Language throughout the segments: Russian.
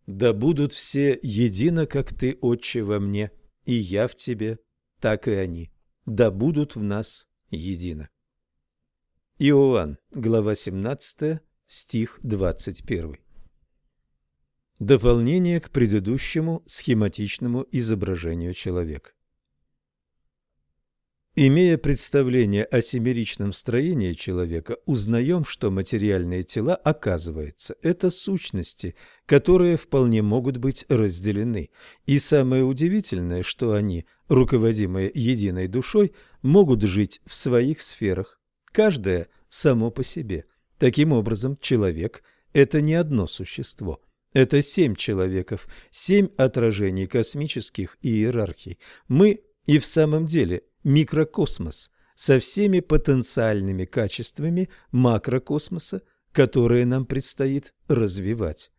Да будут все едино, как Ты, Отче, во мне, и я в Тебе, так и они. Да будут в нас едино. Иоанн, глава 17, стих 21. Дополнение к предыдущему схематичному изображению человека. Имея представление о семеричном строении человека, узнаем, что материальные тела, оказывается, это сущности, которые вполне могут быть разделены. И самое удивительное, что они, руководимые единой душой, могут жить в своих сферах, каждая само по себе. Таким образом, человек – это не одно существо. Это 7 человеков, 7 отражений космических иерархий. Мы и в самом деле микрокосмос со всеми потенциальными качествами макрокосмоса, которые нам предстоит развивать.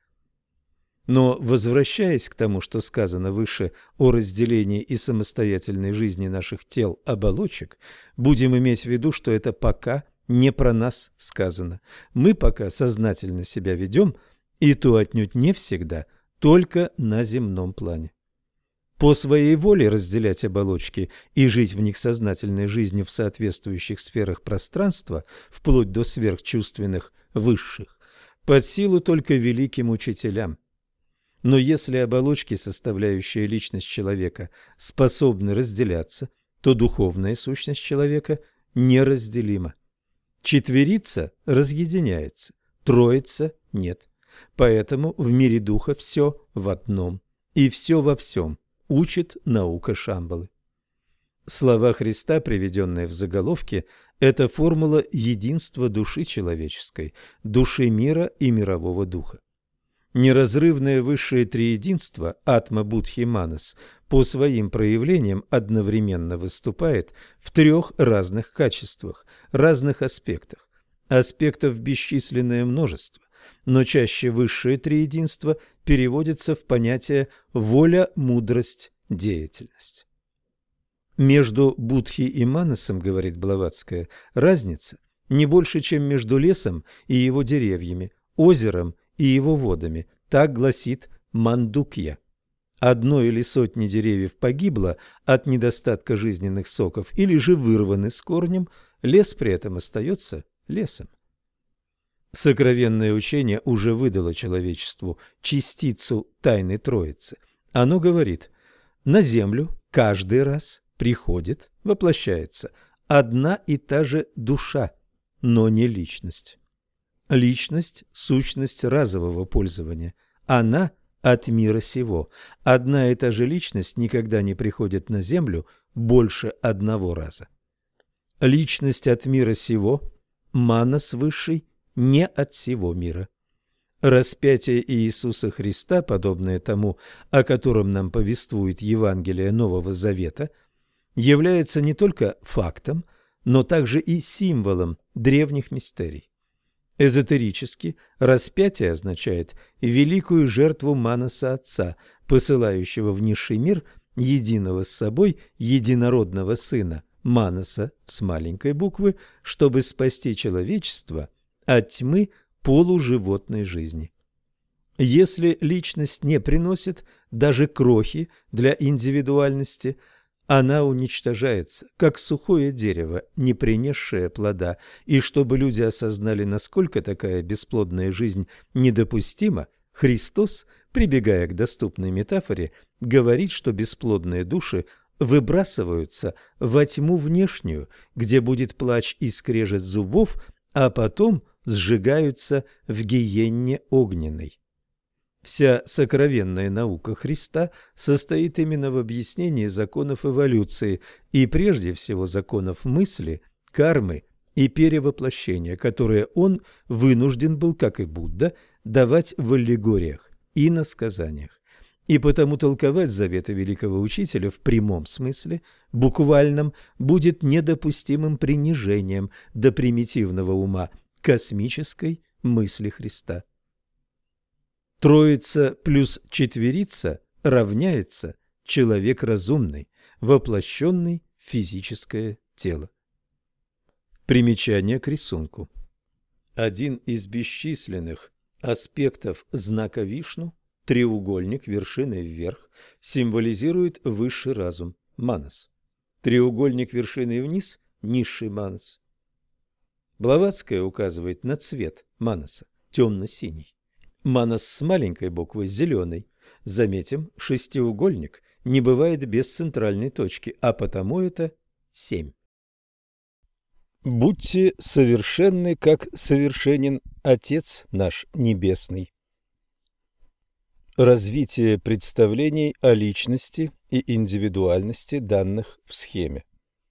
Но, возвращаясь к тому, что сказано выше о разделении и самостоятельной жизни наших тел-оболочек, будем иметь в виду, что это пока не про нас сказано. Мы пока сознательно себя ведем, и то отнюдь не всегда, только на земном плане. По своей воле разделять оболочки и жить в них сознательной жизнью в соответствующих сферах пространства, вплоть до сверхчувственных высших, под силу только великим учителям. Но если оболочки, составляющие личность человека, способны разделяться, то духовная сущность человека неразделима. Четверица разъединяется, троица нет. Поэтому в мире духа все в одном и все во всем, учит наука Шамбалы. Слова Христа, приведенные в заголовке, это формула единства души человеческой, души мира и мирового духа. Неразрывное высшее триединство Атма Будхи Манас по своим проявлениям одновременно выступает в 3 разных качествах, разных аспектах. Аспектов бесчисленное множество, но чаще высшее триединство переводится в понятие воля, мудрость, деятельность. Между Будхи и Манасом, говорит Блаватская, разница не больше, чем между лесом и его деревьями, озером и его водами, так гласит Мандукья. 1 или сотни деревьев погибло от недостатка жизненных соков или же вырваны с корнем, лес при этом остается лесом. Сокровенное учение уже выдало человечеству частицу Тайны Троицы. Оно говорит: на землю каждый раз приходит, воплощается одна и та же душа, но не личность. Личность – сущность разового пользования. Она от мира сего. Одна и та же личность никогда не приходит на землю больше одного раза. Личность от мира сего, Манас высший, не от всего мира. Распятие Иисуса Христа, подобное тому, о котором нам повествует Евангелие Нового Завета, является не только фактом, но также и символом древних мистерий. Эзотерически распятие означает великую жертву Манаса Отца, посылающего в низший мир единого с собой единородного Сына Манаса с маленькой буквы, чтобы спасти человечество от тьмы полуживотной жизни. Если личность не приносит даже крохи для индивидуальности, она уничтожается, как сухое дерево, не принесшее плода. И чтобы люди осознали, насколько такая бесплодная жизнь недопустима, Христос, прибегая к доступной метафоре, говорит, что бесплодные души выбрасываются во тьму внешнюю, где будет плач и скрежет зубов, а потом сжигаются в гиенне огненной. Вся сокровенная наука Христа состоит именно в объяснении законов эволюции и прежде всего законов мысли, кармы и перевоплощения, которые он вынужден был, как и Будда, давать в аллегориях и насказаниях. И потому толковать заветы великого учителя в прямом смысле, буквальном, будет недопустимым принижением до примитивного ума космической мысли Христа. Троица плюс четверица равняется человек разумный, воплощенный в физическое тело. Примечание к рисунку. Один из бесчисленных аспектов знака Вишну, Треугольник вершиной вверх символизирует высший разум – манас. Треугольник вершиной вниз – низший манас. Блаватская указывает на цвет манаса – темно-синий. Манас с маленькой буквы – зеленый. Заметим, шестиугольник не бывает без центральной точки, а потому это 7. Будьте совершенны, как совершенен Отец наш Небесный. Развитие представлений о личности и индивидуальности, данных в схеме.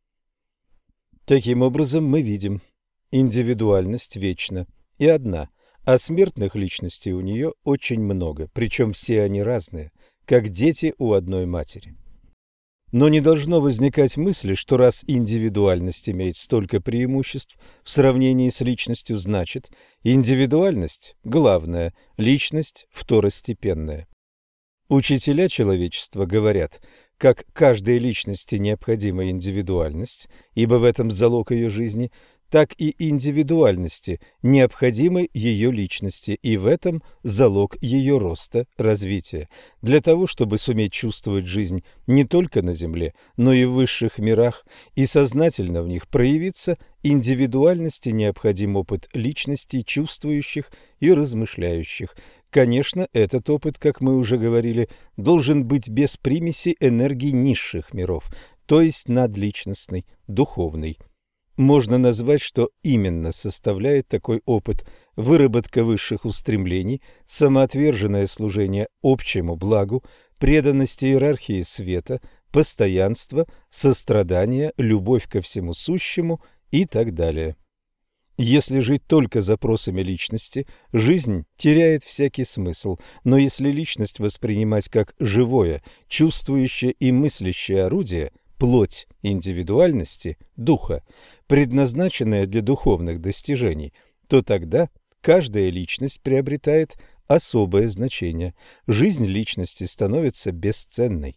Таким образом, мы видим, индивидуальность вечна и одна, а смертных личностей у нее очень много, причем все они разные, как дети у одной матери. Но не должно возникать мысли, что раз индивидуальность имеет столько преимуществ в сравнении с личностью, значит, индивидуальность – главная, личность – второстепенная. Учителя человечества говорят, как каждой личности необходима индивидуальность, ибо в этом залог ее жизни, так и индивидуальности необходимы ее личности, и в этом залог ее роста, развития. Для того, чтобы суметь чувствовать жизнь не только на Земле, но и в высших мирах, и сознательно в них проявиться, индивидуальности необходим опыт личностей, чувствующих и размышляющих. Конечно, этот опыт, как мы уже говорили, должен быть без примеси энергии низших миров, то есть надличностный, духовный. Можно назвать, что именно составляет такой опыт: выработка высших устремлений, самоотверженное служение общему благу, преданность иерархии света, постоянство, сострадание, любовь ко всему сущему и так далее. Если жить только запросами личности, жизнь теряет всякий смысл, но если личность воспринимать как живое, чувствующее и мыслящее орудие, плоть индивидуальности, духа, предназначенная для духовных достижений, то тогда каждая личность приобретает особое значение. Жизнь личности становится бесценной.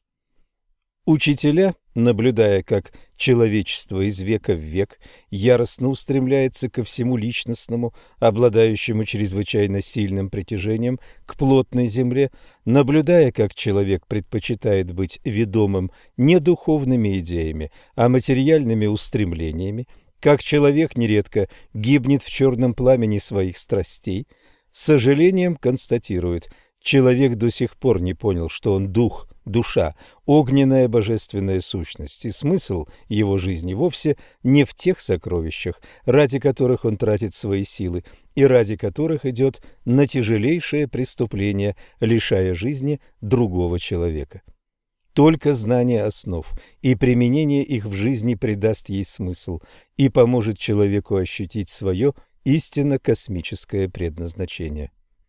Учителя, наблюдая, как человечество из века в век яростно устремляется ко всему личностному, обладающему чрезвычайно сильным притяжением к плотной земле, наблюдая, как человек предпочитает быть ведомым не духовными идеями, а материальными устремлениями, как человек нередко гибнет в черном пламени своих страстей, с сожалением констатирует: человек до сих пор не понял, что он дух, душа, огненная божественная сущность, и смысл его жизни вовсе не в тех сокровищах, ради которых он тратит свои силы и ради которых идет на тяжелейшее преступление, лишая жизни другого человека. Только знание основ и применение их в жизни придаст ей смысл и поможет человеку ощутить свое истинно космическое предназначение.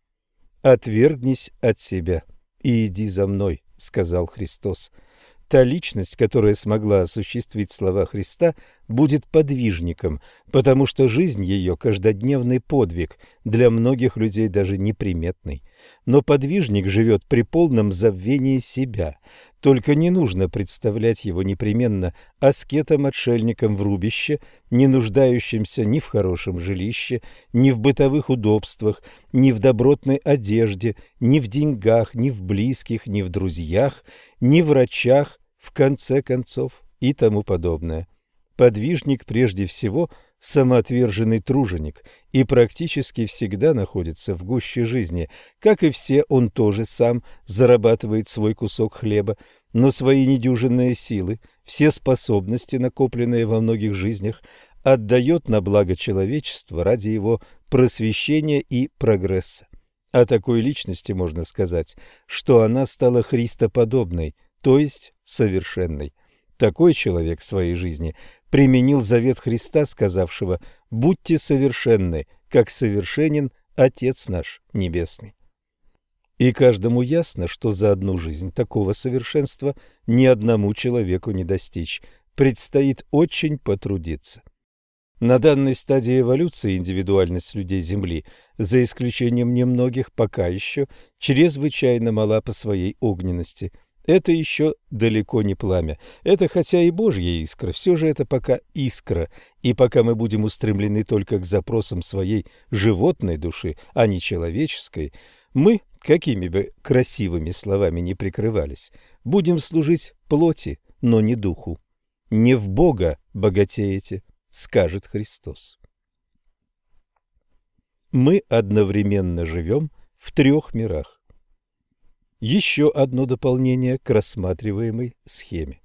«Отвергнись от себя и иди за мной», — сказал Христос. Та личность, которая смогла осуществить слова Христа, будет подвижником, потому что жизнь ее — каждодневный подвиг, для многих людей даже неприметный. Но подвижник живет при полном забвении себя. Только не нужно представлять его непременно аскетом-отшельником в рубище, не нуждающимся ни в хорошем жилище, ни в бытовых удобствах, ни в добротной одежде, ни в деньгах, ни в близких, ни в друзьях, ни в врачах, в конце концов, и тому подобное. Подвижник прежде всего самоотверженный труженик и практически всегда находится в гуще жизни. Как и все, он тоже сам зарабатывает свой кусок хлеба, но свои недюжинные силы, все способности, накопленные во многих жизнях, отдает на благо человечества ради его просвещения и прогресса. О такой личности можно сказать, что она стала христоподобной, то есть совершенной. Такой человек в своей жизни применил завет Христа, сказавшего: «Будьте совершенны, как совершенен Отец наш Небесный». И каждому ясно, что за одну жизнь такого совершенства ни одному человеку не достичь, предстоит очень потрудиться. На данной стадии эволюции индивидуальность людей Земли, за исключением немногих, пока еще чрезвычайно мала по своей огненности. Это еще далеко не пламя. Это хотя и Божья искра, все же это пока искра. И пока мы будем устремлены только к запросам своей животной души, а не человеческой, мы, какими бы красивыми словами ни прикрывались, будем служить плоти, но не духу. Не в Бога богатеете, скажет Христос. Мы одновременно живем в 3 мирах. Еще одно дополнение к рассматриваемой схеме.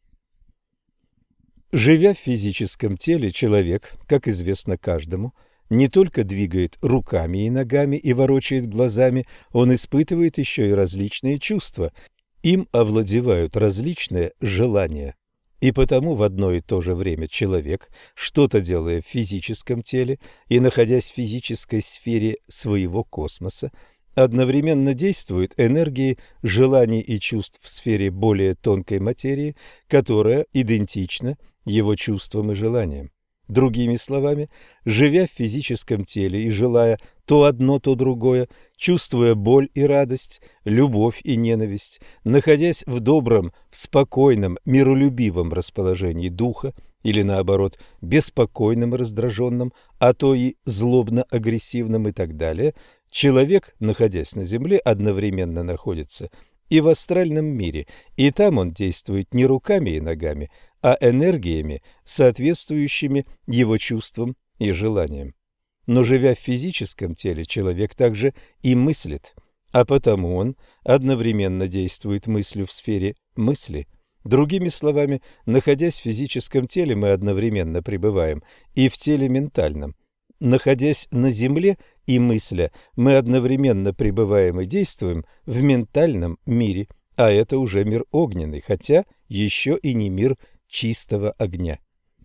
Живя в физическом теле, человек, как известно каждому, не только двигает руками и ногами и ворочает глазами, он испытывает еще и различные чувства. Им овладевают различные желания. И потому в одно и то же время человек, что-то делая в физическом теле и находясь в физической сфере своего космоса, одновременно действует энергией желаний и чувств в сфере более тонкой материи, которая идентична его чувствам и желаниям. Другими словами, живя в физическом теле и желая то одно, то другое, чувствуя боль и радость, любовь и ненависть, находясь в добром, в спокойном, миролюбивом расположении духа или, наоборот, беспокойном и раздраженном, а то и злобно-агрессивном и так далее, человек, находясь на земле, одновременно находится и в астральном мире, и там он действует не руками и ногами, а энергиями, соответствующими его чувствам и желаниям. Но живя в физическом теле, человек также и мыслит, а потому он одновременно действует мыслью в сфере мысли. Другими словами, находясь в физическом теле, мы одновременно пребываем и в теле ментальном. Находясь на земле и мысля, мы одновременно пребываем и действуем в ментальном мире, а это уже мир огненный, хотя еще и не мир чистого огня.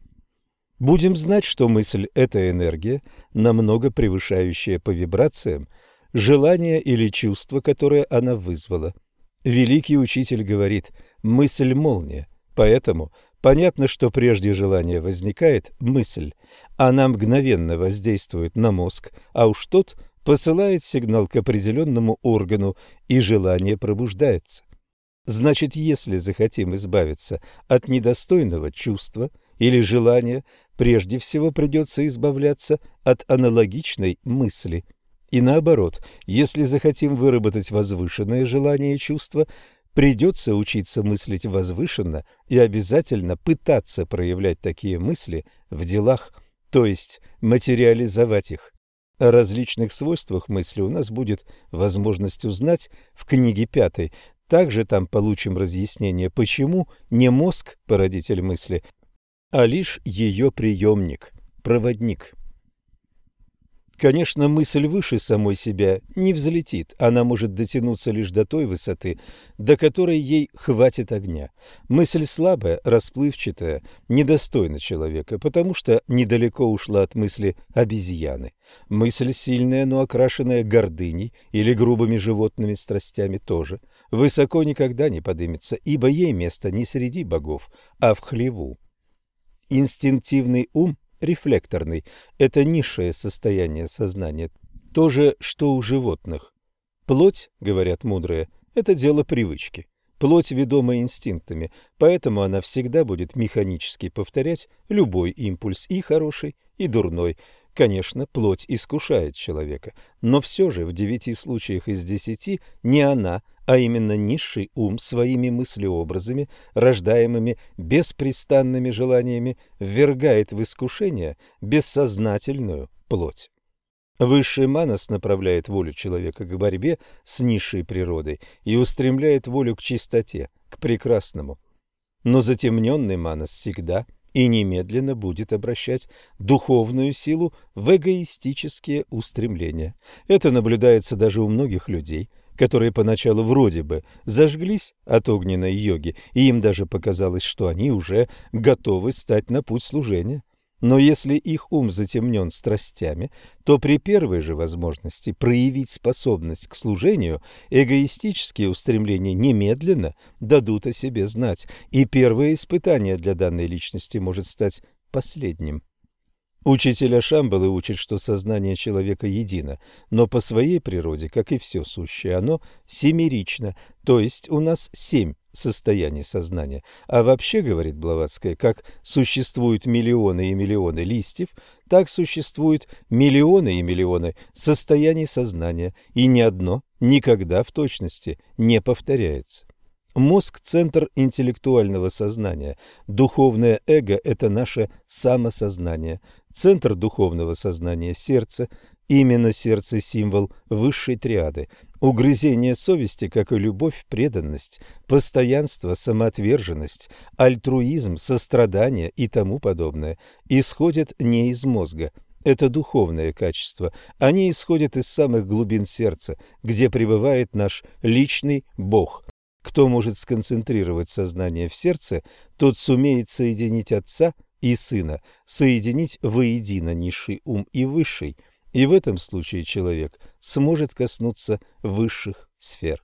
Будем знать, что мысль – это энергия, намного превышающая по вибрациям желание или чувство, которое она вызвала. Великий учитель говорит «мысль – молния», поэтому понятно, что прежде желания возникает мысль, она мгновенно воздействует на мозг, а уж тот посылает сигнал к определенному органу, и желание пробуждается. Значит, если захотим избавиться от недостойного чувства или желания, прежде всего придется избавляться от аналогичной мысли. И наоборот, если захотим выработать возвышенное желание и чувство, придется учиться мыслить возвышенно и обязательно пытаться проявлять такие мысли в делах, то есть материализовать их. О различных свойствах мысли у нас будет возможность узнать в книге 5. Также там получим разъяснение, почему не мозг породитель мысли, а лишь ее приемник, проводник. Конечно, мысль выше самой себя не взлетит, она может дотянуться лишь до той высоты, до которой ей хватит огня. Мысль слабая, расплывчатая, недостойна человека, потому что недалеко ушла от мысли обезьяны. Мысль сильная, но окрашенная гордыней или грубыми животными страстями тоже, высоко никогда не подымется, ибо ей место не среди богов, а в хлеву. Инстинктивный ум, рефлекторный – это низшее состояние сознания, то же, что у животных. Плоть, говорят мудрые, это дело привычки. Плоть ведома инстинктами, поэтому она всегда будет механически повторять любой импульс, и хороший, и дурной. Конечно, плоть искушает человека, но все же в 9 случаях из 10 не она, а именно низший ум своими мыслеобразами, рождаемыми беспрестанными желаниями, ввергает в искушение бессознательную плоть. Высший манас направляет волю человека к борьбе с низшей природой и устремляет волю к чистоте, к прекрасному. Но затемненный манас всегда и немедленно будет обращать духовную силу в эгоистические устремления. Это наблюдается даже у многих людей, которые поначалу вроде бы зажглись от огненной йоги, и им даже показалось, что они уже готовы стать на путь служения. Но если их ум затемнен страстями, то при первой же возможности проявить способность к служению эгоистические устремления немедленно дадут о себе знать, и первое испытание для данной личности может стать последним. Учитель Шамбалы учит, что сознание человека едино, но по своей природе, как и все сущее, оно семерично, то есть у нас 7 состояний сознания. А вообще, говорит Блаватская, как существуют миллионы и миллионы листьев, так существуют миллионы и миллионы состояний сознания, и ни одно никогда в точности не повторяется. Мозг – центр интеллектуального сознания. Духовное эго – это наше самосознание. Центр духовного сознания – сердце. Именно сердце – символ высшей триады. Угрызение совести, как и любовь, преданность, постоянство, самоотверженность, альтруизм, сострадание и тому подобное, исходят не из мозга. Это духовные качества. Они исходят из самых глубин сердца, где пребывает наш личный Бог. Кто может сконцентрировать сознание в сердце, тот сумеет соединить Отца и Сына, соединить воедино низший ум и высший, и в этом случае человек сможет коснуться высших сфер.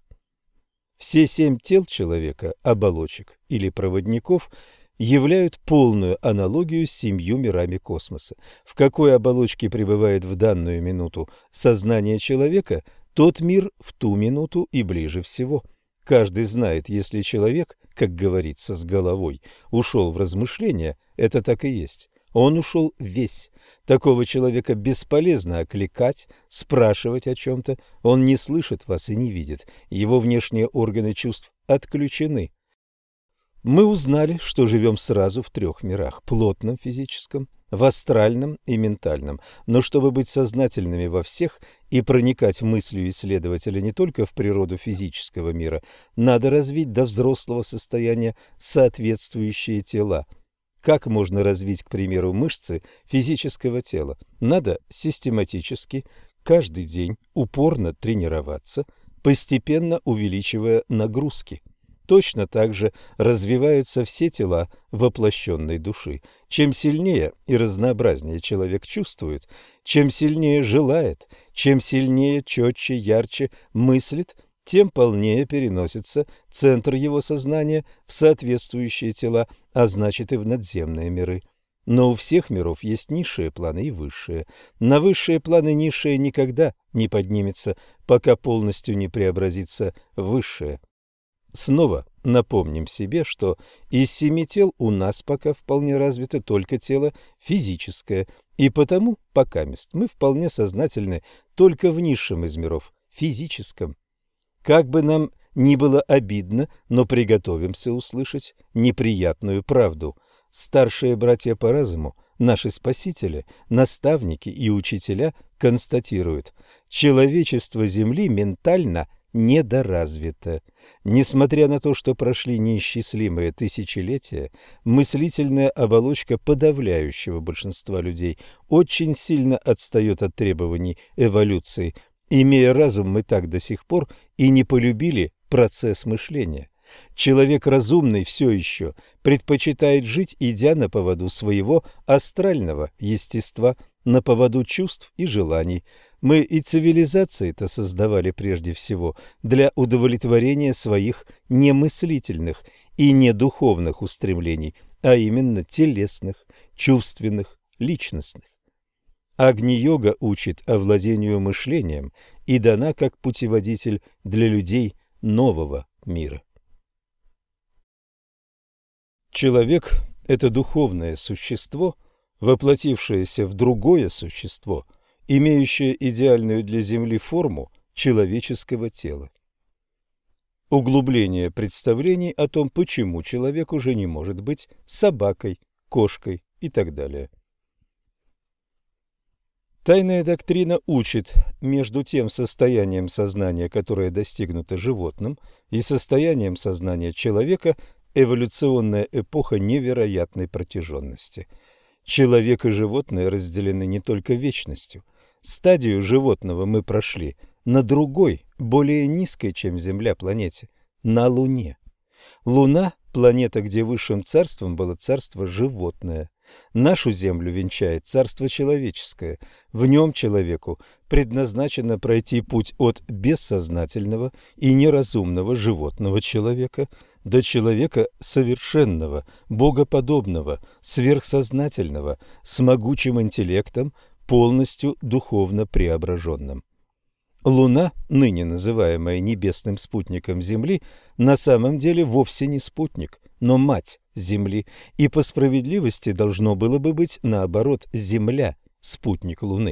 Все 7 тел человека, оболочек или проводников, являют полную аналогию с 7 мирами космоса. В какой оболочке пребывает в данную минуту сознание человека, тот мир в ту минуту и ближе всего. Каждый знает, если человек, как говорится, с головой ушел в размышления, это так и есть. Он ушел весь. Такого человека бесполезно окликать, спрашивать о чем-то. Он не слышит вас и не видит. Его внешние органы чувств отключены. Мы узнали, что живем сразу в 3 мирах – плотном физическом, в астральном и ментальном. Но чтобы быть сознательными во всех и проникать мыслью исследователя не только в природу физического мира, надо развить до взрослого состояния соответствующие тела. Как можно развить, к примеру, мышцы физического тела? Надо систематически, каждый день, упорно тренироваться, постепенно увеличивая нагрузки. Точно так же развиваются все тела воплощенной души. Чем сильнее и разнообразнее человек чувствует, чем сильнее желает, чем сильнее, четче, ярче мыслит, тем полнее переносится центр его сознания в соответствующие тела, а значит и в надземные миры. Но у всех миров есть низшие планы и высшие. На высшие планы низшие никогда не поднимется, пока полностью не преобразится высшее. Снова напомним себе, что из 7 тел у нас пока вполне развито только тело физическое, и потому, покамест, мы вполне сознательны только в низшем из миров, физическом. Как бы нам ни было обидно, но приготовимся услышать неприятную правду. Старшие братья по разуму, наши спасители, наставники и учителя констатируют: человечество Земли ментально недоразвито. Несмотря на то, что прошли неисчислимые тысячелетия, мыслительная оболочка подавляющего большинства людей очень сильно отстает от требований эволюции. Имея разум, мы так до сих пор и не полюбили процесс мышления. Человек разумный все еще предпочитает жить, идя на поводу своего астрального естества, на поводу чувств и желаний. Мы и цивилизации-то создавали прежде всего для удовлетворения своих немыслительных и недуховных устремлений, а именно телесных, чувственных, личностных. Агни-йога учит овладению мышлением и дана как путеводитель для людей нового мира. Человек – это духовное существо, воплотившееся в другое существо, имеющее идеальную для Земли форму человеческого тела. Углубление представлений о том, почему человек уже не может быть собакой, кошкой и так далее. Тайная доктрина учит между тем состоянием сознания, которое достигнуто животным, и состоянием сознания человека эволюционная эпоха невероятной протяженности. Человек и животное разделены не только вечностью. Стадию животного мы прошли на другой, более низкой, чем Земля, планете, на Луне. Луна – планета, где высшим царством было царство животное. Нашу Землю венчает царство человеческое. В нем человеку предназначено пройти путь от бессознательного и неразумного животного человека до человека совершенного, богоподобного, сверхсознательного, с могучим интеллектом, полностью духовно преображенным. Луна, ныне называемая небесным спутником Земли, на самом деле вовсе не спутник, но мать Земли, и по справедливости должно было бы быть наоборот Земля, спутник Луны.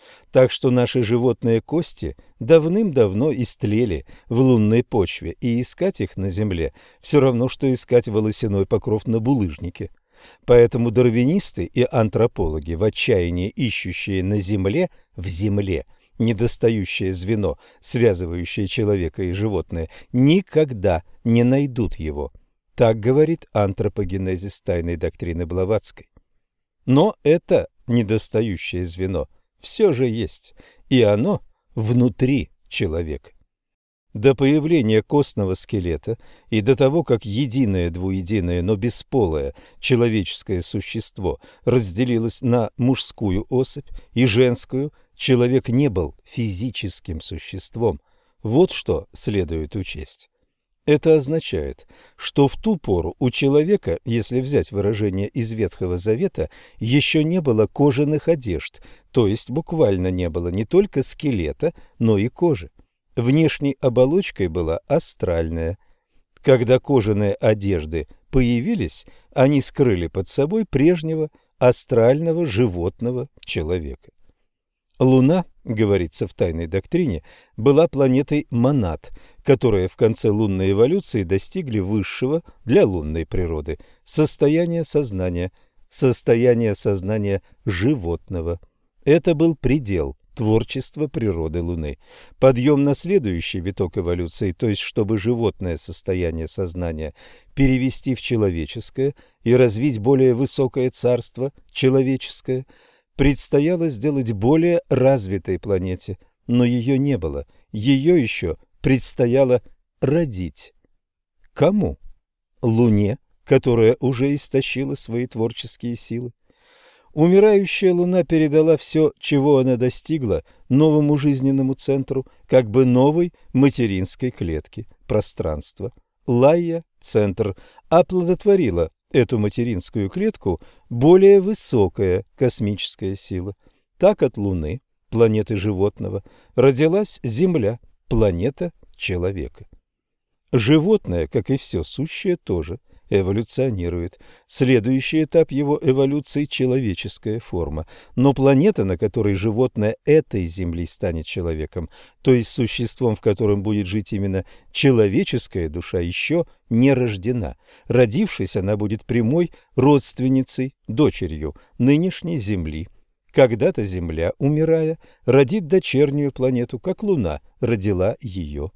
Так что наши животные кости давным-давно истлели в лунной почве, и искать их на Земле все равно, что искать волосяной покров на булыжнике. Поэтому дарвинисты и антропологи, в отчаянии ищущие на Земле, в Земле, недостающее звено, связывающее человека и животное, никогда не найдут его. Так говорит антропогенезис тайной доктрины Блаватской. Но это недостающее звено все же есть, и оно внутри человека. До появления костного скелета и до того, как единое, двуединое, но бесполое человеческое существо разделилось на мужскую особь и женскую, человек не был физическим существом. Вот что следует учесть. Это означает, что в ту пору у человека, если взять выражение из Ветхого Завета, еще не было кожаных одежд, то есть буквально не было не только скелета, но и кожи. Внешней оболочкой была астральная. Когда кожаные одежды появились, они скрыли под собой прежнего астрального животного человека. Луна, говорится в тайной доктрине, была планетой Монад, которые в конце лунной эволюции достигли высшего для лунной природы состояния сознания животного. Это был предел творчества природы Луны. Подъем на следующий виток эволюции, то есть чтобы животное состояние сознания перевести в человеческое и развить более высокое царство человеческое, предстояло сделать более развитой планете, но ее не было, ее еще предстояло родить. Кому? Луне, которая уже истощила свои творческие силы. Умирающая Луна передала все, чего она достигла, новому жизненному центру, как бы новой материнской клетке пространства. Лайя, центр, оплодотворила эту материнскую клетку более высокая космическая сила. Так от Луны, планеты животного, родилась Земля, планета человека. Животное, как и все сущее, тоже эволюционирует. Следующий этап его эволюции – человеческая форма. Но планета, на которой животное этой Земли станет человеком, то есть существом, в котором будет жить именно человеческая душа, еще не рождена. Родившись, она будет прямой родственницей, дочерью нынешней Земли. Когда-то Земля, умирая, родит дочернюю планету, как Луна родила ее.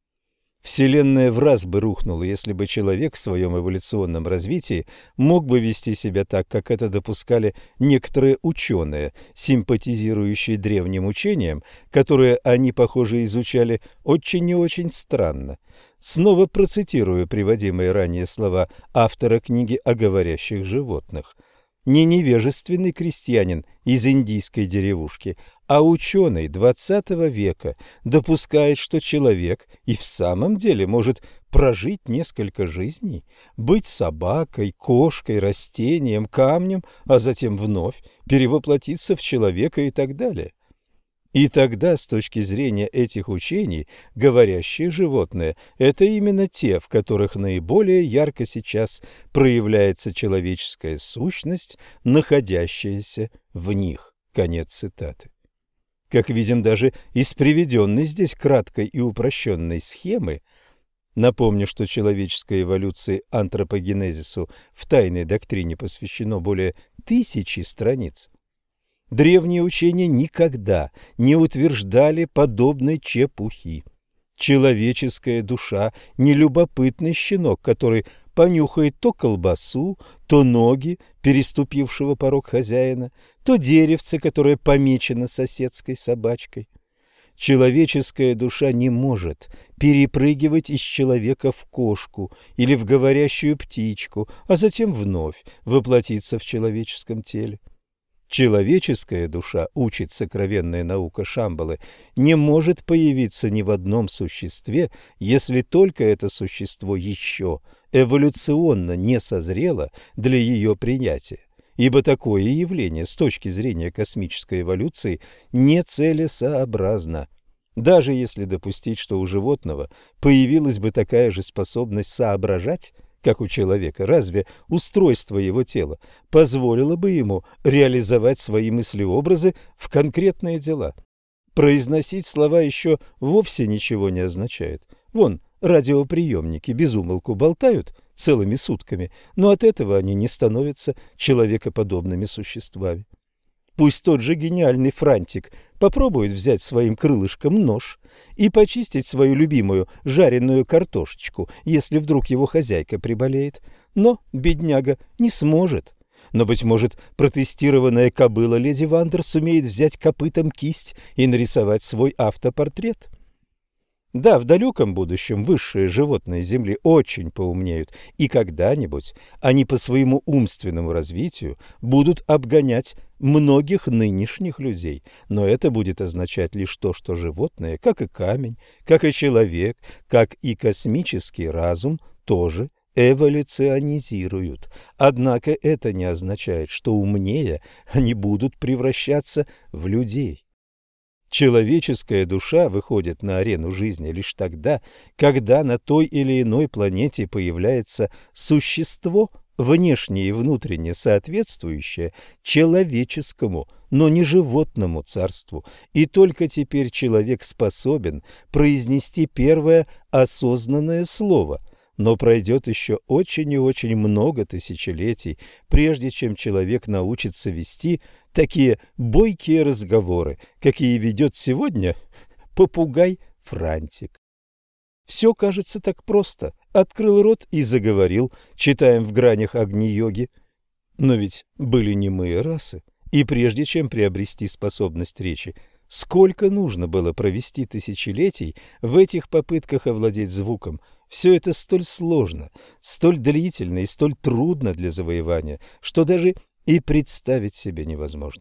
Вселенная враз бы рухнула, если бы человек в своем эволюционном развитии мог бы вести себя так, как это допускали некоторые ученые, симпатизирующие древним учениям, которые они, похоже, изучали очень и очень странно. Снова процитирую приводимые ранее слова автора книги о говорящих животных. Не невежественный крестьянин из индийской деревушки, а ученый XX века допускает, что человек и в самом деле может прожить несколько жизней, быть собакой, кошкой, растением, камнем, а затем вновь перевоплотиться в человека и так далее. И тогда, с точки зрения этих учений, говорящие животные – это именно те, в которых наиболее ярко сейчас проявляется человеческая сущность, находящаяся в них. Конец цитаты. Как видим, даже из приведенной здесь краткой и упрощенной схемы, напомню, что человеческой эволюции антропогенезису в тайной доктрине посвящено более 1000 страниц, древние учения никогда не утверждали подобной чепухи. Человеческая душа – не любопытный щенок, который понюхает то колбасу, то ноги переступившего порог хозяина, то деревце, которое помечено соседской собачкой. Человеческая душа не может перепрыгивать из человека в кошку или в говорящую птичку, а затем вновь воплотиться в человеческом теле. Человеческая душа, учит сокровенная наука Шамбалы, не может появиться ни в одном существе, если только это существо еще эволюционно не созрело для ее принятия, ибо такое явление с точки зрения космической эволюции нецелесообразно. Даже если допустить, что у животного появилась бы такая же способность соображать, как у человека, разве устройство его тела позволило бы ему реализовать свои мысли-образы в конкретные дела? Произносить слова еще вовсе ничего не означает. Вон, радиоприемники без умолку болтают целыми сутками, но от этого они не становятся человекоподобными существами. Пусть тот же гениальный Франтик попробует взять своим крылышком нож и почистить свою любимую жареную картошечку, если вдруг его хозяйка приболеет. Но бедняга не сможет. Но, быть может, протестированная кобыла леди Вандер сумеет взять копытом кисть и нарисовать свой автопортрет. Да, в далеком будущем высшие животные Земли очень поумнеют, и когда-нибудь они по своему умственному развитию будут обгонять многих нынешних людей. Но это будет означать лишь то, что животные, как и камень, как и человек, как и космический разум, тоже эволюционизируют. Однако это не означает, что умнее они будут превращаться в людей. Человеческая душа выходит на арену жизни лишь тогда, когда на той или иной планете появляется существо, внешне и внутренне соответствующее человеческому, но не животному царству. И только теперь человек способен произнести первое осознанное слово. Но пройдет еще очень и очень много тысячелетий, прежде чем человек научится вести такие бойкие разговоры, какие ведет сегодня попугай Франтик. Все кажется так просто. Открыл рот и заговорил, читаем в гранях Агни-йоги. Но ведь были немые расы, и прежде чем приобрести способность речи, сколько нужно было провести тысячелетий в этих попытках овладеть звуком. Все это столь сложно, столь длительно и столь трудно для завоевания, что даже и представить себе невозможно.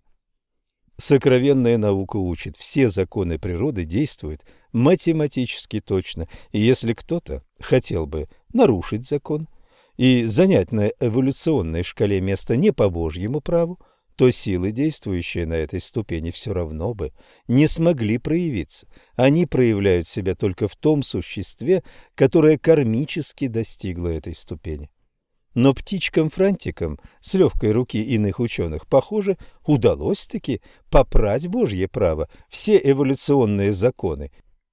Сокровенная наука учит, все законы природы действуют математически точно, и если кто-то хотел бы нарушить закон и занять на эволюционной шкале место не по Божьему праву, то силы, действующие на этой ступени, все равно бы не смогли проявиться. Они проявляют себя только в том существе, которое кармически достигло этой ступени. Но птичкам-франтикам с легкой руки иных ученых, похоже, удалось-таки попрать Божье право, все эволюционные законы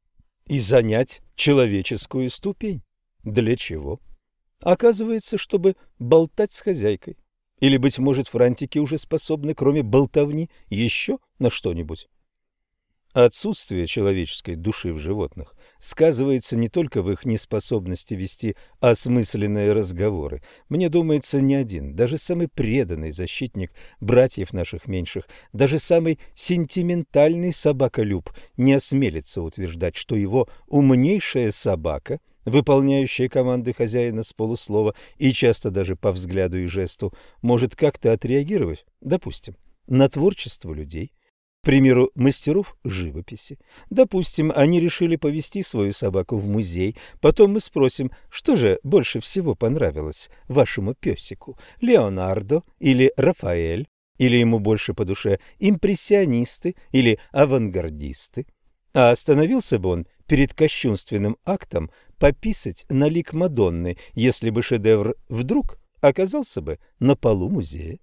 и занять человеческую ступень. Для чего? Оказывается, чтобы болтать с хозяйкой. Или, быть может, франтики уже способны, кроме болтовни, еще на что-нибудь? Отсутствие человеческой души в животных сказывается не только в их неспособности вести осмысленные разговоры. Мне думается, ни один, даже самый преданный защитник братьев наших меньших, даже самый сентиментальный собаколюб не осмелится утверждать, что его умнейшая собака, выполняющая команды хозяина с полуслова и часто даже по взгляду и жесту, может как-то отреагировать, допустим, на творчество людей. К примеру, мастеров живописи. Допустим, они решили повести свою собаку в музей. Потом мы спросим, что же больше всего понравилось вашему песику? Леонардо или Рафаэль? Или ему больше по душе импрессионисты или авангардисты? А остановился бы он перед кощунственным актом пописать на лик Мадонны, если бы шедевр вдруг оказался бы на полу музея?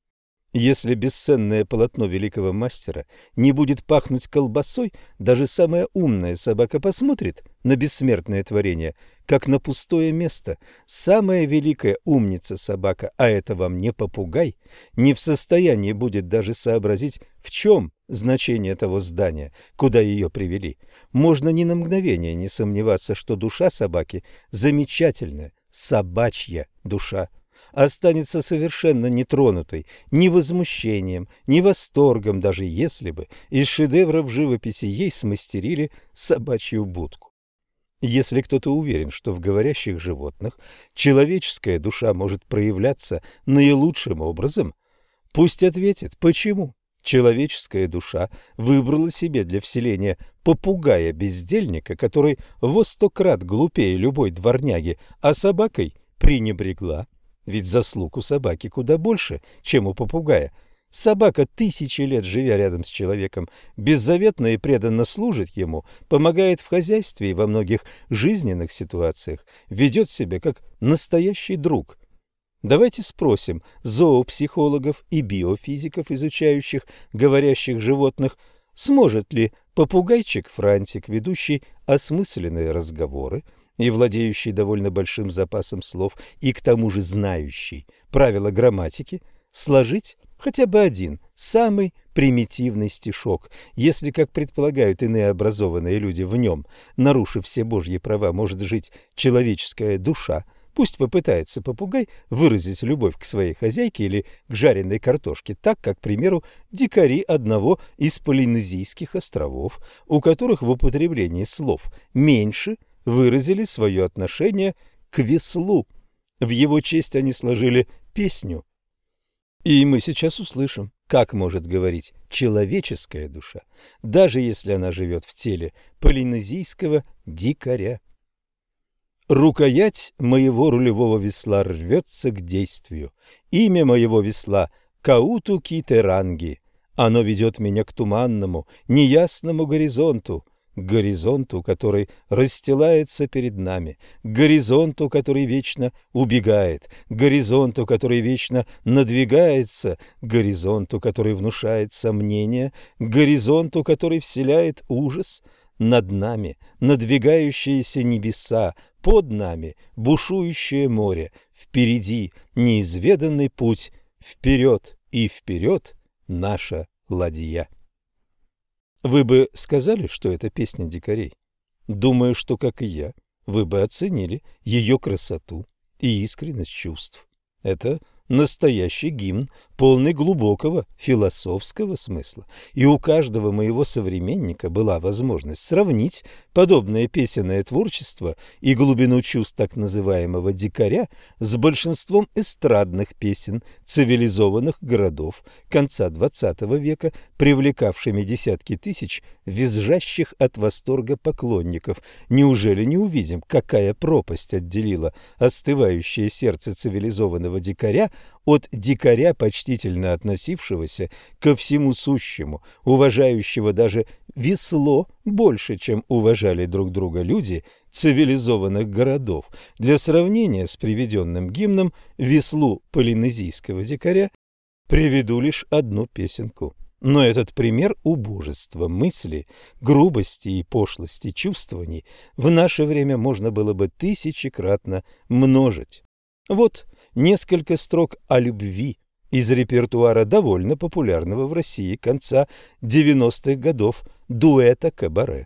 Если бесценное полотно великого мастера не будет пахнуть колбасой, даже самая умная собака посмотрит на бессмертное творение, как на пустое место. Самая великая умница собака, а это вам не попугай, не в состоянии будет даже сообразить, в чем значение того здания, куда ее привели. Можно ни на мгновение не сомневаться, что душа собаки замечательная, собачья душа. Останется совершенно нетронутой ни возмущением, ни восторгом, даже если бы из шедевров живописи ей смастерили собачью будку. Если кто-то уверен, что в говорящих животных человеческая душа может проявляться наилучшим образом, пусть ответит, почему человеческая душа выбрала себе для вселения попугая-бездельника, который во 100 крат глупее любой дворняги, а собакой пренебрегла. Ведь заслуг у собаки куда больше, чем у попугая. Собака, тысячи лет живя рядом с человеком, беззаветно и преданно служит ему, помогает в хозяйстве и во многих жизненных ситуациях, ведет себя как настоящий друг. Давайте спросим зоопсихологов и биофизиков, изучающих говорящих животных, сможет ли попугайчик Франтик, ведущий осмысленные разговоры и владеющий довольно большим запасом слов, и к тому же знающий правила грамматики, сложить хотя бы один, самый примитивный стишок, если, как предполагают иные образованные люди, в нем, нарушив все божьи права, может жить человеческая душа, пусть попытается попугай выразить любовь к своей хозяйке или к жареной картошке так, как, к примеру, дикари одного из Полинезийских островов, у которых в употреблении слов меньше выразили свое отношение к веслу. В его честь они сложили песню. И мы сейчас услышим, как может говорить человеческая душа, даже если она живет в теле полинезийского дикаря. Рукоять моего рулевого весла рвется к действию. Имя моего весла — Кауту-Китеранги. Оно ведет меня к туманному, неясному горизонту, к горизонту, который расстилается перед нами, к горизонту, который вечно убегает, к горизонту, который вечно надвигается, к горизонту, который внушает сомнения, к горизонту, который вселяет ужас. Над нами надвигающиеся небеса, под нами бушующее море, впереди неизведанный путь, вперед и вперед наша ладья. Вы бы сказали, что это песня дикарей? Думаю, что, как и я, вы бы оценили ее красоту и искренность чувств. Это настоящий гимн, полный глубокого философского смысла, и у каждого моего современника была возможность сравнить подобное песенное творчество и глубину чувств так называемого дикаря с большинством эстрадных песен цивилизованных городов конца XX века, привлекавшими десятки тысяч визжащих от восторга поклонников. Неужели не увидим, какая пропасть отделила остывающее сердце цивилизованного дикаря от дикаря, почтительно относившегося ко всему сущему, уважающего даже весло больше, чем уважали друг друга люди цивилизованных городов. Для сравнения с приведенным гимном веслу полинезийского дикаря приведу лишь одну песенку. Но этот пример убожества мысли, грубости и пошлости чувствований в наше время можно было бы тысячекратно множить. Вот несколько строк о любви из репертуара довольно популярного в России конца 90-х годов дуэта «Кабаре».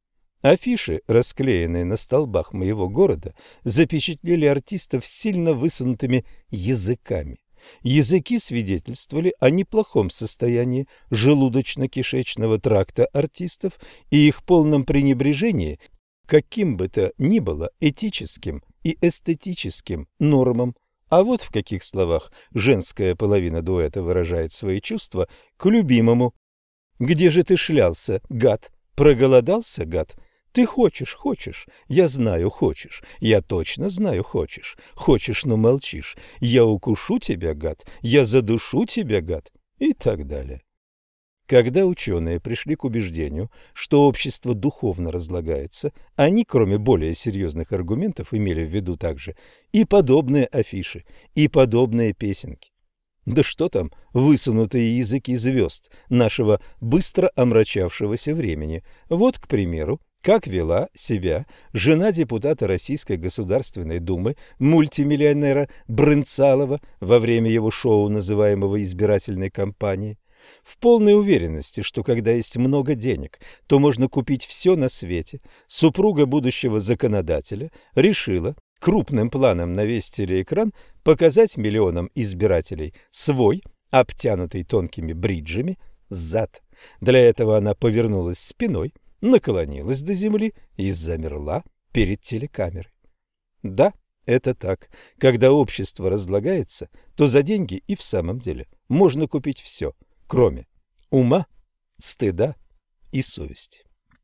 Афиши, расклеенные на столбах моего города, запечатлели артистов с сильно высунутыми языками. Языки свидетельствовали о неплохом состоянии желудочно-кишечного тракта артистов и их полном пренебрежении каким бы то ни было этическим и эстетическим нормам. А вот в каких словах женская половина дуэта выражает свои чувства к любимому. «Где же ты шлялся, гад? Проголодался, гад? Ты хочешь, я знаю, хочешь, я точно знаю, хочешь, но молчишь, я укушу тебя, гад, я задушу тебя, гад», и так далее. Когда ученые пришли к убеждению, что общество духовно разлагается, они, кроме более серьезных аргументов, имели в виду также и подобные афиши, и подобные песенки. Да что там высунутые языки звезд нашего быстро омрачавшегося времени. Вот, к примеру, как вела себя жена депутата Российской Государственной Думы, мультимиллионера Брынцалова во время его шоу, называемого избирательной кампанией. В полной уверенности, что когда есть много денег, то можно купить все на свете, супруга будущего законодателя решила крупным планом на весь телеэкран показать миллионам избирателей свой, обтянутый тонкими бриджами, зад. Для этого она повернулась спиной, наклонилась до земли и замерла перед телекамерой. Да, это так. Когда общество разлагается, то за деньги и в самом деле можно купить все, кроме ума, стыда и совести.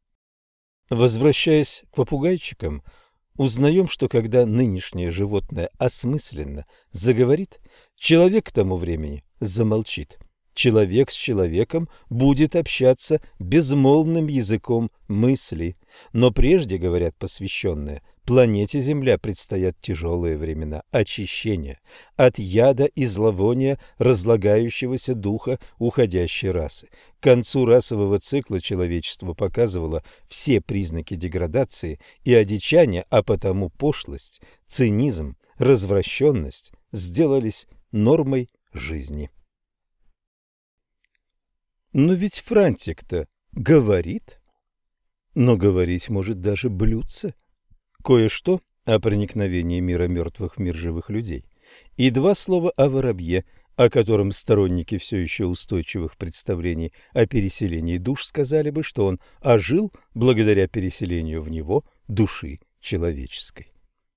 Возвращаясь к попугайчикам, узнаем, что когда нынешнее животное осмысленно заговорит, человек к тому времени замолчит. человек с человеком будет общаться безмолвным языком мысли. Но прежде, говорят посвященные, планете Земля предстоят тяжелые времена очищения от яда и зловония разлагающегося духа уходящей расы. К концу расового цикла человечество показывало все признаки деградации и одичания, а потому пошлость, цинизм, развращенность сделались нормой жизни. Но ведь Франтик-то говорит, но говорить может даже блюдце. Кое-что о проникновении мира мертвых в мир живых людей. И два слова о воробье, о котором сторонники все еще устойчивых представлений о переселении душ сказали бы, что он ожил благодаря переселению в него души человеческой.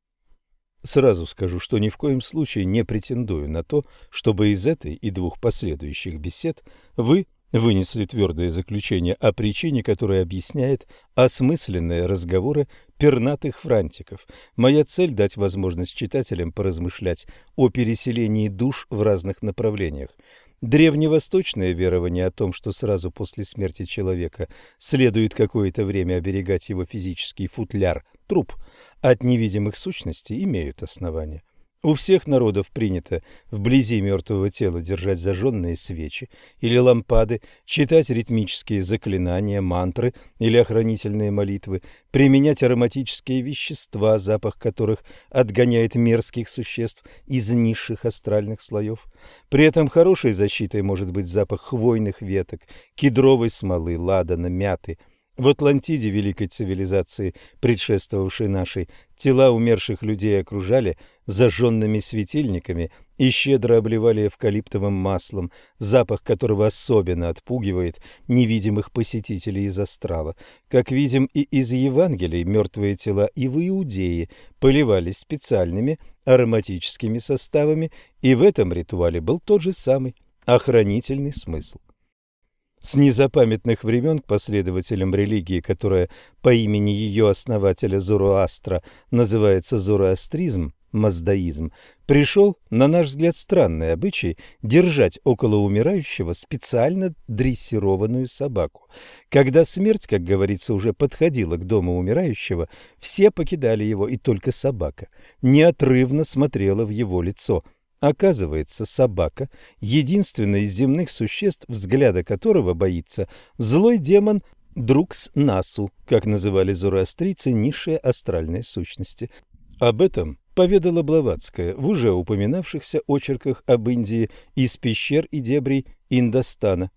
Сразу скажу, что ни в коем случае не претендую на то, чтобы из этой и двух последующих бесед вы вынесли твердое заключение о причине, которая объясняет осмысленные разговоры пернатых франтиков. Моя цель – дать возможность читателям поразмышлять о переселении душ в разных направлениях. Древневосточное верование о том, что сразу после смерти человека следует какое-то время оберегать его физический футляр, труп, от невидимых сущностей, имеют основания. У всех народов принято вблизи мертвого тела держать зажженные свечи или лампады, читать ритмические заклинания, мантры или охранительные молитвы, применять ароматические вещества, запах которых отгоняет мерзких существ из низших астральных слоев. При этом хорошей защитой может быть запах хвойных веток, кедровой смолы, ладана, мяты. В Атлантиде, великой цивилизации, предшествовавшей нашей, тела умерших людей окружали зажженными светильниками и щедро обливали эвкалиптовым маслом, запах которого особенно отпугивает невидимых посетителей из астрала. Как видим и из Евангелий, мертвые тела и в Иудее поливались специальными ароматическими составами, и в этом ритуале был тот же самый охранительный смысл. С незапамятных времен к последователям религии, которая по имени ее основателя Зороастра называется зороастризм, маздаизм, пришел, на наш взгляд, странный обычай держать около умирающего специально дрессированную собаку. Когда смерть, как говорится, уже подходила к дому умирающего, все покидали его, и только собака неотрывно смотрела в его лицо. Оказывается, собака – единственное из земных существ, взгляда которого боится злой демон Друкс-Насу, как называли зороастрийцы низшие астральные сущности. Об этом поведала Блаватская в уже упоминавшихся очерках об Индии из пещер и дебрей Индостана.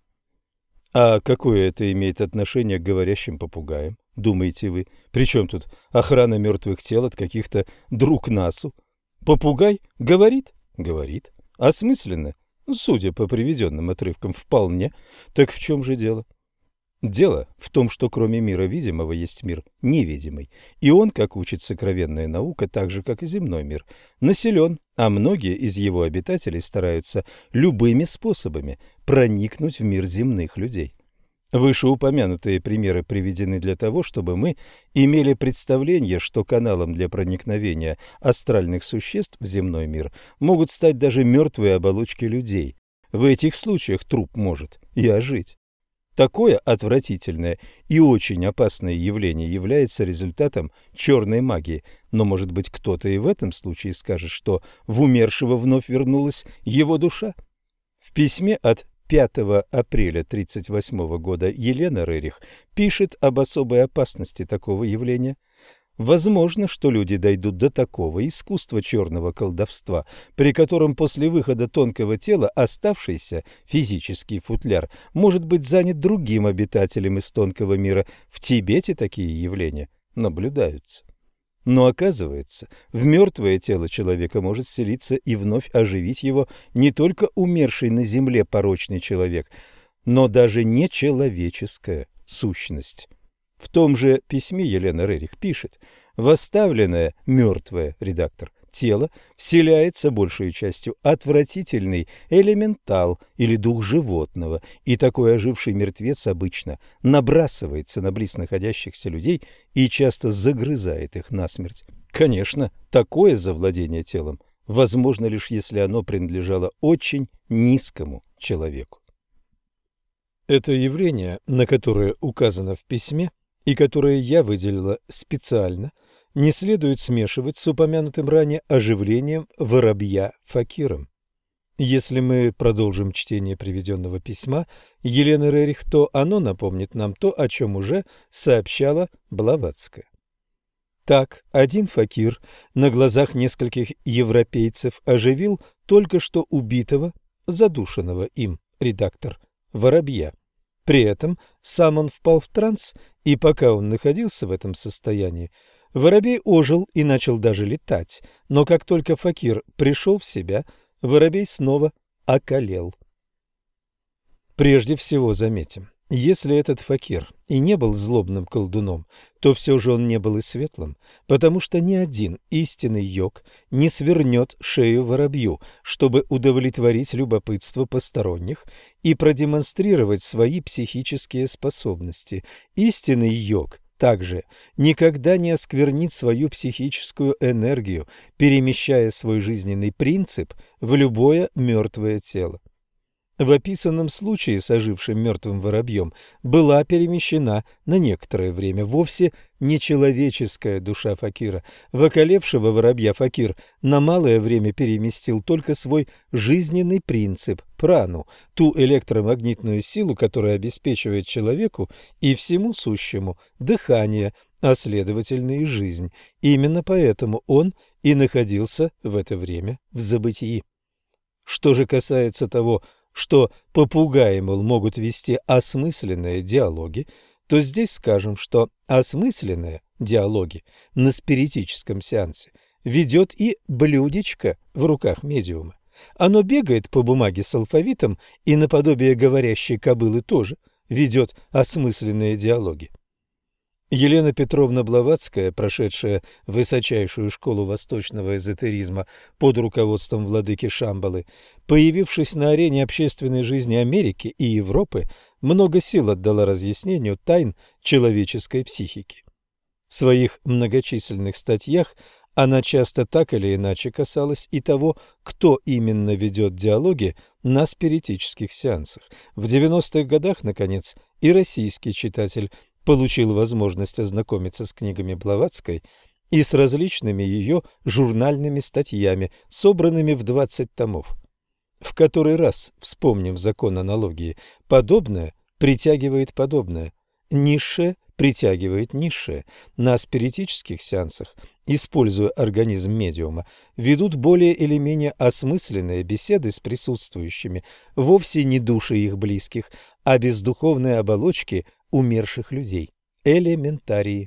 А какое это имеет отношение к говорящим попугаям, думаете вы? Причем тут охрана мертвых тел от каких-то Друк-Насу? Попугай говорит? Говорит. Осмысленно? Судя по приведенным отрывкам, вполне. Так в чем же дело? Дело в том, что кроме мира видимого есть мир невидимый, и он, как учит сокровенная наука, так же, как и земной мир, населен, а многие из его обитателей стараются любыми способами проникнуть в мир земных людей. Вышеупомянутые примеры приведены для того, чтобы мы имели представление, что каналом для проникновения астральных существ в земной мир могут стать даже мертвые оболочки людей. В этих случаях труп может и ожить. Такое отвратительное и очень опасное явление является результатом черной магии, но, может быть, кто-то и в этом случае скажет, что в умершего вновь вернулась его душа. В письме от 5 апреля 1938 года Елена Рерих пишет об особой опасности такого явления. Возможно, что люди дойдут до такого искусства черного колдовства, при котором после выхода тонкого тела оставшийся физический футляр может быть занят другим обитателем из тонкого мира. В Тибете такие явления наблюдаются. Но оказывается, в мертвое тело человека может вселиться и вновь оживить его не только умерший на земле порочный человек, но даже нечеловеческая сущность. В том же письме Елена Рерих пишет: «Восставленное мертвое, редактор, тело вселяется большей частью отвратительный элементал или дух животного, и такой оживший мертвец обычно набрасывается на близ находящихся людей и часто загрызает их насмерть. Конечно, такое завладение телом возможно лишь если оно принадлежало очень низкому человеку». Это явление, на которое указано в письме и которое я выделила специально, не следует смешивать с упомянутым ранее оживлением воробья Факиром. Если мы продолжим чтение приведенного письма Елены Рерих, то оно напомнит нам то, о чем уже сообщала Блаватская. Так, один факир на глазах нескольких европейцев оживил только что убитого, задушенного им, редактор, воробья. При этом сам он впал в транс, и пока он находился в этом состоянии, воробей ожил и начал даже летать, но как только факир пришел в себя, воробей снова околел. Прежде всего заметим, если этот факир и не был злобным колдуном, то все же он не был и светлым, потому что ни один истинный йог не свернет шею воробью, чтобы удовлетворить любопытство посторонних и продемонстрировать свои психические способности. Истинный йог также никогда не осквернит свою психическую энергию, перемещая свой жизненный принцип в любое мертвое тело. В описанном случае с ожившим мертвым воробьем была перемещена на некоторое время вовсе не человеческая душа факира. В околевшего воробья факир на малое время переместил только свой жизненный принцип – прану, ту электромагнитную силу, которая обеспечивает человеку и всему сущему дыхание, а следовательно и жизнь. Именно поэтому он и находился в это время в забытии. Что же касается того, что попугаи, мол, могут вести осмысленные диалоги, то здесь скажем, что осмысленные диалоги на спиритическом сеансе ведет и блюдечко в руках медиума. Оно бегает по бумаге с алфавитом и наподобие говорящей кобылы тоже ведет осмысленные диалоги. Елена Петровна Блаватская, прошедшая высочайшую школу восточного эзотеризма под руководством владыки Шамбалы, появившись на арене общественной жизни Америки и Европы, много сил отдала разъяснению тайн человеческой психики. В своих многочисленных статьях она часто так или иначе касалась и того, кто именно ведет диалоги на спиритических сеансах. В 90-х годах, наконец, и российский читатель получил возможность ознакомиться с книгами Блаватской и с различными ее журнальными статьями, собранными в 20 томов. В который раз вспомним закон аналогии. Подобное притягивает подобное. Низшее притягивает низшее. На спиритических сеансах, используя организм медиума, ведут более или менее осмысленные беседы с присутствующими, вовсе не души их близких, а бездуховные оболочки умерших людей, элементарии.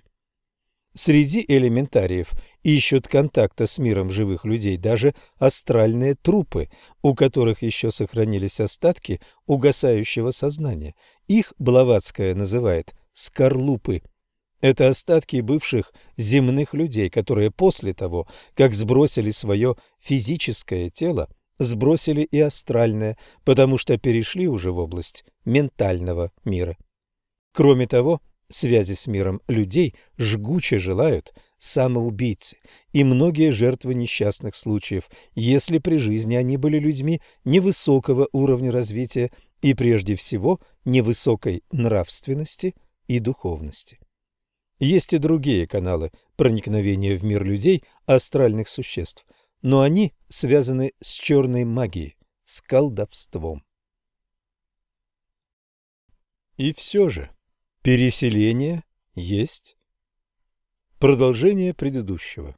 Среди элементариев ищут контакта с миром живых людей даже астральные трупы, у которых еще сохранились остатки угасающего сознания. Их Блаватская называет скорлупы. Это остатки бывших земных людей, которые после того, как сбросили свое физическое тело, сбросили и астральное, потому что перешли уже в область ментального мира. Кроме того, связи с миром людей жгуче желают самоубийцы и многие жертвы несчастных случаев, если при жизни они были людьми невысокого уровня развития и прежде всего невысокой нравственности и духовности. Есть и другие каналы проникновения в мир людей, астральных существ, но они связаны с черной магией, с колдовством. И все же переселение есть. Продолжение предыдущего.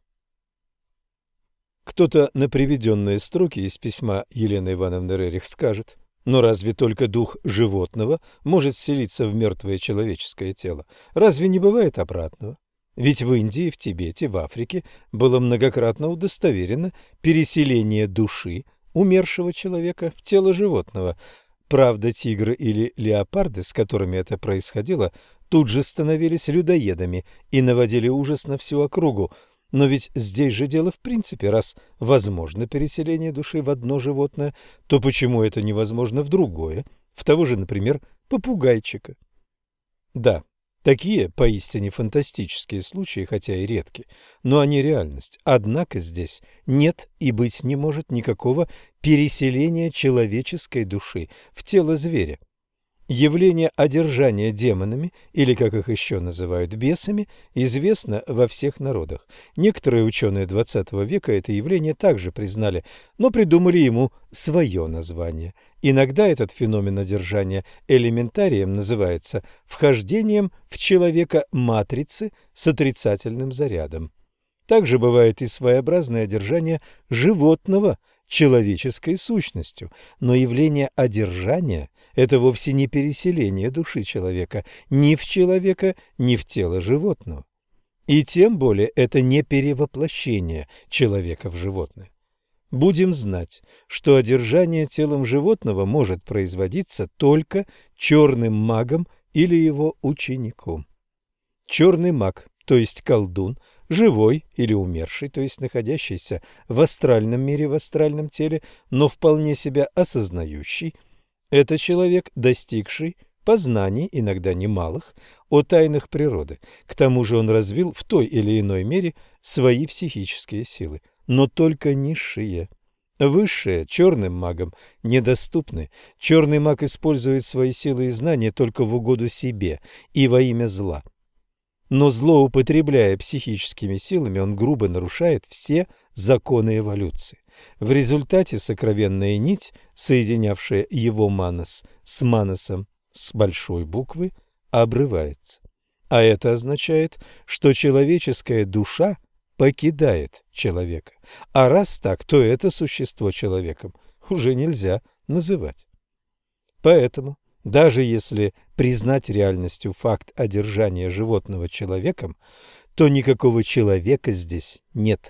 Кто-то на приведенные строки из письма Елены Ивановны Рерих скажет: но разве только дух животного может вселиться в мертвое человеческое тело? Разве не бывает обратного? Ведь в Индии, в Тибете, в Африке было многократно удостоверено переселение души умершего человека в тело животного. Правда, тигры или леопарды, с которыми это происходило, тут же становились людоедами и наводили ужас на всю округу. Но ведь здесь же дело в принципе. Раз возможно переселение души в одно животное, то почему это невозможно в другое, в того же, например, попугайчика? Да, такие поистине фантастические случаи, хотя и редки, но они реальность. Однако здесь нет и быть не может никакого переселения человеческой души в тело зверя. Явление одержания демонами, или, как их еще называют, бесами, известно во всех народах. Некоторые ученые XX века это явление также признали, но придумали ему свое название. Иногда этот феномен одержания элементарием называется вхождением в человека матрицы с отрицательным зарядом. Также бывает и своеобразное одержание животного человеческой сущностью, но явление одержания – это вовсе не переселение души человека ни в человека, ни в тело животного. И тем более это не перевоплощение человека в животное. Будем знать, что одержание телом животного может производиться только черным магом или его учеником. Черный маг, то есть колдун, живой или умерший, то есть находящийся в астральном мире, в астральном теле, но вполне себя осознающий, это человек, достигший познаний, иногда немалых, о тайнах природы. К тому же он развил в той или иной мере свои психические силы, но только низшие. Высшие черным магам недоступны. Черный маг использует свои силы и знания только в угоду себе и во имя зла. Но злоупотребляя психическими силами, он грубо нарушает все законы эволюции. В результате сокровенная нить, соединявшая его манас с манасом с большой буквы, обрывается. А это означает, что человеческая душа покидает человека. А раз так, то это существо человеком уже нельзя называть. Поэтому даже если признать реальностью факт одержания животного человеком, то никакого человека здесь нет.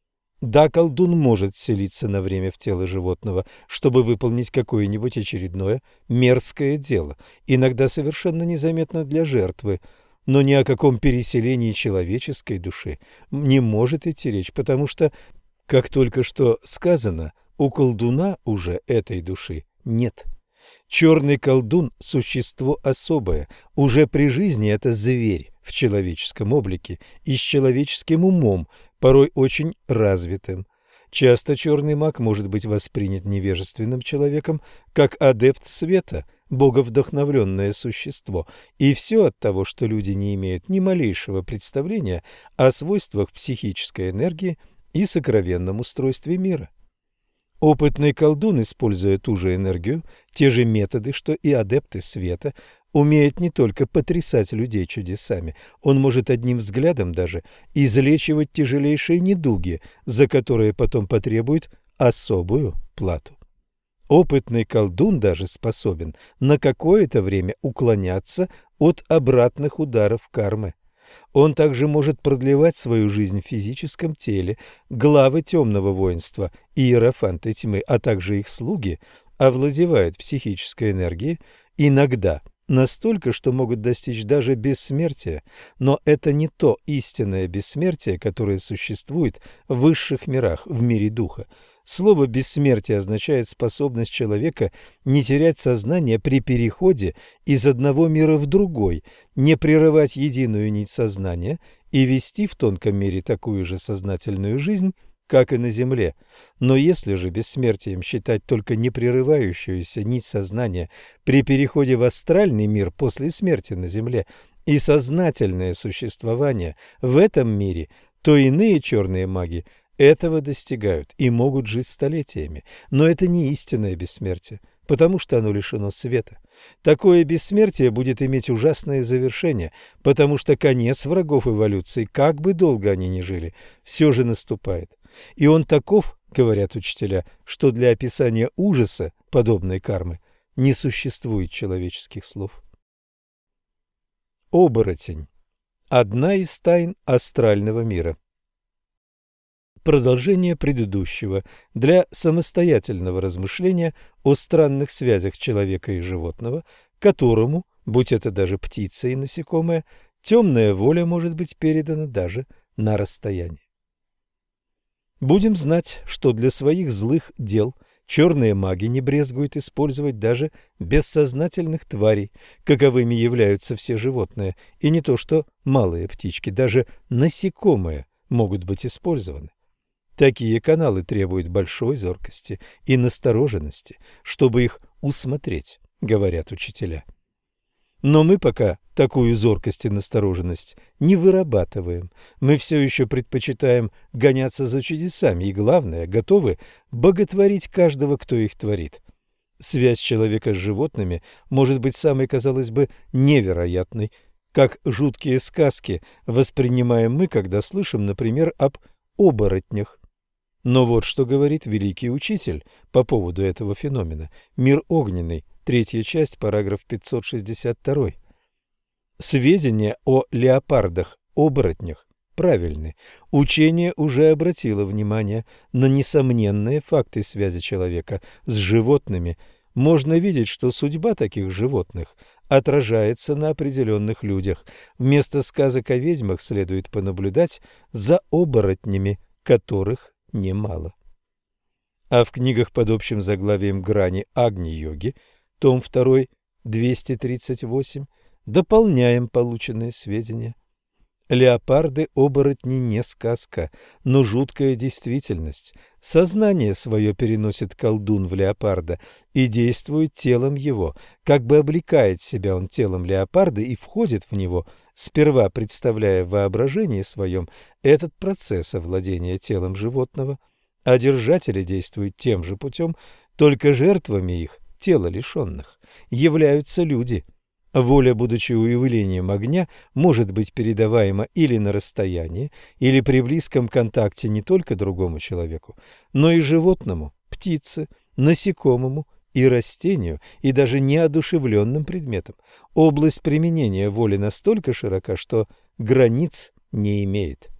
Да, колдун может вселиться на время в тело животного, чтобы выполнить какое-нибудь очередное мерзкое дело, иногда совершенно незаметно для жертвы, но ни о каком переселении человеческой души не может идти речь, потому что, как только что сказано, у колдуна уже этой души нет. Черный колдун – существо особое, уже при жизни это зверь в человеческом облике и с человеческим умом, порой очень развитым. Часто черный маг может быть воспринят невежественным человеком как адепт света, боговдохновленное существо, и все от того, что люди не имеют ни малейшего представления о свойствах психической энергии и сокровенном устройстве мира. Опытный колдун, используя ту же энергию, те же методы, что и адепты света, умеет не только потрясать людей чудесами, он может одним взглядом даже излечивать тяжелейшие недуги, за которые потом потребует особую плату. Опытный колдун даже способен на какое-то время уклоняться от обратных ударов кармы. Он также может продлевать свою жизнь в физическом теле. Главы темного воинства, иерофанты тьмы, а также их слуги овладевают психической энергией, иногда настолько, что могут достичь даже бессмертия, но это не то истинное бессмертие, которое существует в высших мирах, в мире духа. Слово «бессмертие» означает способность человека не терять сознание при переходе из одного мира в другой, не прерывать единую нить сознания и вести в тонком мире такую же сознательную жизнь, как и на земле. Но если же бессмертием считать только непрерывающуюся нить сознания при переходе в астральный мир после смерти на земле и сознательное существование в этом мире, то иные черные маги этого достигают и могут жить столетиями, но это не истинное бессмертие, потому что оно лишено света. Такое бессмертие будет иметь ужасное завершение, потому что конец врагов эволюции, как бы долго они ни жили, все же наступает. И он таков, говорят учителя, что для описания ужаса подобной кармы не существует человеческих слов. Оборотень. Одна из тайн астрального мира. Продолжение предыдущего для самостоятельного размышления о странных связях человека и животного, которому, будь это даже птица и насекомое, темная воля может быть передана даже на расстоянии. Будем знать, что для своих злых дел черные маги не брезгуют использовать даже бессознательных тварей, каковыми являются все животные, и не то что малые птички, даже насекомые могут быть использованы. Такие каналы требуют большой зоркости и настороженности, чтобы их усмотреть, говорят учителя. Но мы пока такую зоркость и настороженность не вырабатываем. Мы все еще предпочитаем гоняться за чудесами и, главное, готовы боготворить каждого, кто их творит. Связь человека с животными может быть самой, казалось бы, невероятной, как жуткие сказки воспринимаем мы, когда слышим, например, об оборотнях. Но вот что говорит великий учитель по поводу этого феномена. Мир огненный, 3 часть, параграф 562. Сведения о леопардах-оборотнях правильны. Учение уже обратило внимание на несомненные факты связи человека с животными. Можно видеть, что судьба таких животных отражается на определенных людях. Вместо сказок о ведьмах следует понаблюдать за оборотнями, которых немало. А в книгах под общим заглавием «Грани Агни-йоги», том 2, 238, дополняем полученные сведения. Леопарды-оборотни не сказка, но жуткая действительность. Сознание свое переносит колдун в леопарда и действует телом его, как бы облекает себя он телом леопарда и входит в него, сперва представляя в воображении своем этот процесс овладения телом животного, а держатели действуют тем же путем, только жертвами их, тела лишенных, являются люди. Воля, будучи уявлением огня, может быть передаваема или на расстоянии, или при близком контакте не только другому человеку, но и животному, птице, насекомому и растению, и даже неодушевленным предметам. Область применения воли настолько широка, что границ не имеет.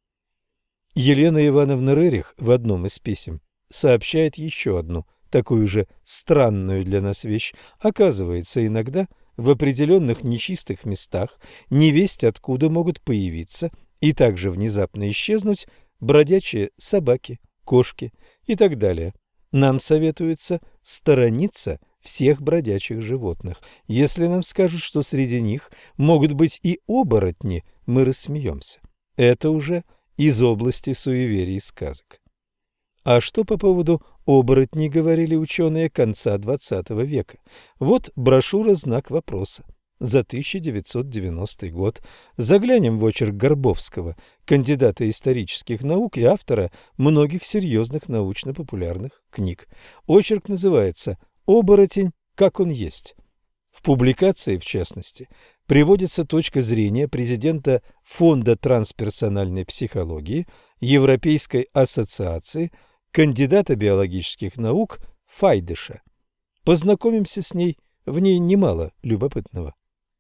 Елена Ивановна Рерих в одном из писем сообщает еще одну, такую же странную для нас вещь. Оказывается, иногда в определенных нечистых местах невесть откуда могут появиться и также внезапно исчезнуть бродячие собаки, кошки и так далее. Нам советуется сторониться всех бродячих животных. Если нам скажут, что среди них могут быть и оборотни, мы рассмеемся. Это уже из области суеверий и сказок. А что по поводу оборотней говорили ученые конца XX века? Вот брошюра «Знак вопроса» за 1990 год. Заглянем в очерк Горбовского, кандидата исторических наук и автора многих серьезных научно-популярных книг. Очерк называется «Оборотень, как он есть». В публикации, в частности, приводится точка зрения президента Фонда трансперсональной психологии Европейской ассоциации, кандидата биологических наук Файдыша. Познакомимся с ней, в ней немало любопытного.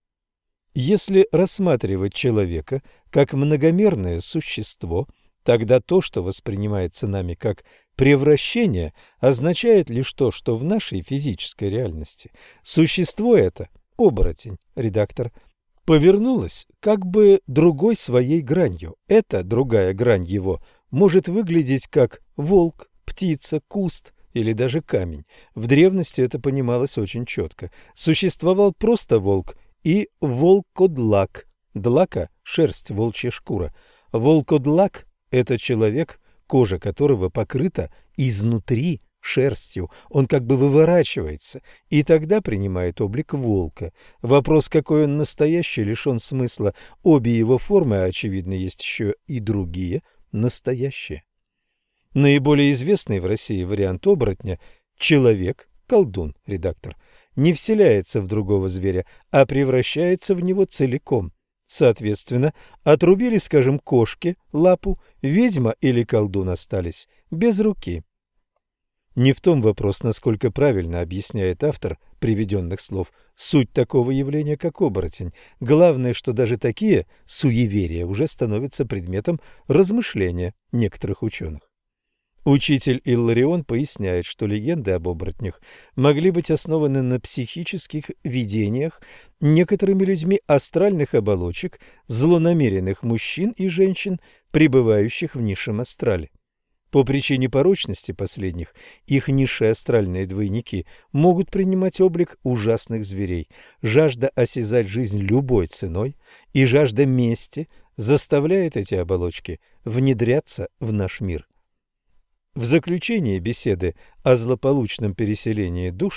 Если рассматривать человека как многомерное существо, тогда то, что воспринимается нами как превращение, означает лишь то, что в нашей физической реальности существо это, оборотень, редактор, повернулось как бы другой своей гранью. Эта другая грань его может выглядеть как волк, птица, куст или даже камень. В древности это понималось очень четко. Существовал просто волк и волкодлак. Длака – шерсть, волчья шкура. Волкодлак – это человек, кожа которого покрыта изнутри шерстью. Он как бы выворачивается и тогда принимает облик волка. Вопрос, какой он настоящий, лишен смысла. Обе его формы, а очевидно, есть еще и другие, настоящие. Наиболее известный в России вариант оборотня – человек, колдун, редактор, не вселяется в другого зверя, а превращается в него целиком. Соответственно, отрубили, скажем, кошке лапу, ведьма или колдун остались без руки. Не в том вопрос, насколько правильно объясняет автор приведенных слов суть такого явления, как оборотень. Главное, что даже такие суеверия уже становятся предметом размышления некоторых ученых. Учитель Илларион поясняет, что легенды об оборотнях могли быть основаны на психических видениях некоторыми людьми астральных оболочек злонамеренных мужчин и женщин, пребывающих в низшем астрале. По причине порочности последних, их низшие астральные двойники могут принимать облик ужасных зверей. Жажда осязать жизнь любой ценой и жажда мести заставляет эти оболочки внедряться в наш мир. В заключение беседы о злополучном переселении душ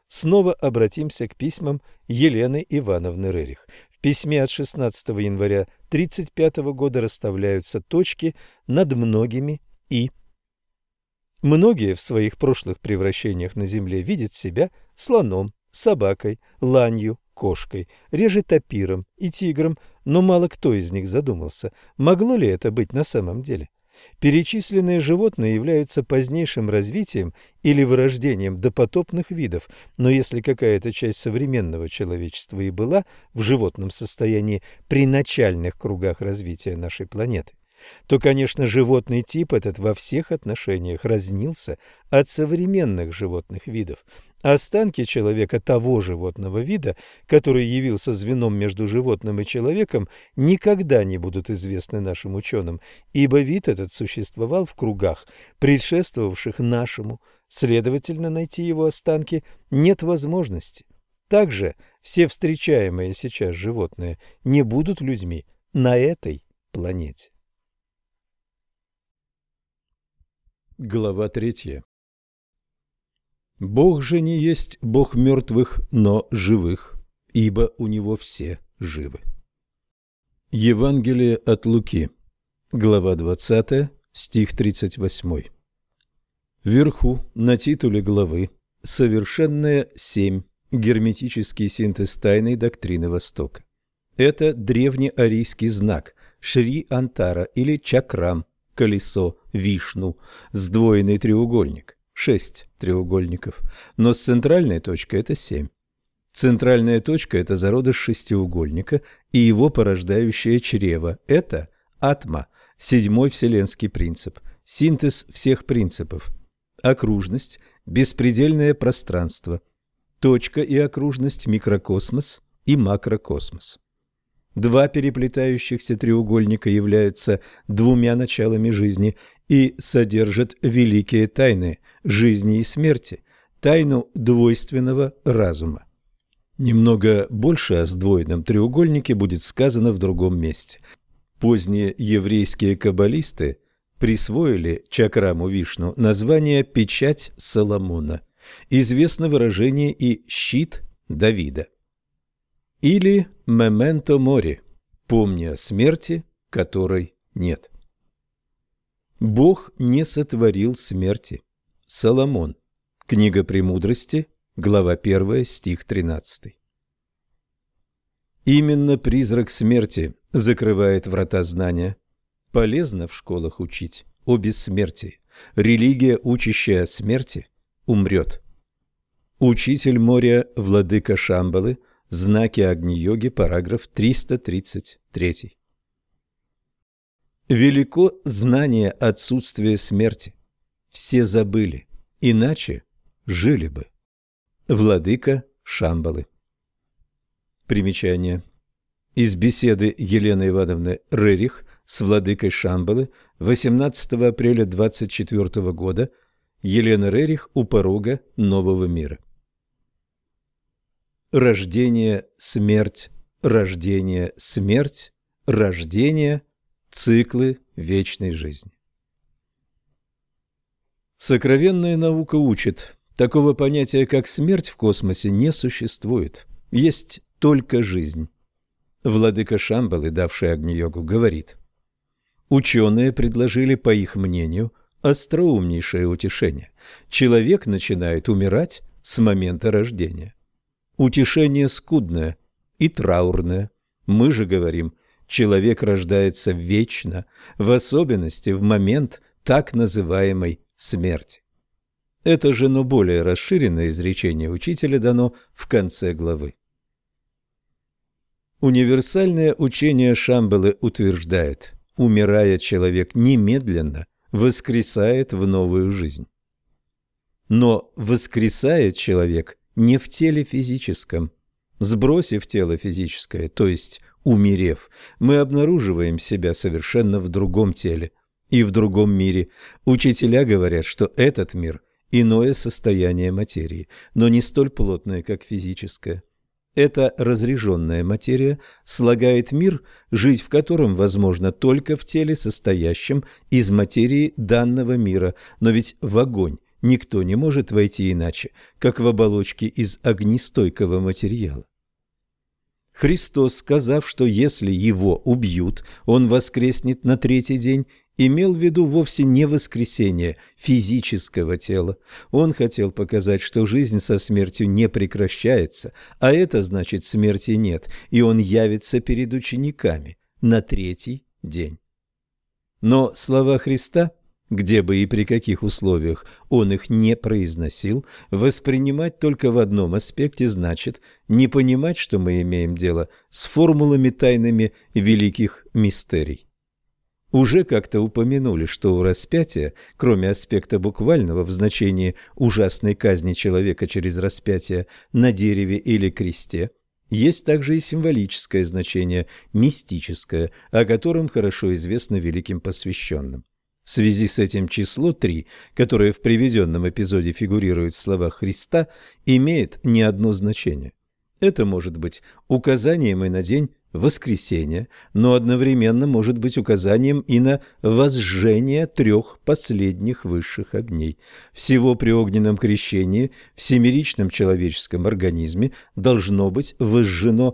Снова обратимся к письмам Елены Ивановны Рерих. В письме от 16 января 1935 года расставляются точки над многими «и». Многие в своих прошлых превращениях на земле видят себя слоном, собакой, ланью, кошкой, реже тапиром и тигром, но мало кто из них задумался, могло ли это быть на самом деле. Перечисленные животные являются позднейшим развитием или вырождением допотопных видов, но если какая-то часть современного человечества и была в животном состоянии при начальных кругах развития нашей планеты, то, конечно, животный тип этот во всех отношениях разнился от современных животных видов. Останки человека того животного вида, который явился звеном между животным и человеком, никогда не будут известны нашим ученым, ибо вид этот существовал в кругах, предшествовавших нашему, следовательно, найти его останки нет возможности. Также все встречаемые сейчас животные не будут людьми на этой планете. Глава 3. Бог же не есть Бог мертвых, но живых, ибо у Него все живы. Евангелие от Луки, глава 20, стих 38. Вверху, на титуле главы, «Совершенная 7. Герметический синтез тайной доктрины Востока». Это древнеарийский знак Шри-Антара или Чакрам, колесо, Вишну, сдвоенный треугольник. 6 треугольников, но с центральной точкой это 7. Центральная точка – это зародыш шестиугольника и его порождающее чрево. Это атма, 7-й вселенский принцип, синтез всех принципов. Окружность – беспредельное пространство. Точка и окружность – микрокосмос и макрокосмос. Два переплетающихся треугольника являются двумя началами жизни и содержат великие тайны жизни и смерти, тайну двойственного разума. Немного больше о сдвоенном треугольнике будет сказано в другом месте. Поздние еврейские каббалисты присвоили чакраму Вишну название «печать Соломона». Известно выражение и «щит Давида». Или «мементо мори» – «помни о смерти, которой нет». Бог не сотворил смерти. Соломон. Книга Премудрости, глава 1, стих 13. Именно призрак смерти закрывает врата знания. Полезно в школах учить о бессмертии. Религия, учащая о смерти, умрет. Учитель моря, владыка Шамбалы, знаки Агни-йоги, параграф 333. Велико знание отсутствия смерти. Все забыли, иначе жили бы. Владыка Шамбалы. Примечание. Из беседы Елены Ивановны Рерих с владыкой Шамбалы 18 апреля 24 года. Елена Рерих у порога нового мира. Рождение, смерть, рождение, смерть, рождение, циклы вечной жизни. Сокровенная наука учит, такого понятия, как смерть в космосе, не существует. Есть только жизнь. Владыка Шамбалы, давший Агни-йогу, говорит: ученые предложили, по их мнению, остроумнейшее утешение. Человек начинает умирать с момента рождения. Утешение скудное и траурное. Мы же говорим, человек рождается вечно, в особенности в момент так называемой смерти. Это же, но более расширенное изречение учителя дано в конце главы. Универсальное учение Шамбалы утверждает, умирая, человек немедленно воскресает в новую жизнь. Но воскресает человек не в теле физическом. Сбросив тело физическое, то есть умерев, мы обнаруживаем себя совершенно в другом теле и в другом мире. Учителя говорят, что этот мир – иное состояние материи, но не столь плотное, как физическое. Эта разряженная материя слагает мир, жить в котором возможно только в теле, состоящем из материи данного мира, но ведь в огонь никто не может войти иначе, как в оболочке из огнестойкого материала. Христос, сказав, что если его убьют, он воскреснет на третий день, имел в виду вовсе не воскресение физического тела. Он хотел показать, что жизнь со смертью не прекращается, а это значит, смерти нет, и он явится перед учениками на третий день. Но слова Христа, где бы и при каких условиях он их не произносил, воспринимать только в одном аспекте значит не понимать, что мы имеем дело с формулами тайными великих мистерий. Уже как-то упомянули, что у распятия, кроме аспекта буквального в значении ужасной казни человека через распятие на дереве или кресте, есть также и символическое значение, мистическое, о котором хорошо известно великим посвященным. В связи с этим число 3, которое в приведенном эпизоде фигурирует в словах Христа, имеет не одно значение. Это может быть указанием и на день воскресения, но одновременно может быть указанием и на возжжение 3 последних высших огней. Всего при огненном крещении в семеричном человеческом организме должно быть возжжено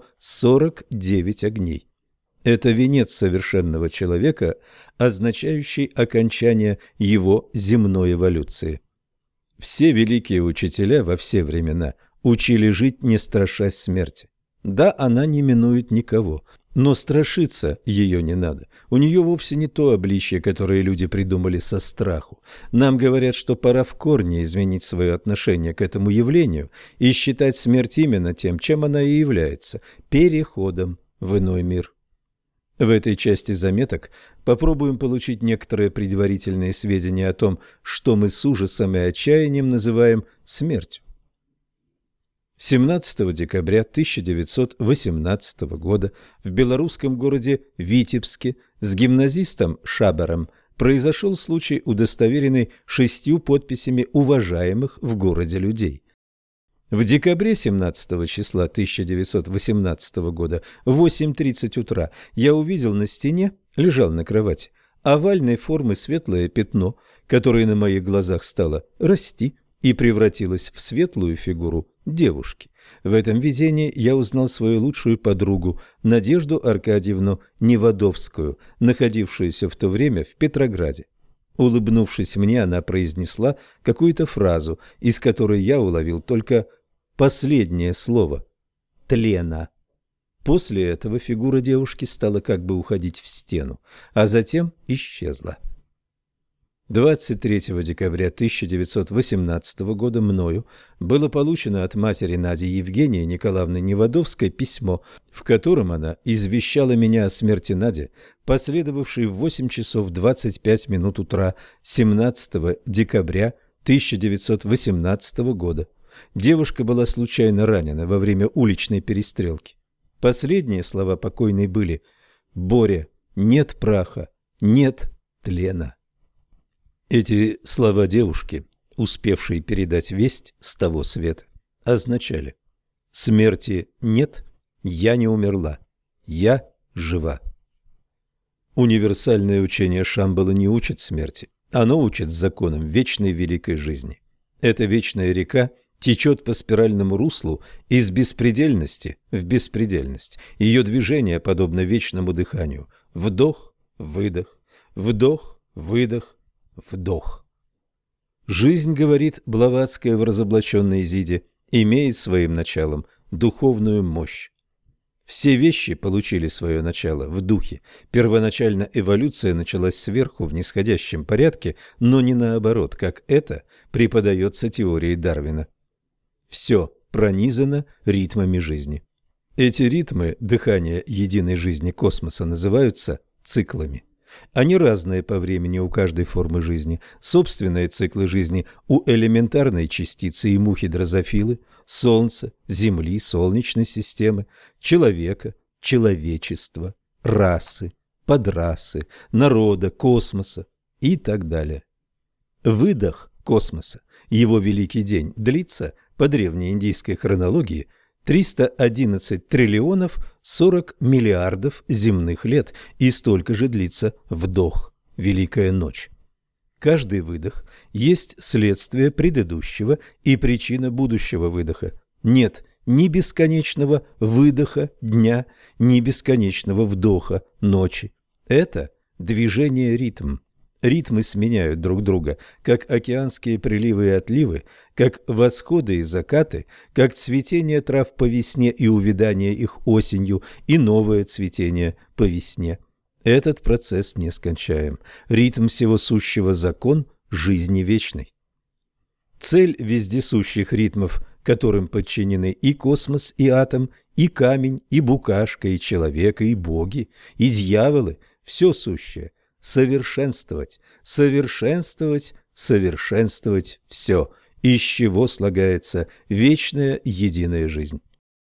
49 огней. Это венец совершенного человека, означающий окончание его земной эволюции. Все великие учителя во все времена учили жить, не страшась смерти. Да, она не минует никого, но страшиться ее не надо. У нее вовсе не то обличье, которое люди придумали со страху. Нам говорят, что пора в корне изменить свое отношение к этому явлению и считать смерть именно тем, чем она и является – переходом в иной мир. В этой части заметок попробуем получить некоторые предварительные сведения о том, что мы с ужасом и отчаянием называем смертью. 17 декабря 1918 года в белорусском городе Витебске с гимназистом Шабером произошел случай, удостоверенный 6 подписями уважаемых в городе людей. В декабре 17 числа 1918 года в 8:30 утра я увидел на стене, лежал на кровати, овальной формы светлое пятно, которое на моих глазах стало расти и превратилось в светлую фигуру девушки. В этом видении я узнал свою лучшую подругу Надежду Аркадьевну Неводовскую, находившуюся в то время в Петрограде. Улыбнувшись мне, она произнесла какую-то фразу, из которой я уловил только последнее слово – «тлена». После этого фигура девушки стала как бы уходить в стену, а затем исчезла. 23 декабря 1918 года мною было получено от матери Нади Евгении Николаевны Неводовской письмо, в котором она извещала меня о смерти Нади, последовавшей в 8 часов 25 минут утра 17 декабря 1918 года. Девушка была случайно ранена во время уличной перестрелки. Последние слова покойной были: «Боря, нет праха, нет тлена». Эти слова девушки, успевшей передать весть с того света, означали: смерти нет, я не умерла, я жива. Универсальное учение Шамбала не учит смерти, оно учит законам вечной великой жизни. Эта вечная река течет по спиральному руслу из беспредельности в беспредельность. Ее движение подобно вечному дыханию. Вдох, выдох, вдох, выдох, вдох. Жизнь, говорит Блаватская в разоблаченной Изиде, имеет своим началом духовную мощь. Все вещи получили свое начало в духе. Первоначально эволюция началась сверху в нисходящем порядке, но не наоборот, как это преподается теорией Дарвина. Все пронизано ритмами жизни. Эти ритмы дыхания единой жизни космоса называются циклами. Они разные по времени у каждой формы жизни. Собственные циклы жизни у элементарной частицы и мухи дрозофилы, Солнца, Земли, Солнечной системы, человека, человечества, расы, подрасы, народа, космоса и так далее. Выдох космоса, его великий день, длится по древней индийской хронологии 311 триллионов 40 миллиардов земных лет, и столько же длится вдох, Великая ночь. Каждый выдох есть следствие предыдущего и причина будущего выдоха. Нет ни бесконечного выдоха дня, ни бесконечного вдоха ночи. Это движение-ритм. Ритмы сменяют друг друга, как океанские приливы и отливы, как восходы и закаты, как цветение трав по весне и увядание их осенью, и новое цветение по весне. Этот процесс нескончаем. Ритм всего сущего – закон жизни вечной. Цель вездесущих ритмов, которым подчинены и космос, и атом, и камень, и букашка, и человек, и боги, и дьяволы – все сущее – совершенствовать, совершенствовать, совершенствовать все, из чего слагается вечная единая жизнь.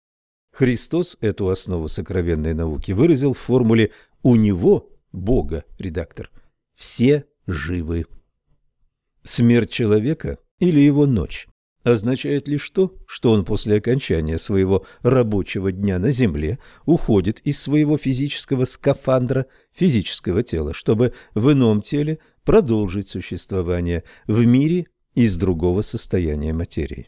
Христос эту основу сокровенной науки выразил в формуле «У него, Бога, редактор, все живы». Смерть человека или его ночь означает лишь то, что он после окончания своего рабочего дня на земле уходит из своего физического скафандра, физического тела, чтобы в ином теле продолжить существование в мире из другого состояния материи.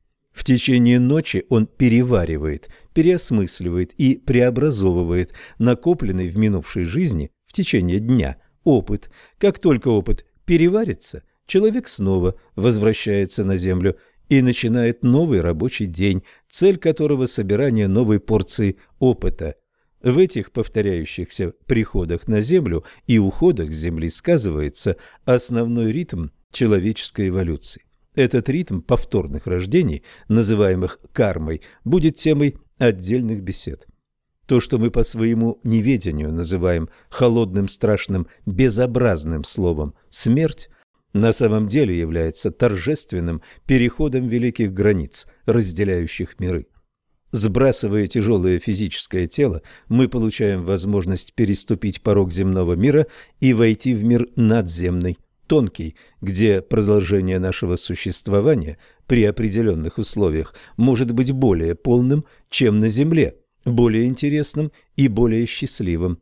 В течение ночи он переваривает, переосмысливает и преобразовывает накопленный в минувшей жизни в течение дня опыт. Как только опыт переварится, человек снова возвращается на землю и начинает новый рабочий день, цель которого – собирание новой порции опыта. В этих повторяющихся приходах на землю и уходах с земли сказывается основной ритм человеческой эволюции. Этот ритм повторных рождений, называемых кармой, будет темой отдельных бесед. То, что мы по своему неведению называем холодным, страшным, безобразным словом «смерть», на самом деле является торжественным переходом великих границ, разделяющих миры. Сбрасывая тяжелое физическое тело, мы получаем возможность переступить порог земного мира и войти в мир надземный, тонкий, где продолжение нашего существования при определенных условиях может быть более полным, чем на земле, более интересным и более счастливым.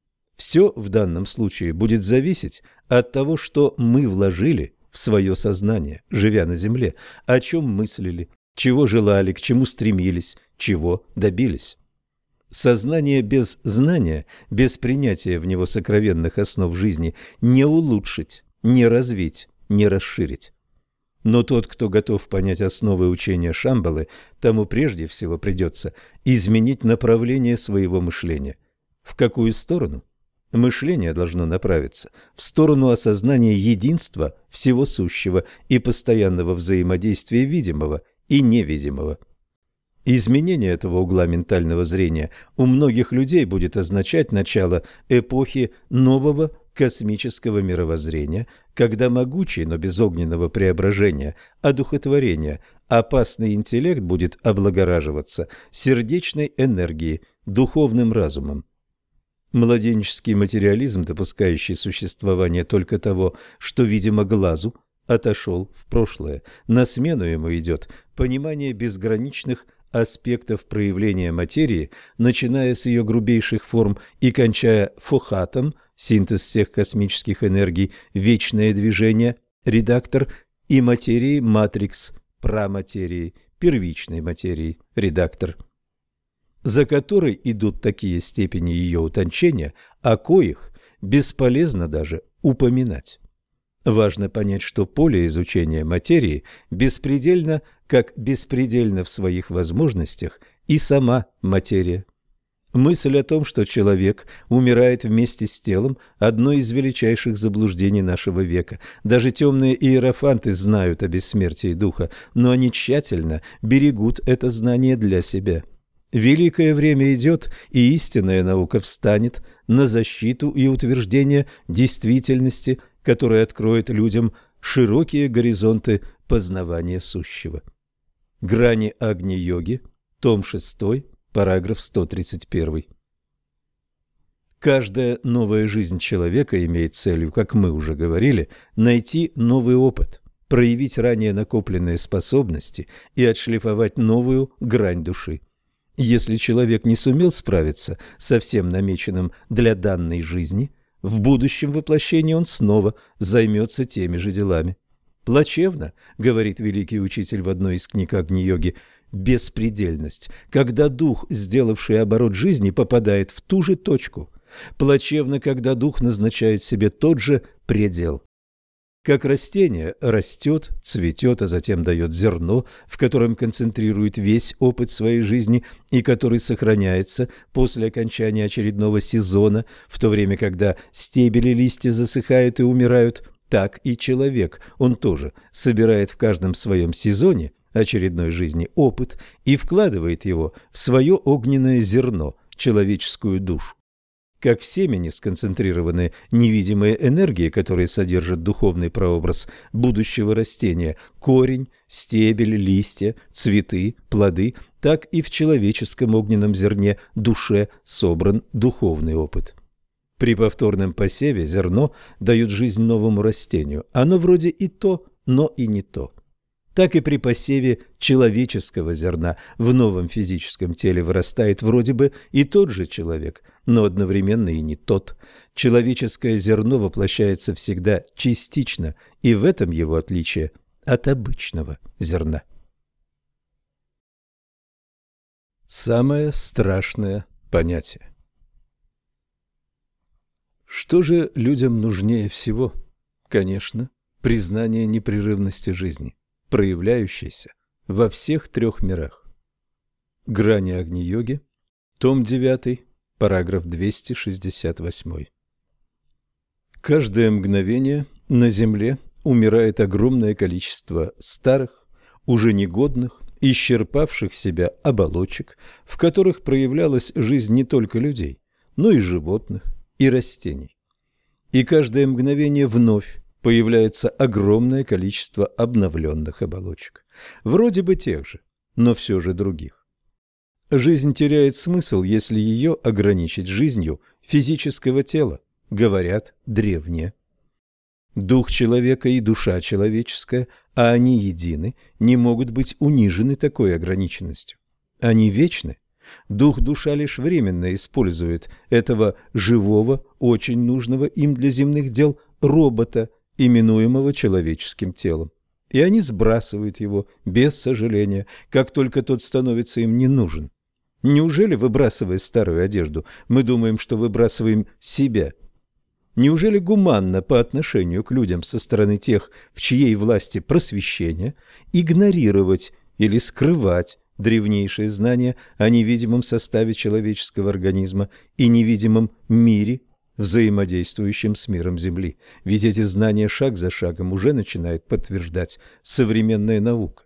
Все в данном случае будет зависеть от того, что мы вложили в свое сознание, живя на земле, о чем мыслили, чего желали, к чему стремились, чего добились. Сознание без знания, без принятия в него сокровенных основ жизни не улучшить, не развить, не расширить. Но тот, кто готов понять основы учения Шамбалы, тому прежде всего придется изменить направление своего мышления. В какую сторону? Мышление должно направиться в сторону осознания единства всего сущего и постоянного взаимодействия видимого и невидимого. Изменение этого угла ментального зрения у многих людей будет означать начало эпохи нового космического мировоззрения, когда могучий, но без огненного преображения, одухотворения, опасный интеллект будет облагораживаться сердечной энергией, духовным разумом. Младенческий материализм, допускающий существование только того, что видимо глазу, отошел в прошлое. На смену ему идет понимание безграничных аспектов проявления материи, начиная с ее грубейших форм и кончая фохатом, синтез всех космических энергий, вечное движение, редактор, и материи, матрикс, праматерии, первичной материи, редактор, за которой идут такие степени ее утончения, о коих бесполезно даже упоминать. Важно понять, что поле изучения материи беспредельно, как беспредельно в своих возможностях и сама материя. Мысль о том, что человек умирает вместе с телом, одно из величайших заблуждений нашего века. Даже темные иерофанты знают о бессмертии духа, но они тщательно берегут это знание для себя. Великое время идет, и истинная наука встанет на защиту и утверждение действительности, которая откроет людям широкие горизонты познавания сущего. Грани Агни-йоги, том 6, параграф 131. Каждая новая жизнь человека имеет целью, как мы уже говорили, найти новый опыт, проявить ранее накопленные способности и отшлифовать новую грань души. Если человек не сумел справиться со всем намеченным для данной жизни, В будущем воплощении он снова займется теми же делами. Плачевно, говорит великий учитель в одной из книг Агни-йоги, беспредельность, когда дух, сделавший оборот жизни, попадает в ту же точку. Плачевно, когда дух назначает себе тот же предел. Как растение растет, цветет, а затем дает зерно, в котором концентрирует весь опыт своей жизни и который сохраняется после окончания очередного сезона, в то время, когда стебели и листья засыхают и умирают, так и человек, он тоже собирает в каждом своем сезоне очередной жизни опыт и вкладывает его в свое огненное зерно, человеческую душу. Как в семени сконцентрированы невидимые энергии, которые содержат духовный прообраз будущего растения, корень, стебель, листья, цветы, плоды, так и в человеческом огненном зерне, душе, собран духовный опыт. При повторном посеве зерно дает жизнь новому растению. Оно вроде и то, но и не то. Так и при посеве человеческого зерна в новом физическом теле вырастает вроде бы и тот же человек, но одновременно и не тот. Человеческое зерно воплощается всегда частично, и в этом его отличие от обычного зерна. Самое страшное понятие. Что же людям нужнее всего? Конечно, признание непрерывности жизни, проявляющейся во всех трех мирах. Грани Агни-йоги, том 9, параграф 268. Каждое мгновение на Земле умирает огромное количество старых, уже негодных, исчерпавших себя оболочек, в которых проявлялась жизнь не только людей, но и животных, и растений. И каждое мгновение вновь появляется огромное количество обновленных оболочек, вроде бы тех же, но все же других. Жизнь теряет смысл, если ее ограничить жизнью физического тела, говорят древние. Дух человека и душа человеческая, а они едины, не могут быть унижены такой ограниченностью. Они вечны. Дух-душа лишь временно использует этого живого, очень нужного им для земных дел робота, именуемого человеческим телом. И они сбрасывают его без сожаления, как только тот становится им не нужен. Неужели, выбрасывая старую одежду, мы думаем, что выбрасываем себя? Неужели гуманно по отношению к людям со стороны тех, в чьей власти просвещение, игнорировать или скрывать древнейшие знания о невидимом составе человеческого организма и невидимом мире, взаимодействующем с миром Земли? Ведь эти знания шаг за шагом уже начинает подтверждать современная наука.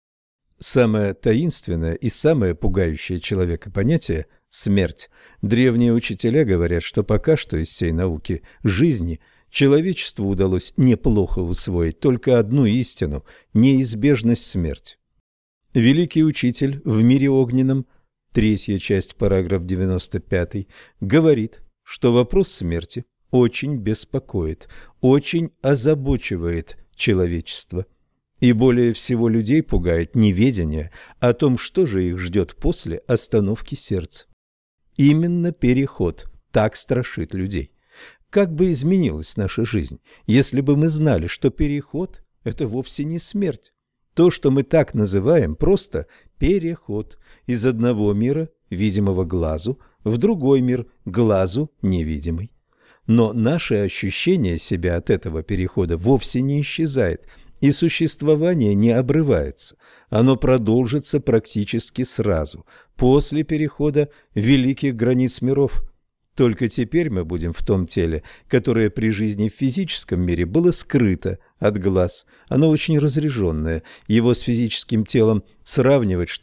Самое таинственное и самое пугающее человека понятие – смерть. Древние учителя говорят, что пока что из всей науки жизни человечеству удалось неплохо усвоить только одну истину – неизбежность смерти. Великий учитель в мире огненном, 3 часть, параграф 95, говорит, что вопрос смерти очень беспокоит, очень озабочивает человечество. И более всего людей пугает неведение о том, что же их ждет после остановки сердца. Именно переход так страшит людей. Как бы изменилась наша жизнь, если бы мы знали, что переход – это вовсе не смерть. То, что мы так называем, просто переход из одного мира, видимого глазу, в другой мир, глазу невидимый. Но наше ощущение себя от этого перехода вовсе не исчезает, и существование не обрывается. Оно продолжится практически сразу, после перехода великих границ миров. Только теперь мы будем в том теле, которое при жизни в физическом мире было скрыто от глаз. Оно очень разряженное. Его с физическим телом сравнивать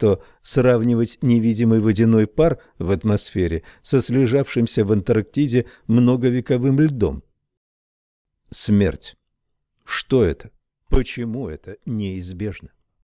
невидимый водяной пар в атмосфере со слежавшимся в Антарктиде многовековым льдом. Смерть. Что это? Почему это неизбежно?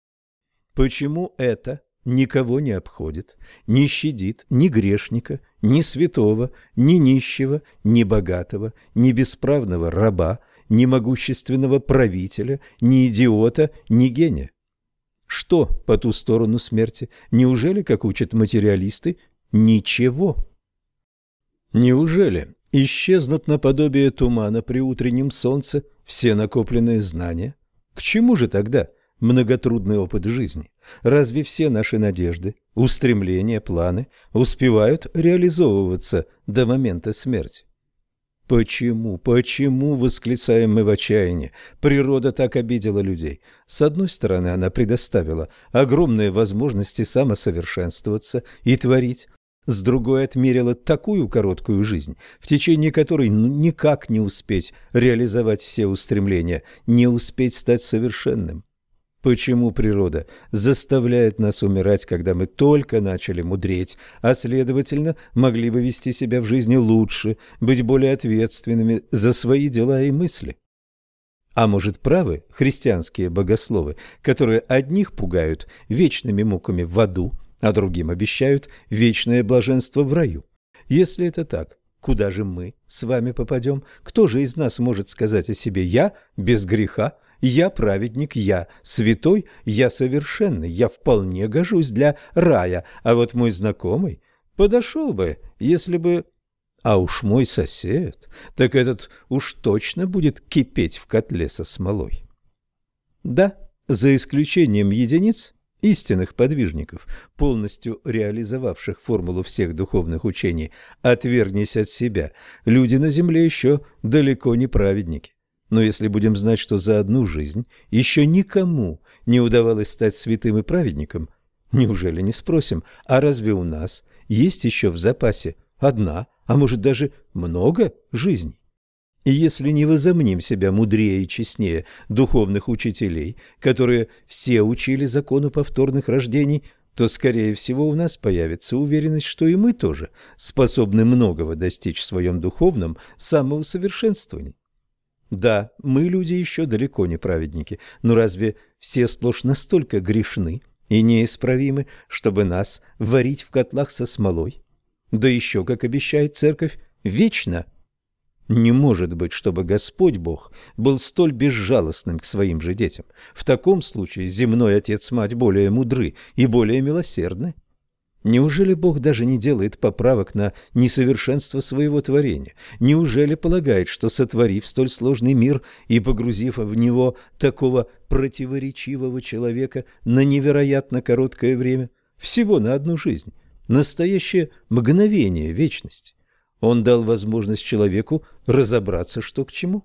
Почему это никого не обходит, не щадит ни грешника, ни святого, ни нищего, ни богатого, ни бесправного раба, ни могущественного правителя, ни идиота, ни гения? Что по ту сторону смерти? Неужели, как учат материалисты, ничего? Неужели Исчезнут наподобие тумана при утреннем солнце все накопленные знания. К чему же тогда многотрудный опыт жизни? Разве все наши надежды, устремления, планы успевают реализовываться до момента смерти? Почему, восклицаем мы в отчаянии, природа так обидела людей? С одной стороны, она предоставила огромные возможности самосовершенствоваться и творить. С другой, отмерила такую короткую жизнь, в течение которой никак не успеть реализовать все устремления, не успеть стать совершенным. Почему природа заставляет нас умирать, когда мы только начали мудреть, а, следовательно, могли бы вести себя в жизни лучше, быть более ответственными за свои дела и мысли? А может, правы христианские богословы, которые одних пугают вечными муками в аду, а другим обещают вечное блаженство в раю? Если это так, куда же мы с вами попадем? Кто же из нас может сказать о себе: «Я без греха, я праведник, я святой, я совершенный, я вполне гожусь для рая, а вот мой знакомый подошел бы, если бы...» А уж мой сосед, так этот уж точно будет кипеть в котле со смолой. Да, за исключением единиц, истинных подвижников, полностью реализовавших формулу всех духовных учений «отвергнись от себя», люди на земле еще далеко не праведники. Но если будем знать, что за одну жизнь еще никому не удавалось стать святым и праведником, неужели не спросим, а разве у нас есть еще в запасе одна, а может даже много жизней? И если не возомним себя мудрее и честнее духовных учителей, которые все учили закону повторных рождений, то, скорее всего, у нас появится уверенность, что и мы тоже способны многого достичь в своем духовном самоусовершенствовании. Да, мы, люди, еще далеко не праведники, но разве все сплошь настолько грешны и неисправимы, чтобы нас варить в котлах со смолой? Да еще, как обещает Церковь, вечно. Не может быть, чтобы Господь Бог был столь безжалостным к своим же детям. В таком случае земной Отец-Мать более мудры и более милосердны. Неужели Бог даже не делает поправок на несовершенство своего творения? Неужели полагает, что, сотворив столь сложный мир и погрузив в него такого противоречивого человека на невероятно короткое время, всего на одну жизнь, настоящее мгновение вечности, Он дал возможность человеку разобраться, что к чему?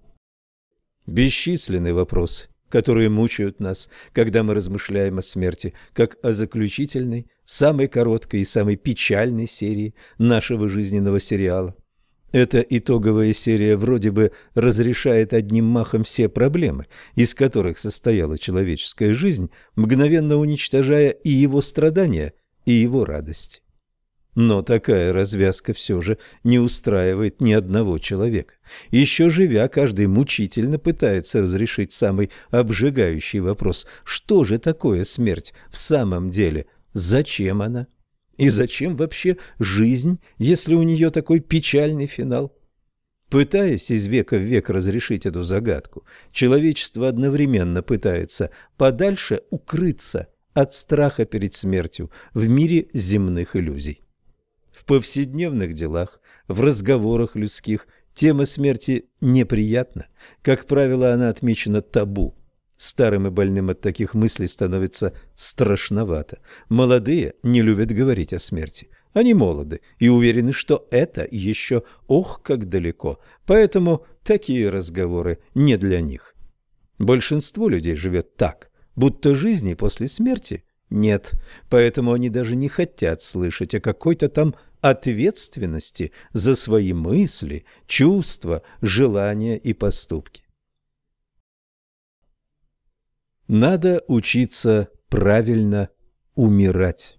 Бесчисленные вопросы, которые мучают нас, когда мы размышляем о смерти, как о заключительной, самой короткой и самой печальной серии нашего жизненного сериала. Эта итоговая серия вроде бы разрешает одним махом все проблемы, из которых состояла человеческая жизнь, мгновенно уничтожая и его страдания, и его радость. Но такая развязка все же не устраивает ни одного человека. Еще живя, каждый мучительно пытается разрешить самый обжигающий вопрос: что же такое смерть в самом деле? Зачем она? И зачем вообще жизнь, если у нее такой печальный финал? Пытаясь из века в век разрешить эту загадку, человечество одновременно пытается подальше укрыться от страха перед смертью в мире земных иллюзий. В повседневных делах, в разговорах людских тема смерти неприятна. Как правило, она отмечена табу. Старым и больным от таких мыслей становится страшновато. Молодые не любят говорить о смерти. Они молоды и уверены, что это еще ох как далеко, поэтому такие разговоры не для них. Большинство людей живет так, будто жизни после смерти нет, поэтому они даже не хотят слышать о какой-то там ответственности за свои мысли, чувства, желания и поступки. Надо учиться правильно умирать.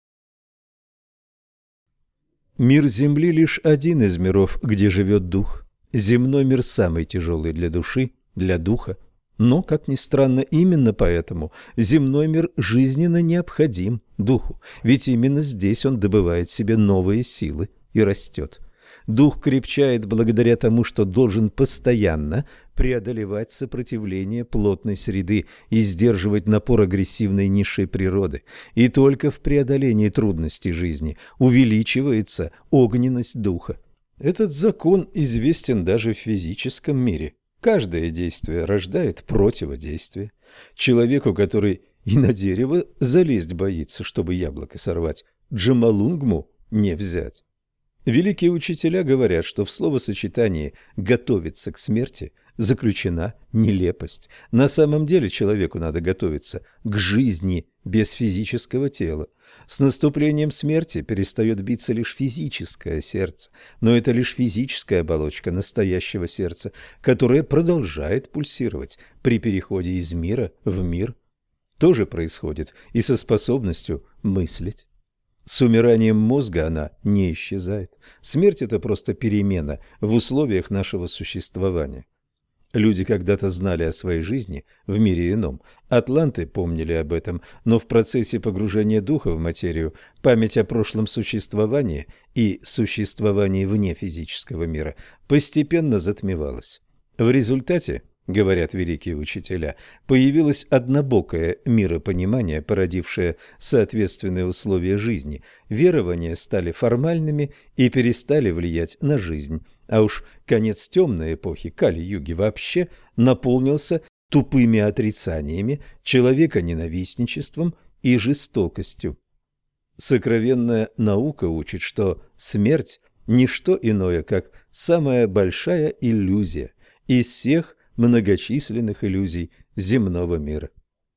Мир Земли лишь один из миров, где живет дух. Земной мир самый тяжелый для души, для духа. Но, как ни странно, именно поэтому земной мир жизненно необходим духу, ведь именно здесь он добывает себе новые силы и растет. Дух крепчает благодаря тому, что должен постоянно преодолевать сопротивление плотной среды и сдерживать напор агрессивной низшей природы. И только в преодолении трудностей жизни увеличивается огненность духа. Этот закон известен даже в физическом мире. Каждое действие рождает противодействие. Человеку, который и на дерево залезть боится, чтобы яблоко сорвать, Джомолунгму не взять. Великие учителя говорят, что в словосочетании «готовиться к смерти» заключена нелепость. На самом деле человеку надо готовиться к жизни без физического тела. С наступлением смерти перестает биться лишь физическое сердце, но это лишь физическая оболочка настоящего сердца, которая продолжает пульсировать при переходе из мира в мир. То же происходит и со способностью мыслить. С умиранием мозга она не исчезает. Смерть – это просто перемена в условиях нашего существования. Люди когда-то знали о своей жизни в мире ином. Атланты помнили об этом, но в процессе погружения духа в материю память о прошлом существовании и существовании вне физического мира постепенно затмевалась. В результате, говорят великие учителя, появилось однобокое миропонимание, породившее соответственные условия жизни. Верования стали формальными и перестали влиять на жизнь. А уж конец темной эпохи, Кали-юги, вообще наполнился тупыми отрицаниями, человеконенавистничеством и жестокостью. Сокровенная наука учит, что смерть – не что иное, как самая большая иллюзия из всех многочисленных иллюзий земного мира.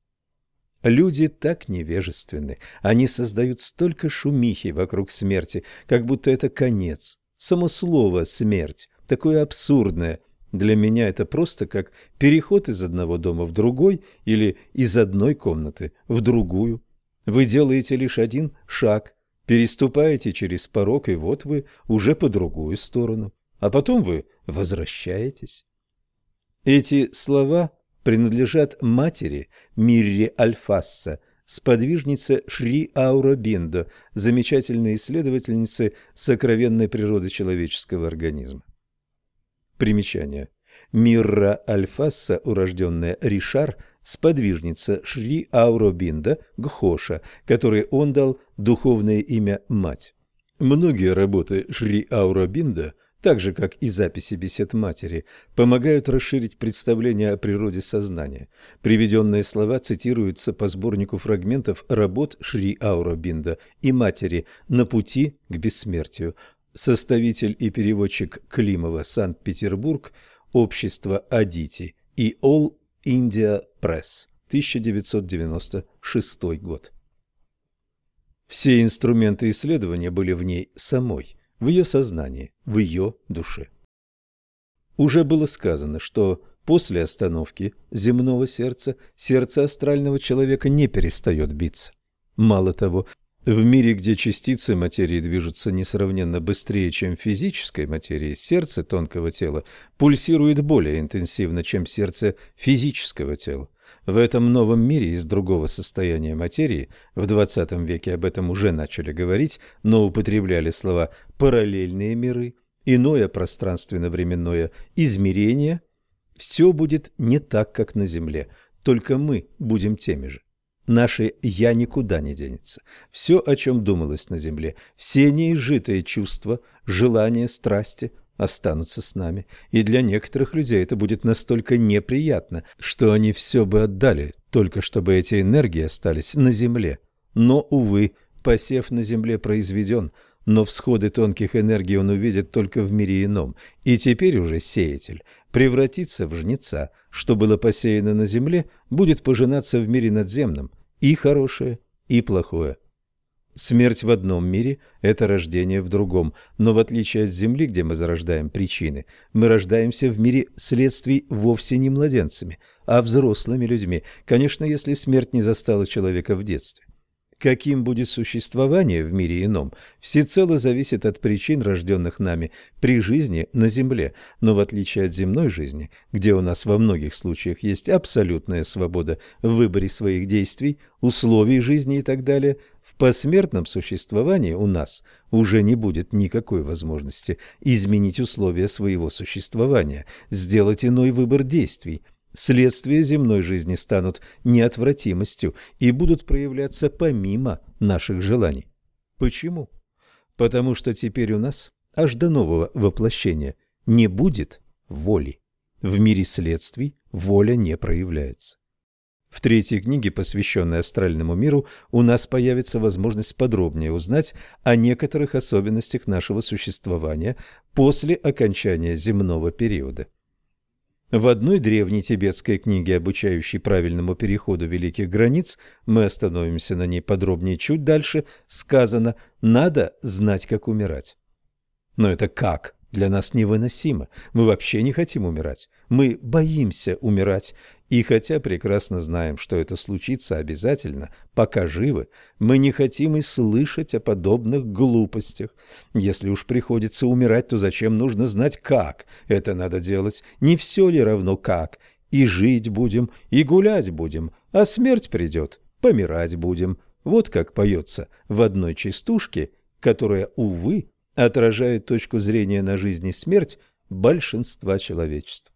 Люди так невежественны, они создают столько шумихи вокруг смерти, как будто это конец. Само слово «смерть» такое абсурдное. Для меня это просто как переход из одного дома в другой или из одной комнаты в другую. Вы делаете лишь один шаг, переступаете через порог, и вот вы уже по другую сторону, а потом вы возвращаетесь. Эти слова принадлежат матери Мирре Альфасса, сподвижнице Шри Ауробиндо, замечательной исследовательнице сокровенной природы человеческого организма. Примечание. Мирра Альфасса, урожденная Ришар, сподвижница Шри Ауробиндо Гхоша, которой он дал духовное имя «Мать». Многие работы Шри Ауробиндо, так же, как и записи бесед матери, помогают расширить представление о природе сознания. Приведенные слова цитируются по сборнику фрагментов работ Шри Ауробиндо и матери «На пути к бессмертию». Составитель и переводчик Климова, Санкт-Петербург, Общество Адити и All India Press, 1996 год. Все инструменты исследования были в ней самой, в ее сознании, в ее душе. Уже было сказано, что после остановки земного сердца сердце астрального человека не перестает биться. Мало того, в мире, где частицы материи движутся несравненно быстрее, чем в физической материи, сердце тонкого тела пульсирует более интенсивно, чем сердце физического тела. В этом новом мире из другого состояния материи, в 20 веке об этом уже начали говорить, но употребляли слова «параллельные миры», «иное пространственно-временное измерение», все будет не так, как на Земле, только мы будем теми же. Наше «я» никуда не денется. Все, о чем думалось на Земле, все неизжитые чувства, желания, страсти останутся с нами. И для некоторых людей это будет настолько неприятно, что они все бы отдали, только чтобы эти энергии остались на Земле. Но, увы, посев на Земле произведен, но всходы тонких энергий он увидит только в мире ином. И теперь уже сеятель превратится в жнеца. Что было посеяно на Земле, будет пожинаться в мире надземном. И хорошее, и плохое. Смерть в одном мире – это рождение в другом, но в отличие от Земли, где мы зарождаем причины, мы рождаемся в мире следствий вовсе не младенцами, а взрослыми людьми, конечно, если смерть не застала человека в детстве. Каким будет существование в мире ином, всецело зависит от причин, рожденных нами при жизни на Земле, но в отличие от земной жизни, где у нас во многих случаях есть абсолютная свобода в выборе своих действий, условий жизни и так далее, в посмертном существовании у нас уже не будет никакой возможности изменить условия своего существования, сделать иной выбор действий. Следствия земной жизни станут неотвратимостью и будут проявляться помимо наших желаний. Почему? Потому что теперь у нас аж до нового воплощения, не будет воли. В мире следствий воля не проявляется. В третьей книге, посвященной астральному миру, у нас появится возможность подробнее узнать о некоторых особенностях нашего существования после окончания земного периода. В одной древней тибетской книге, обучающей правильному переходу великих границ, мы остановимся на ней подробнее чуть дальше, сказано «надо знать, как умирать». Но это как? Для нас невыносимо. Мы вообще не хотим умирать. Мы боимся умирать. И хотя прекрасно знаем, что это случится обязательно, пока живы, мы не хотим и слышать о подобных глупостях. Если уж приходится умирать, то зачем нужно знать, как это надо делать? Не все ли равно как? И жить будем, и гулять будем, а смерть придет, помирать будем. Вот как поется в одной частушке, которая, увы, отражает точку зрения на жизнь и смерть большинства человечества.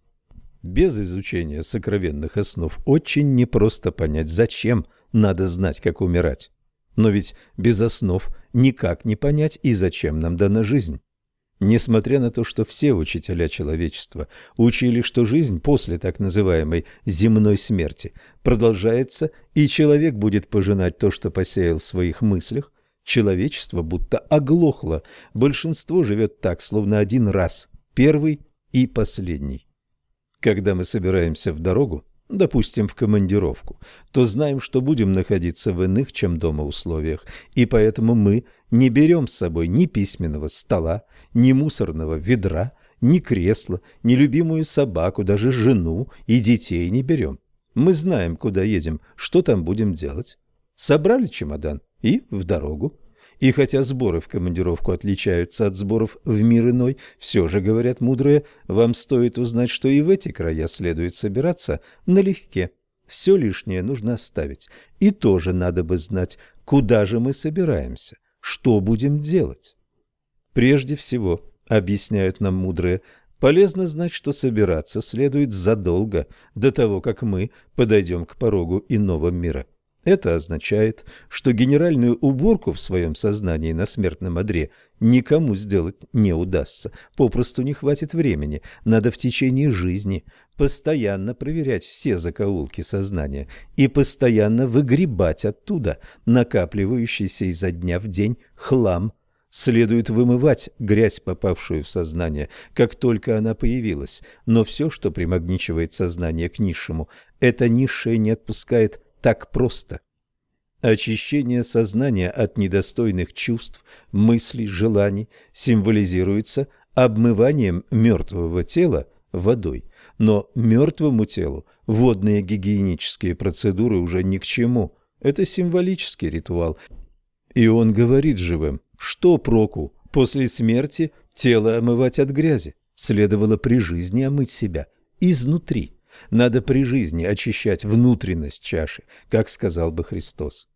Без изучения сокровенных основ очень непросто понять, зачем надо знать, как умирать. Но ведь без основ никак не понять, и зачем нам дана жизнь. Несмотря на то, что все учителя человечества учили, что жизнь после так называемой земной смерти продолжается, и человек будет пожинать то, что посеял в своих мыслях, человечество будто оглохло. Большинство живет так, словно один раз, первый и последний. Когда мы собираемся в дорогу, допустим, в командировку, то знаем, что будем находиться в иных, чем дома, условиях, и поэтому мы не берем с собой ни письменного стола, ни мусорного ведра, ни кресла, ни любимую собаку, даже жену и детей не берем. Мы знаем, куда едем, что там будем делать. Собрали чемодан и в дорогу. И хотя сборы в командировку отличаются от сборов в мир иной, все же, говорят мудрые, вам стоит узнать, что и в эти края следует собираться налегке. Все лишнее нужно оставить. И тоже надо бы знать, куда же мы собираемся, что будем делать. Прежде всего, объясняют нам мудрые, полезно знать, что собираться следует задолго до того, как мы подойдем к порогу иного мира. Это означает, что генеральную уборку в своем сознании на смертном одре никому сделать не удастся, попросту не хватит времени. Надо в течение жизни постоянно проверять все закоулки сознания и постоянно выгребать оттуда накапливающийся изо дня в день хлам. Следует вымывать грязь, попавшую в сознание, как только она появилась, но все, что примагничивает сознание к низшему, это низшее не отпускает так просто. Очищение сознания от недостойных чувств, мыслей, желаний символизируется обмыванием мертвого тела водой. Но мертвому телу водные гигиенические процедуры уже ни к чему. Это символический ритуал. И он говорит живым, что проку после смерти тело омывать от грязи? Следовало при жизни омыть себя изнутри. Надо при жизни очищать внутренность чаши, как сказал бы Христос.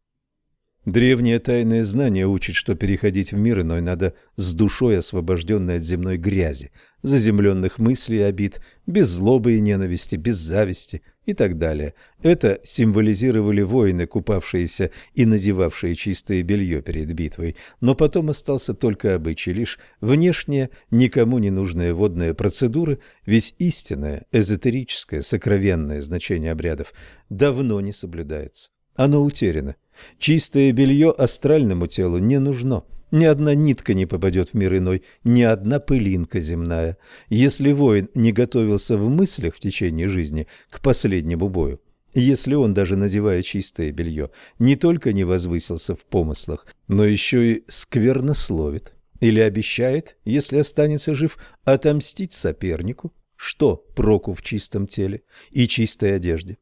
Древнее тайное знание учит, что переходить в мир иной надо с душой, освобожденной от земной грязи, заземленных мыслей и обид, без злобы и ненависти, без зависти и так далее. Это символизировали воины, купавшиеся и надевавшие чистое белье перед битвой, но потом остался только обычай, лишь внешние, никому не нужные водные процедуры, ведь истинное, эзотерическое, сокровенное значение обрядов давно не соблюдается. Оно утеряно. Чистое белье астральному телу не нужно. Ни одна нитка не попадет в мир иной, ни одна пылинка земная. Если воин не готовился в мыслях в течение жизни к последнему бою, если он, даже надевая чистое белье, не только не возвысился в помыслах, но еще и сквернословит или обещает, если останется жив, отомстить сопернику, что проку в чистом теле и чистой одежде?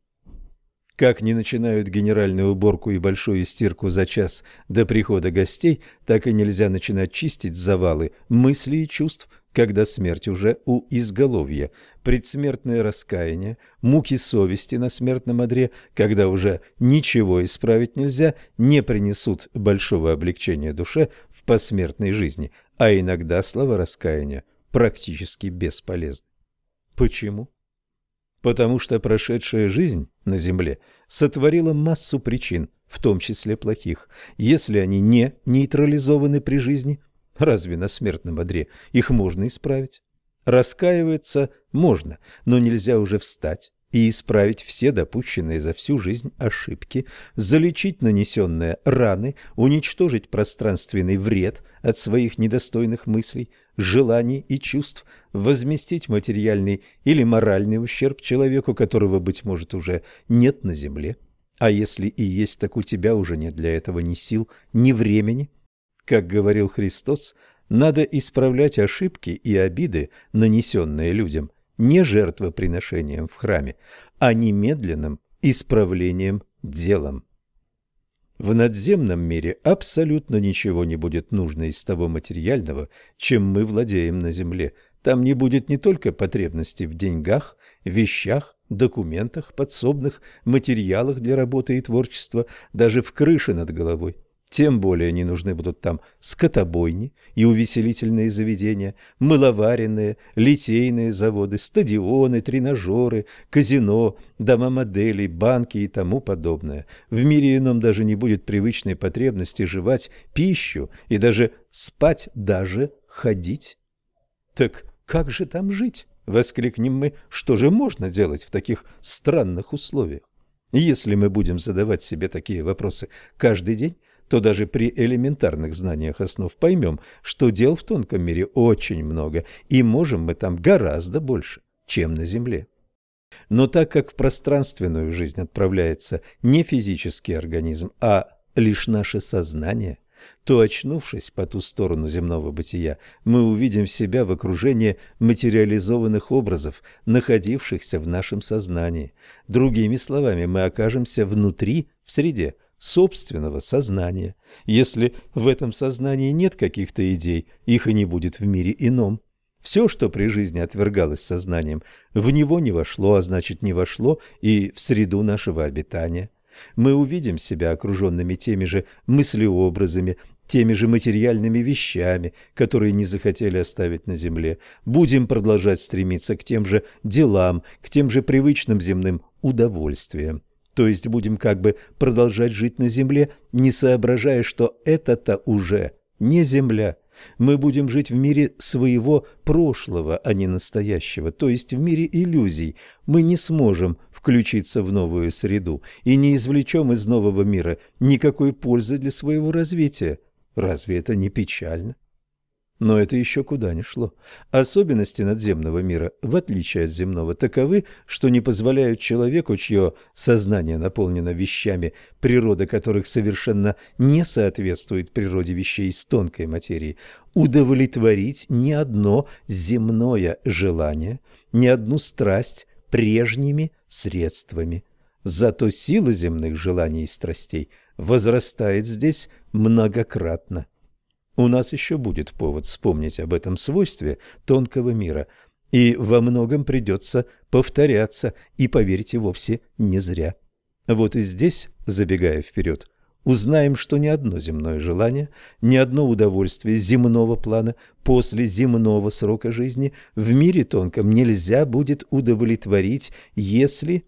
Как не начинают генеральную уборку и большую стирку за час до прихода гостей, так и нельзя начинать чистить завалы мыслей и чувств, когда смерть уже у изголовья. Предсмертное раскаяние, муки совести на смертном одре, когда уже ничего исправить нельзя, не принесут большого облегчения душе в посмертной жизни, а иногда слова раскаяния практически бесполезны. Почему? Потому что прошедшая жизнь на земле сотворила массу причин, в том числе плохих. Если они не нейтрализованы при жизни, Разве на смертном одре их можно исправить? Раскаиваться можно, но нельзя уже встать и исправить все допущенные за всю жизнь ошибки, залечить нанесенные раны, уничтожить пространственный вред от своих недостойных мыслей, желаний и чувств, возместить материальный или моральный ущерб человеку, которого, быть может, уже нет на земле. А если и есть, так у тебя уже нет для этого ни сил, ни времени. Как говорил Христос, надо исправлять ошибки и обиды, нанесенные людям, не жертвоприношением в храме, а немедленным исправлением делом. В надземном мире абсолютно ничего не будет нужно из того материального, чем мы владеем на земле. Там не будет не только потребностей в деньгах, вещах, документах, подсобных материалах для работы и творчества, даже в крыше над головой. Тем более не нужны будут там скотобойни и увеселительные заведения, мыловаренные, литейные заводы, стадионы, тренажеры, казино, дома моделей, банки и тому подобное. В мире ином даже не будет привычной потребности жевать пищу и даже спать, даже ходить. Так как же там жить? Воскликнем мы. Что же можно делать в таких странных условиях? Если мы будем задавать себе такие вопросы каждый день, то даже при элементарных знаниях основ поймем, что дел в тонком мире очень много, и можем мы там гораздо больше, чем на Земле. Но так как в пространственную жизнь отправляется не физический организм, а лишь наше сознание, то, очнувшись по ту сторону земного бытия, мы увидим себя в окружении материализованных образов, находившихся в нашем сознании. Другими словами, мы окажемся внутри, в среде собственного сознания. Если в этом сознании нет каких-то идей, их и не будет в мире ином. Все, что при жизни отвергалось сознанием, в него не вошло, а значит не вошло и в среду нашего обитания. Мы увидим себя окруженными теми же мыслеобразами, теми же материальными вещами, которые не захотели оставить на земле. Будем продолжать стремиться к тем же делам, к тем же привычным земным удовольствиям. То есть будем как бы продолжать жить на земле, не соображая, что это-то уже не земля. Мы будем жить в мире своего прошлого, а не настоящего, то есть в мире иллюзий. Мы не сможем включиться в новую среду и не извлечем из нового мира никакой пользы для своего развития. Разве это не печально? Но это еще куда ни шло. Особенности надземного мира, в отличие от земного, таковы, что не позволяют человеку, чье сознание наполнено вещами, природа которых совершенно не соответствует природе вещей из тонкой материи, удовлетворить ни одно земное желание, ни одну страсть прежними средствами. Зато сила земных желаний и страстей возрастает здесь многократно. У нас еще будет повод вспомнить об этом свойстве тонкого мира, и во многом придется повторяться, и, поверьте, вовсе не зря. Вот и здесь, забегая вперед, узнаем, что ни одно земное желание, ни одно удовольствие земного плана после земного срока жизни в мире тонком нельзя будет удовлетворить, если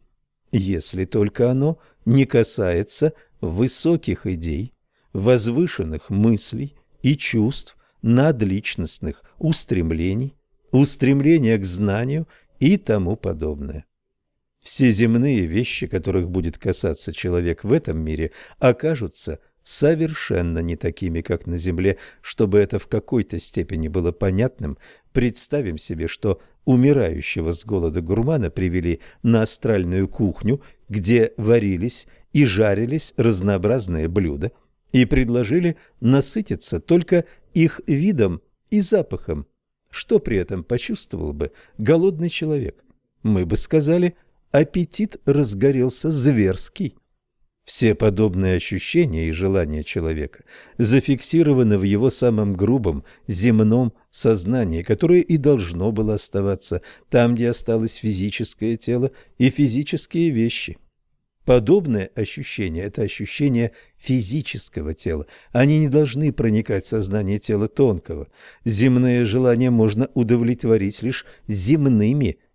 только оно не касается высоких идей, возвышенных мыслей и чувств, надличностных устремлений, устремления к знанию и тому подобное. Все земные вещи, которых будет касаться человек в этом мире, окажутся совершенно не такими, как на земле. Чтобы это в какой-то степени было понятным, представим себе, что умирающего с голода гурмана привели на астральную кухню, где варились и жарились разнообразные блюда, и предложили насытиться только их видом и запахом. Что при этом почувствовал бы голодный человек? Мы бы сказали, аппетит разгорелся зверский. Все подобные ощущения и желания человека зафиксированы в его самом грубом земном сознании, которое и должно было оставаться там, где осталось физическое тело и физические вещи. Подобные ощущения – это ощущения физического тела. Они не должны проникать в сознание тела тонкого. Земные желания можно удовлетворить лишь земными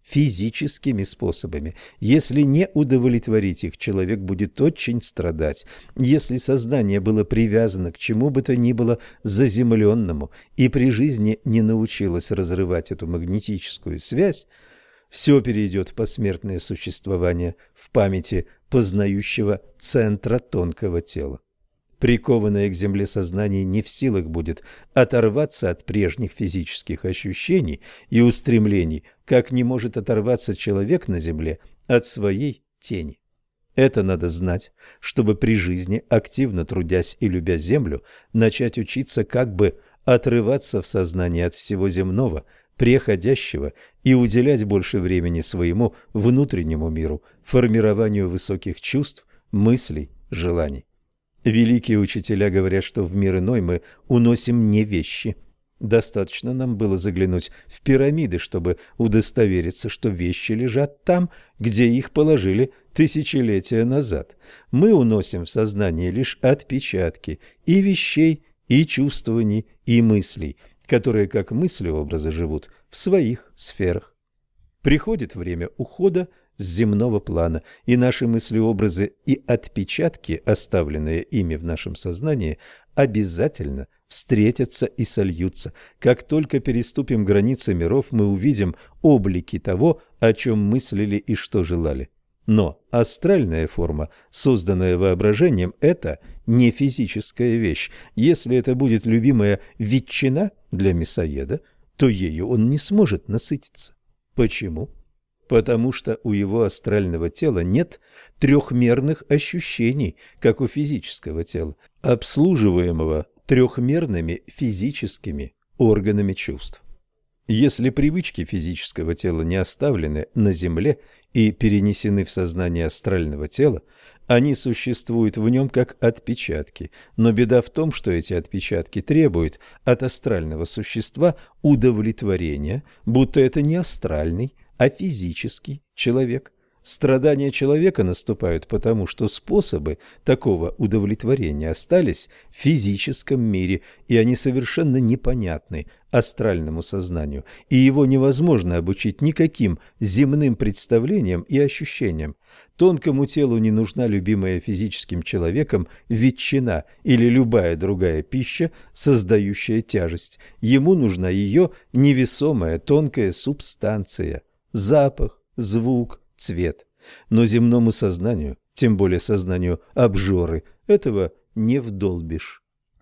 физическими способами. Если не удовлетворить их, человек будет очень страдать. Если сознание было привязано к чему бы то ни было заземленному и при жизни не научилось разрывать эту магнетическую связь, все перейдет в посмертное существование в памяти познающего центра тонкого тела. Прикованное к земле сознание не в силах будет оторваться от прежних физических ощущений и устремлений, как не может оторваться человек на земле от своей тени. Это надо знать, чтобы при жизни, активно трудясь и любя землю, начать учиться как бы отрываться в сознании от всего земного, преходящего и уделять больше времени своему внутреннему миру, формированию высоких чувств, мыслей, желаний. Великие учителя говорят, что в мир иной мы уносим не вещи. Достаточно нам было заглянуть в пирамиды, чтобы удостовериться, что вещи лежат там, где их положили тысячелетия назад. Мы уносим в сознание лишь отпечатки и вещей, и чувствований, и мыслей, которые как мысли-образы живут в своих сферах. Приходит время ухода с земного плана, и наши мысли-образы и отпечатки, оставленные ими в нашем сознании, обязательно встретятся и сольются. Как только переступим границы миров, мы увидим облики того, о чем мыслили и что желали. Но астральная форма, созданная воображением, это не физическая вещь. Если это будет любимая ветчина для мясоеда, то ею он не сможет насытиться. Почему? Потому что у его астрального тела нет трехмерных ощущений, как у физического тела, обслуживаемого трехмерными физическими органами чувств. Если привычки физического тела не оставлены на земле и перенесены в сознание астрального тела, они существуют в нем как отпечатки, но беда в том, что эти отпечатки требуют от астрального существа удовлетворения, будто это не астральный, а физический человек. Страдания человека наступают потому, что способы такого удовлетворения остались в физическом мире, и они совершенно непонятны астральному сознанию, и его невозможно обучить никаким земным представлениям и ощущениям. Тонкому телу не нужна любимая физическим человеком ветчина или любая другая пища, создающая тяжесть. Ему нужна ее невесомая тонкая субстанция – запах, звук, цвет. Но земному сознанию, тем более сознанию обжоры, этого не вдолбишь.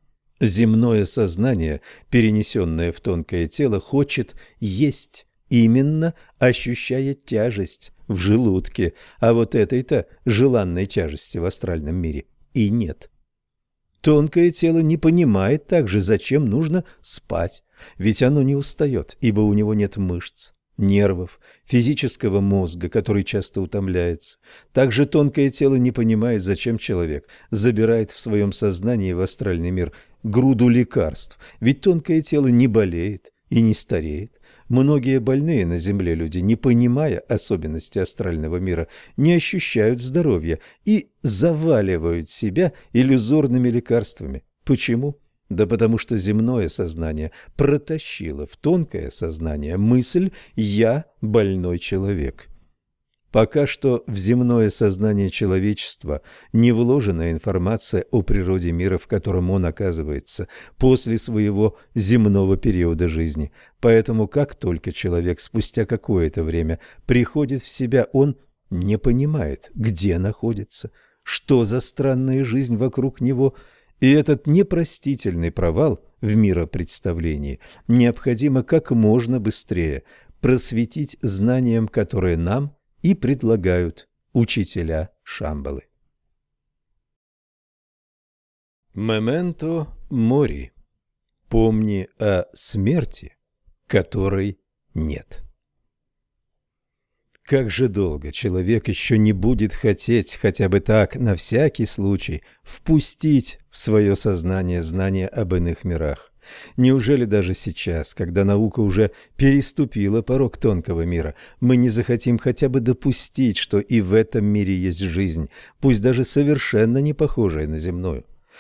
Земное сознание, перенесенное в тонкое тело, хочет есть, именно ощущая тяжесть в желудке, а вот этой-то желанной тяжести в астральном мире и нет. Тонкое тело не понимает также, зачем нужно спать, ведь оно не устает, ибо у него нет мышц, нервов, физического мозга, который часто утомляется. Также тонкое тело не понимает, зачем человек забирает в своем сознании в астральный мир груду лекарств, ведь тонкое тело не болеет и не стареет. Многие больные на земле люди, не понимая особенностей астрального мира, не ощущают здоровья и заваливают себя иллюзорными лекарствами. Почему? Да потому что земное сознание протащило в тонкое сознание мысль «я больной человек». Пока что в земное сознание человечества не вложена информация о природе мира, в котором он оказывается после своего земного периода жизни. Поэтому как только человек спустя какое-то время приходит в себя, он не понимает, где находится, что за странная жизнь вокруг него. И этот непростительный провал в миропредставлении необходимо как можно быстрее просветить знаниям, которые нам и предлагают учителя Шамбалы. Мементо мори. Помни о смерти, которой нет. Как же долго человек еще не будет хотеть, хотя бы так, на всякий случай, впустить в свое сознание знания об иных мирах? Неужели даже сейчас, когда наука уже переступила порог тонкого мира, мы не захотим хотя бы допустить, что и в этом мире есть жизнь, пусть даже совершенно не похожая на земную?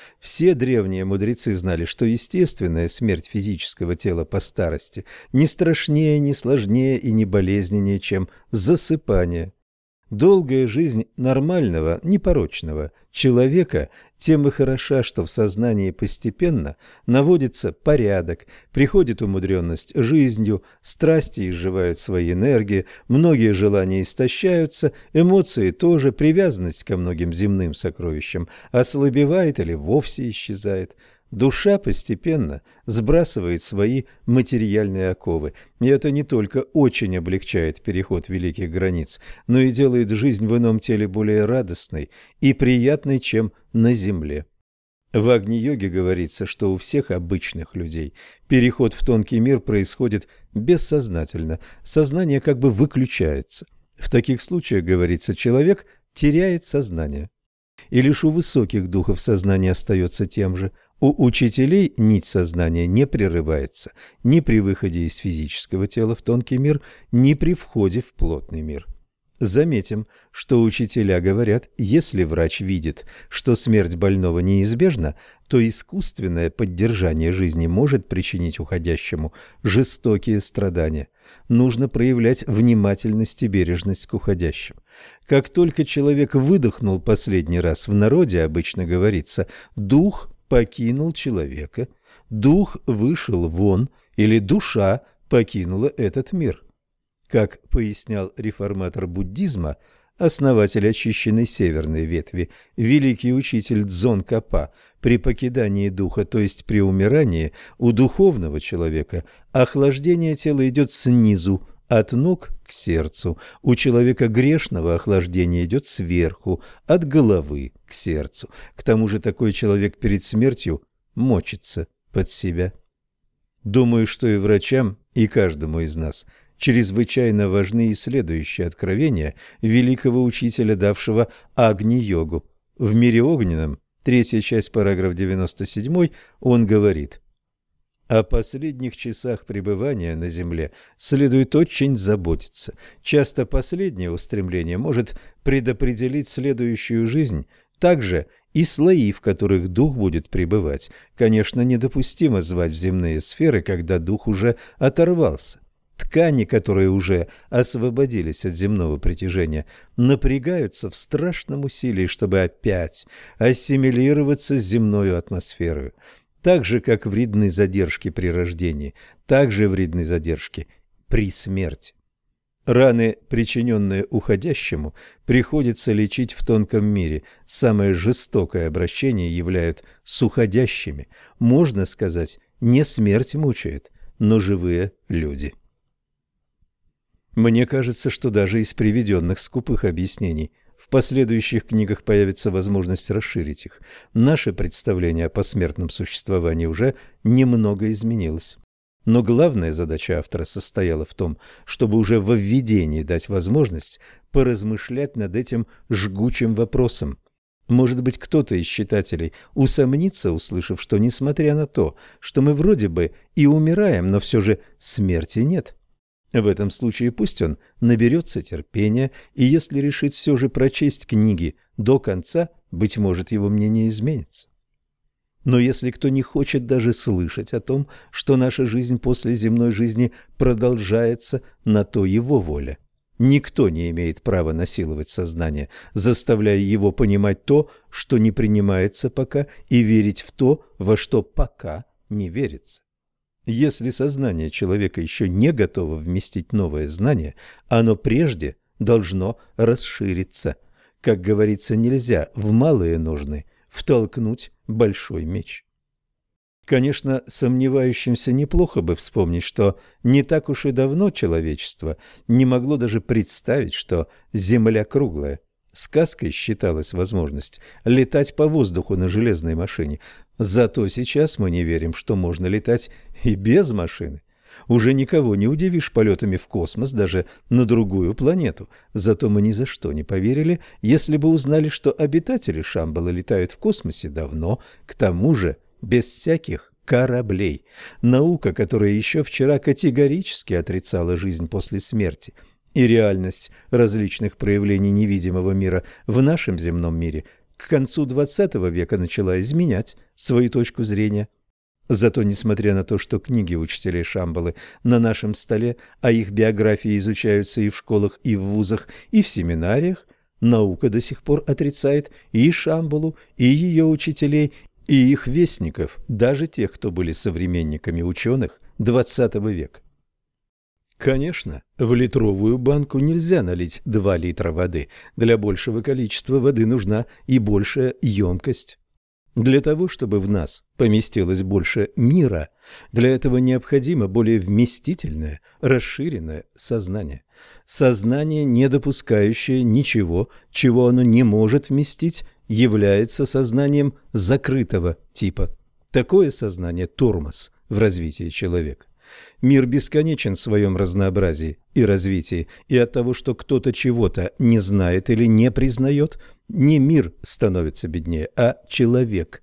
Все древние мудрецы знали, что естественная смерть физического тела по старости не страшнее, не сложнее и не болезненнее, чем засыпание. Долгая жизнь нормального, непорочного человека тем и хороша, что в сознании постепенно наводится порядок, приходит умудренность жизнью, страсти изживают свои энергии, многие желания истощаются, эмоции тоже, привязанность ко многим земным сокровищам ослабевает или вовсе исчезает. Душа постепенно сбрасывает свои материальные оковы, и это не только очень облегчает переход великих границ, но и делает жизнь в ином теле более радостной и приятной, чем на земле. В Агни-йоге говорится, что у всех обычных людей переход в тонкий мир происходит бессознательно, сознание как бы выключается. В таких случаях, говорится, человек теряет сознание. И лишь у высоких духов сознание остается тем же. У учителей нить сознания не прерывается ни при выходе из физического тела в тонкий мир, ни при входе в плотный мир. Заметим, что учителя говорят, если врач видит, что смерть больного неизбежна, то искусственное поддержание жизни может причинить уходящему жестокие страдания. Нужно проявлять внимательность и бережность к уходящим. Как только человек выдохнул последний раз, в народе обычно говорится «дух покинул человека», «дух вышел вон» или «душа покинула этот мир». Как пояснял реформатор буддизма, основатель очищенной северной ветви, великий учитель Цзонкапа, при покидании духа, то есть при умирании, у духовного человека охлаждение тела идет снизу, от ног к сердцу. У человека грешного охлаждение идет сверху, от головы к сердцу. К тому же такой человек перед смертью мочится под себя. Думаю, что и врачам, и каждому из нас чрезвычайно важны и следующие откровения великого учителя, давшего Агни-йогу. В «Мире огненном», 3 часть, параграф 97, он говорит: «О последних часах пребывания на земле следует очень заботиться. Часто последнее устремление может предопределить следующую жизнь, также и слои, в которых дух будет пребывать. Конечно, недопустимо звать в земные сферы, когда дух уже оторвался. Ткани, которые уже освободились от земного притяжения, напрягаются в страшном усилии, чтобы опять ассимилироваться с земной атмосферой. Так же, как вредны задержки при рождении, так же вредны задержки при смерти. Раны, причиненные уходящему, приходится лечить в тонком мире. Самое жестокое обращение являют с уходящими. Можно сказать, не смерть мучает, но живые люди». Мне кажется, что даже из приведенных скупых объяснений в последующих книгах появится возможность расширить их. Наше представление о посмертном существовании уже немного изменилось. Но главная задача автора состояла в том, чтобы уже во введении дать возможность поразмышлять над этим жгучим вопросом. Может быть, кто-то из читателей усомнится, услышав, что несмотря на то, что мы вроде бы и умираем, но все же смерти нет. В этом случае пусть он наберется терпения, и если решит все же прочесть книги до конца, быть может, его мнение изменится. Но если кто не хочет даже слышать о том, что наша жизнь после земной жизни продолжается, на то его воля. Никто не имеет права насиловать сознание, заставляя его понимать то, что не принимается пока, и верить в то, во что пока не верится. Если сознание человека еще не готово вместить новое знание, оно прежде должно расшириться. Как говорится, нельзя в малые ножны втолкнуть большой меч. Конечно, сомневающимся неплохо бы вспомнить, что не так уж и давно человечество не могло даже представить, что Земля круглая. Сказкой считалась возможность летать по воздуху на железной машине. Зато сейчас мы не верим, что можно летать и без машины. Уже никого не удивишь полетами в космос, даже на другую планету. Зато мы ни за что не поверили, если бы узнали, что обитатели Шамбалы летают в космосе давно, к тому же без всяких кораблей. Наука, которая еще вчера категорически отрицала жизнь после смерти и реальность различных проявлений невидимого мира в нашем земном мире, к концу XX века начала изменять свою точку зрения. Зато, несмотря на то, что книги учителей Шамбалы на нашем столе, а их биографии изучаются и в школах, и в вузах, и в семинариях, наука до сих пор отрицает и Шамбалу, и ее учителей, и их вестников, даже тех, кто были современниками ученых XX века. Конечно, в литровую банку нельзя налить 2 литра воды. Для большего количества воды нужна и большая емкость. Для того, чтобы в нас поместилось больше мира, для этого необходимо более вместительное, расширенное сознание. Сознание, не допускающее ничего, чего оно не может вместить, является сознанием закрытого типа. Такое сознание – тормоз в развитии человека. Мир бесконечен в своем разнообразии и развитии, и от того, что кто-то чего-то не знает или не признает, не мир становится беднее, а человек.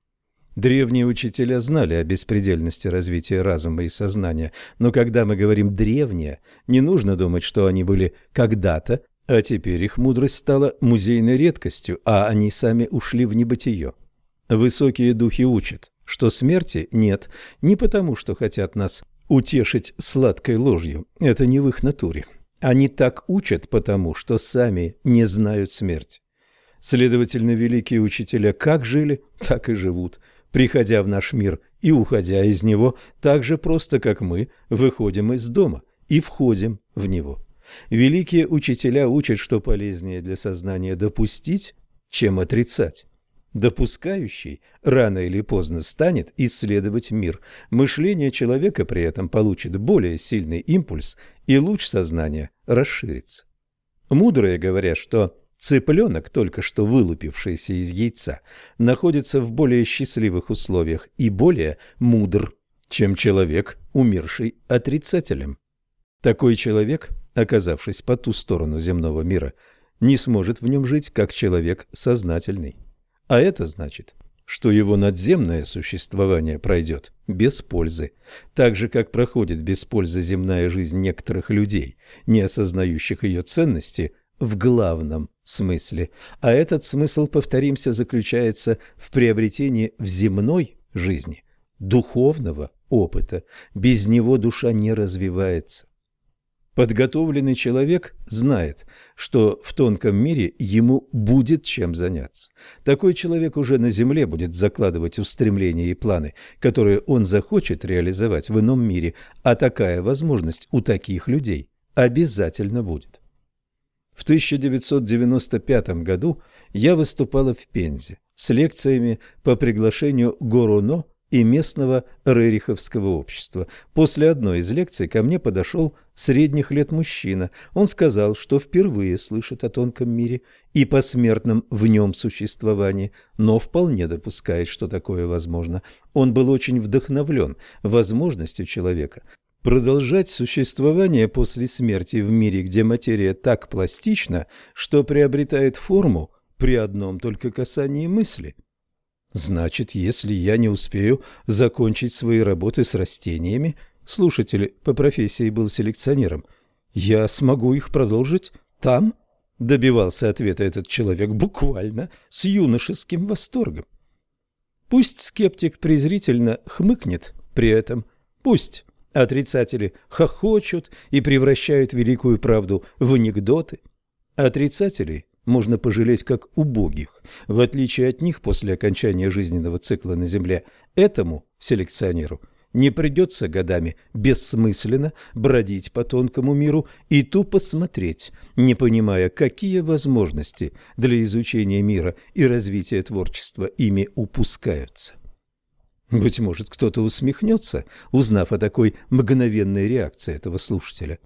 Древние учителя знали о беспредельности развития разума и сознания, но когда мы говорим «древние», не нужно думать, что они были когда-то, а теперь их мудрость стала музейной редкостью, а они сами ушли в небытие. Высокие духи учат, что смерти нет, не потому, что хотят нас утешить сладкой ложью, это не в их натуре. Они так учат, потому что сами не знают смерти. Следовательно, великие учителя как жили, так и живут, приходя в наш мир и уходя из него так же просто, как мы выходим из дома и входим в него. Великие учителя учат, что полезнее для сознания допустить, чем отрицать. Допускающий рано или поздно станет исследовать мир. Мышление человека при этом получит более сильный импульс, и луч сознания расширится. Мудрые говорят, что цыпленок, только что вылупившийся из яйца, находится в более счастливых условиях и более мудр, чем человек, умерший отрицателем. Такой человек, оказавшись по ту сторону земного мира, не сможет в нем жить как человек сознательный. А это значит, что его надземное существование пройдет без пользы, так же, как проходит без пользы земная жизнь некоторых людей, не осознающих ее ценности в главном смысле. А этот смысл, повторимся, заключается в приобретении в земной жизни духовного опыта. Без него душа не развивается. Подготовленный человек знает, что в тонком мире ему будет чем заняться. Такой человек уже на земле будет закладывать устремления и планы, которые он захочет реализовать в ином мире, а такая возможность у таких людей обязательно будет. В 1995 году я выступала в Пензе с лекциями по приглашению Гороно и местного рериховского общества. После одной из лекций ко мне подошел средних лет мужчина. Он сказал, что впервые слышит о тонком мире и посмертном в нем существовании, но вполне допускает, что такое возможно. Он был очень вдохновлен возможностью человека продолжать существование после смерти в мире, где материя так пластична, что приобретает форму при одном только касании мысли. Значит, если я не успею закончить свои работы с растениями, слушатель по профессии был селекционером, я смогу их продолжить там? Добивался ответа этот человек буквально с юношеским восторгом. Пусть скептик презрительно хмыкнет при этом, пусть отрицатели хохочут и превращают великую правду в анекдоты. Отрицателей можно пожалеть как убогих. В отличие от них, после окончания жизненного цикла на Земле, этому селекционеру не придется годами бессмысленно бродить по тонкому миру и тупо смотреть, не понимая, какие возможности для изучения мира и развития творчества ими упускаются. Быть может, кто-то усмехнется, узнав о такой мгновенной реакции этого слушателя.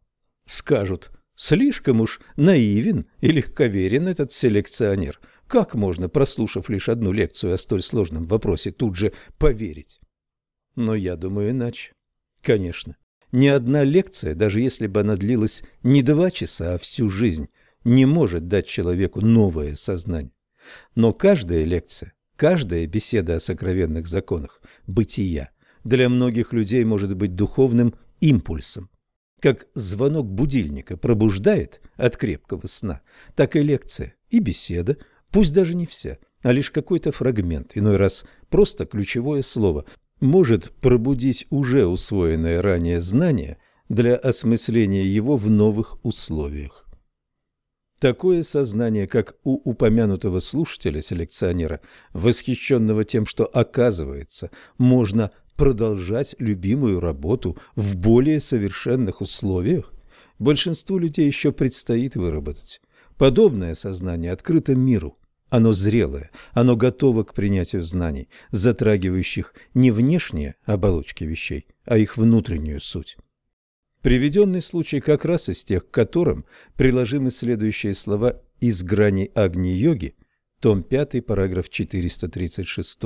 Скажут: слишком уж наивен и легковерен этот селекционер. Как можно, прослушав лишь одну лекцию о столь сложном вопросе, тут же поверить? Но я думаю иначе. Конечно, ни одна лекция, даже если бы она длилась не 2 часа, а всю жизнь, не может дать человеку новое сознание. Но каждая лекция, каждая беседа о сокровенных законах бытия для многих людей может быть духовным импульсом. Как звонок будильника пробуждает от крепкого сна, так и лекция и беседа пусть даже не вся, а лишь какой-то фрагмент, иной раз просто ключевое слово, может пробудить уже усвоенное ранее знание для осмысления его в новых условиях. Такое сознание, как у упомянутого слушателя-селекционера, восхищенного тем, что, оказывается, можно продолжать любимую работу в более совершенных условиях, большинству людей еще предстоит выработать. Подобное сознание открыто миру. Оно зрелое, оно готово к принятию знаний, затрагивающих не внешние оболочки вещей, а их внутреннюю суть. Приведенный случай как раз из тех, к которым приложимы следующие слова из грани Агни-йоги, том 5, параграф 436.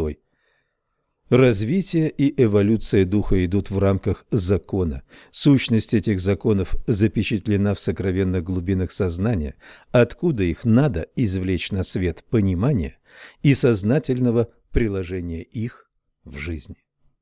Развитие и эволюция духа идут в рамках закона. Сущность этих законов запечатлена в сокровенных глубинах сознания, откуда их надо извлечь на свет понимания и сознательного приложения их в жизни.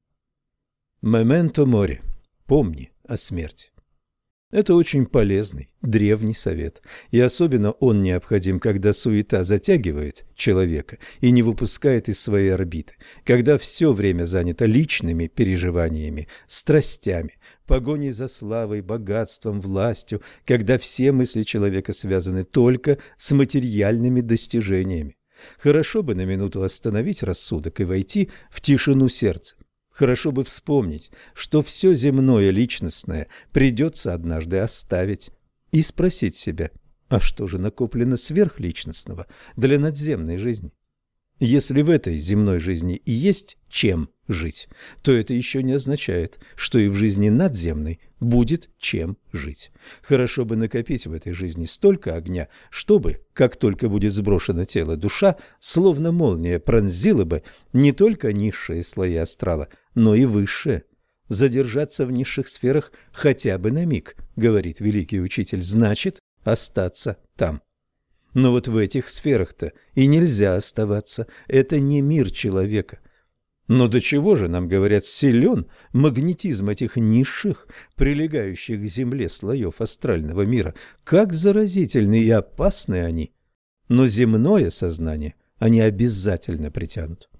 Мементо море. Помни о смерти. Это очень полезный, древний совет, и особенно он необходим, когда суета затягивает человека и не выпускает из своей орбиты, когда все время занято личными переживаниями, страстями, погоней за славой, богатством, властью, когда все мысли человека связаны только с материальными достижениями. Хорошо бы на минуту остановить рассудок и войти в тишину сердца. Хорошо бы вспомнить, что все земное личностное придется однажды оставить, и спросить себя, а что же накоплено сверхличностного для надземной жизни? Если в этой земной жизни и есть чем жить, то это еще не означает, что и в жизни надземной будет чем жить. Хорошо бы накопить в этой жизни столько огня, чтобы, как только будет сброшено тело, душа, словно молния, пронзила бы не только низшие слои астрала, но и высшие. Задержаться в низших сферах хотя бы на миг, говорит великий учитель, значит остаться там. Но вот в этих сферах-то и нельзя оставаться, это не мир человека. Но до чего же, нам говорят, силен магнетизм этих низших, прилегающих к земле слоев астрального мира, как заразительны и опасны они. Но земное сознание они обязательно притянут.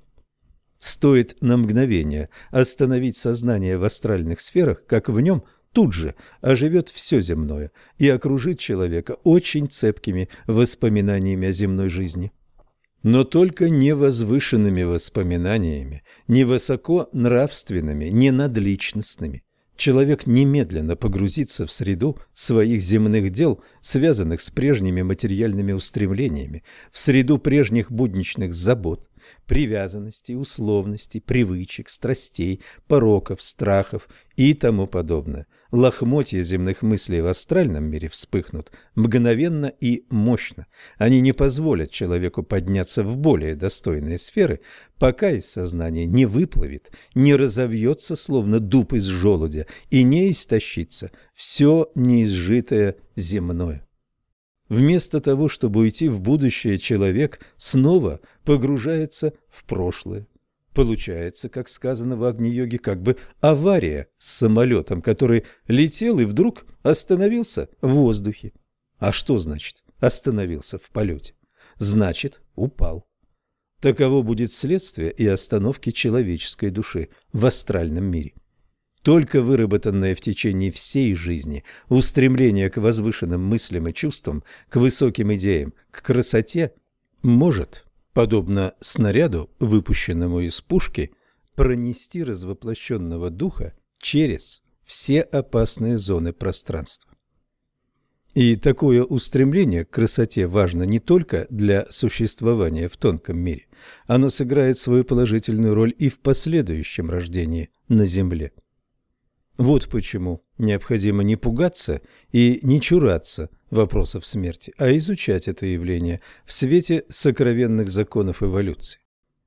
Стоит на мгновение остановить сознание в астральных сферах, как в нем тут же оживет все земное и окружит человека очень цепкими воспоминаниями о земной жизни. Но только не возвышенными воспоминаниями, не высоко нравственными, не надличностными. Человек немедленно погрузится в среду своих земных дел, связанных с прежними материальными устремлениями, в среду прежних будничных забот, привязанностей, условностей, привычек, страстей, пороков, страхов и тому подобное. Лохмотья земных мыслей в астральном мире вспыхнут мгновенно и мощно. Они не позволят человеку подняться в более достойные сферы, пока из сознания не выплывет, не разовьется, словно дуб из желудя, и не истощится все неизжитое земное. Вместо того, чтобы уйти в будущее, человек снова погружается в прошлое. Получается, как сказано в Агни-йоге, как бы авария с самолетом, который летел и вдруг остановился в воздухе. А что значит остановился в полете? Значит, упал. Таково будет следствие и остановки человеческой души в астральном мире. Только выработанное в течение всей жизни устремление к возвышенным мыслям и чувствам, к высоким идеям, к красоте может, подобно снаряду, выпущенному из пушки, пронести развоплощенного духа через все опасные зоны пространства. И такое устремление к красоте важно не только для существования в тонком мире, оно сыграет свою положительную роль и в последующем рождении на Земле. Вот почему необходимо не пугаться и не чураться вопросов смерти, а изучать это явление в свете сокровенных законов эволюции.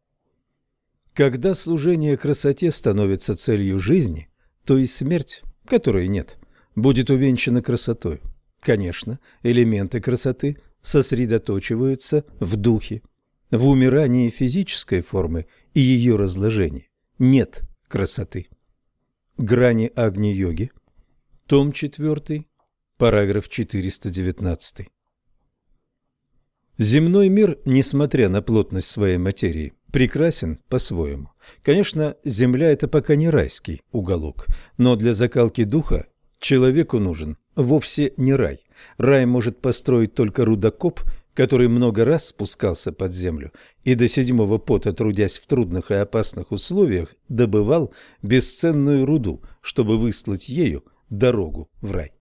Когда служение красоте становится целью жизни, то и смерть, которой нет, будет увенчана красотой. Конечно, элементы красоты сосредоточиваются в духе. В умирании физической формы и ее разложении нет красоты. Грани Агни-йоги, том 4, параграф 419. Земной мир, несмотря на плотность своей материи, прекрасен по-своему. Конечно, Земля – это пока не райский уголок, но для закалки духа человеку нужен вовсе не рай. Рай может построить только рудокоп, который много раз спускался под землю и до седьмого пота, трудясь в трудных и опасных условиях, добывал бесценную руду, чтобы выслать ею дорогу в рай.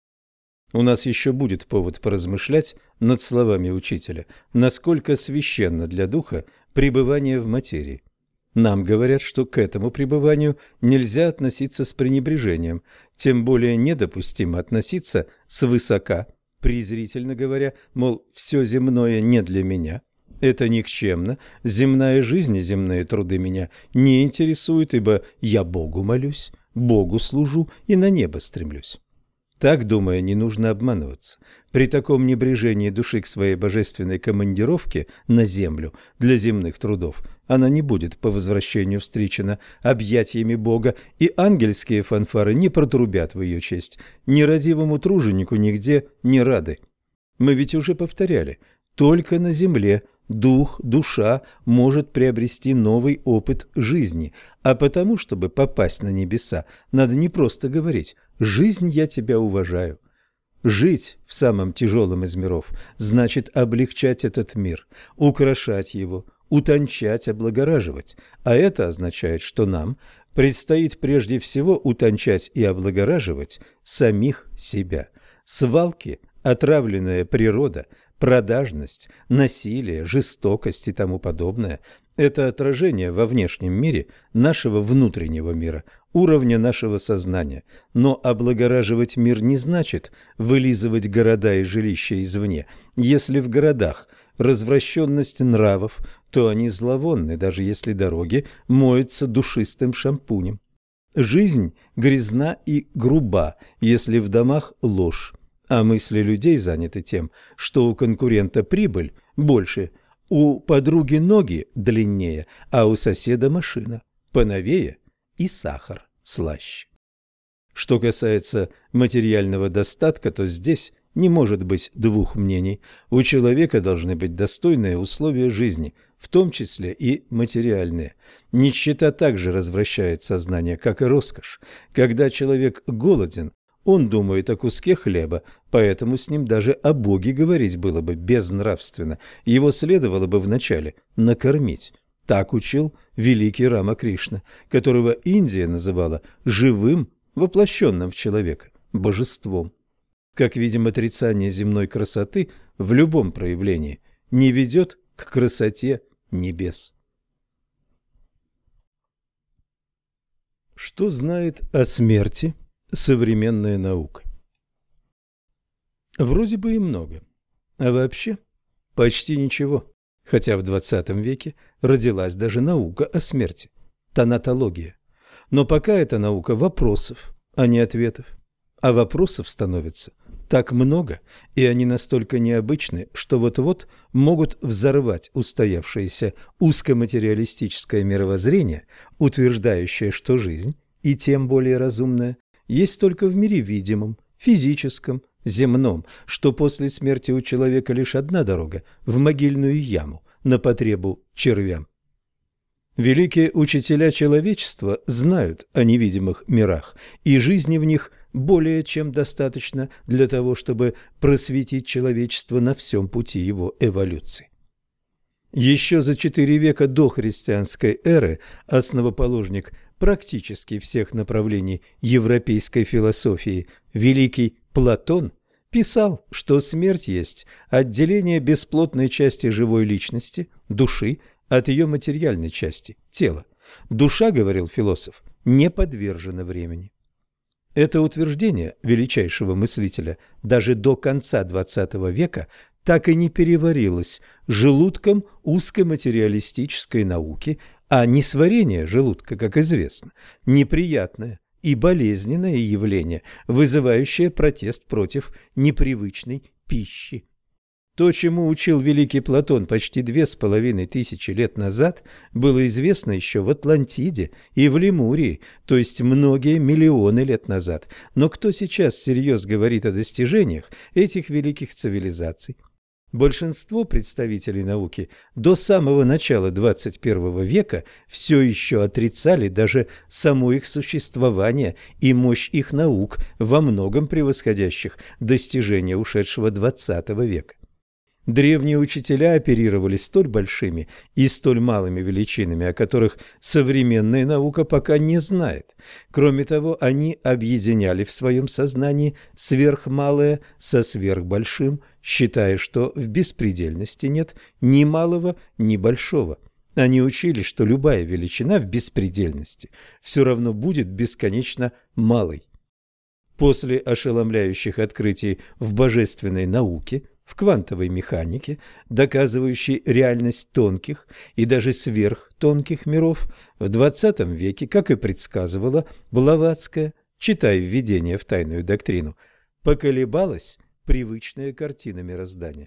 У нас еще будет повод поразмышлять над словами учителя, насколько священно для духа пребывание в материи. Нам говорят, что к этому пребыванию нельзя относиться с пренебрежением, тем более недопустимо относиться свысока, презрительно говоря, мол, все земное не для меня, это никчемно, земная жизнь и земные труды меня не интересуют, ибо я Богу молюсь, Богу служу и на небо стремлюсь. Так, думая, не нужно обманываться. При таком небрежении души к своей божественной командировке на землю для земных трудов она не будет по возвращению встречена объятиями Бога, и ангельские фанфары не протрубят в ее честь. Нерадивому труженику нигде не рады. Мы ведь уже повторяли, только на земле дух, душа может приобрести новый опыт жизни, а потому, чтобы попасть на небеса, надо не просто говорить «жизнь, я тебя уважаю». Жить в самом тяжелом из миров значит облегчать этот мир, украшать его, утончать, облагораживать, а это означает, что нам предстоит прежде всего утончать и облагораживать самих себя. Свалки, отравленная природа, продажность, насилие, жестокость и тому подобное – это отражение во внешнем мире нашего внутреннего мира, уровня нашего сознания. Но облагораживать мир не значит вылизывать города и жилища извне. Если в городах развращенность нравов, то они зловонны, даже если дороги моются душистым шампунем. Жизнь грязна и груба, если в домах ложь. А мысли людей заняты тем, что у конкурента прибыль больше, у подруги ноги длиннее, а у соседа машина поновее и сахар слаще. Что касается материального достатка, то здесь не может быть двух мнений. У человека должны быть достойные условия жизни, в том числе и материальные. Нищета также развращает сознание, как и роскошь. Когда человек голоден, он думает о куске хлеба, поэтому с ним даже о Боге говорить было бы безнравственно. Его следовало бы вначале накормить. Так учил великий Рама Кришна, которого Индия называла живым, воплощенным в человека, божеством. Как видим, отрицание земной красоты в любом проявлении не ведет к красоте небес. Что знает о смерти современная наука? Вроде бы и много, а вообще почти ничего, хотя в 20 веке родилась даже наука о смерти – тонатология. Но пока это наука вопросов, а не ответов, а вопросов становится так много, и они настолько необычны, что вот-вот могут взорвать устоявшееся узкоматериалистическое мировоззрение, утверждающее, что жизнь, и тем более разумная, есть только в мире видимом, физическом, земном, что после смерти у человека лишь одна дорога – в могильную яму, на потребу червям. Великие учителя человечества знают о невидимых мирах, и жизни в них более чем достаточно для того, чтобы просветить человечество на всем пути его эволюции. Еще за 4 века до христианской эры основоположник практически всех направлений европейской философии, великий Платон, писал, что смерть есть отделение бесплотной части живой личности, души, от ее материальной части, тела. Душа, говорил философ, не подвержена времени. Это утверждение величайшего мыслителя даже до конца XX века так и не переварилось желудком узкоматериалистической науки, а несварение желудка, как известно, неприятное и болезненное явление, вызывающее протест против непривычной пищи. То, чему учил великий Платон почти 2500 лет назад, было известно еще в Атлантиде и в Лемурии, то есть многие миллионы лет назад. Но кто сейчас всерьез говорит о достижениях этих великих цивилизаций? Большинство представителей науки до самого начала XXI века все еще отрицали даже само их существование и мощь их наук, во многом превосходящих достижения ушедшего XX века. Древние учителя оперировали столь большими и столь малыми величинами, о которых современная наука пока не знает. Кроме того, они объединяли в своем сознании сверхмалое со сверхбольшим, считая, что в беспредельности нет ни малого, ни большого. Они учили, что любая величина в беспредельности все равно будет бесконечно малой. После ошеломляющих открытий в божественной науке, в квантовой механике, доказывающей реальность тонких и даже сверхтонких миров, в XX веке, как и предсказывала Блаватская, читая введение в тайную доктрину, поколебалась привычная картина мироздания.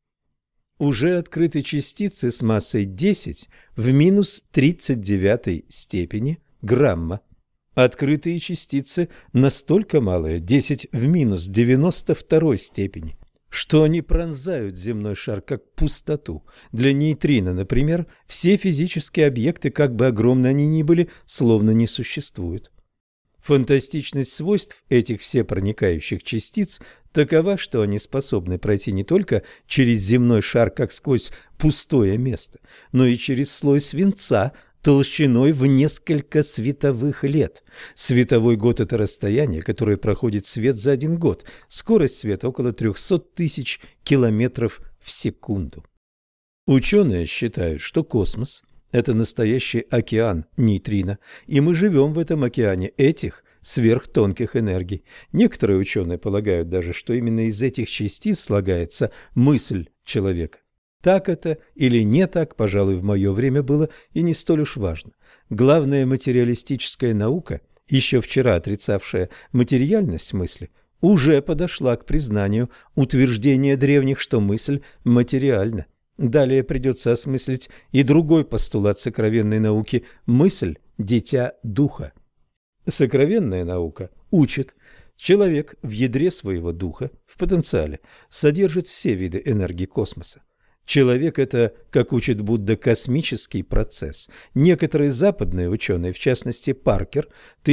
Уже открыты частицы с массой 10 в минус 39 степени грамма. Открытые частицы настолько малые, 10 в минус 92 степени, что они пронзают земной шар как пустоту. Для нейтрино, например, все физические объекты, как бы огромны они ни были, словно не существуют. Фантастичность свойств этих всепроникающих частиц такова, что они способны пройти не только через земной шар, как сквозь пустое место, но и через слой свинца толщиной в несколько световых лет. Световой год – это расстояние, которое проходит свет за 1 год. Скорость света около 300 тысяч километров в секунду. Ученые считают, что космос – это настоящий океан нейтрино, и мы живем в этом океане этих сверхтонких энергий. Некоторые ученые полагают даже, что именно из этих частиц слагается мысль человека. Так это или не так, пожалуй, в мое время было и не столь уж важно. Главная материалистическая наука, еще вчера отрицавшая материальность мысли, уже подошла к признанию утверждения древних, что мысль материальна. Далее придется осмыслить и другой постулат сокровенной науки – мысль – дитя духа. Сокровенная наука учит, человек в ядре своего духа, в потенциале, содержит все виды энергии космоса. Человек – это, как учит Будда, космический процесс. Некоторые западные ученые, в частности Паркер,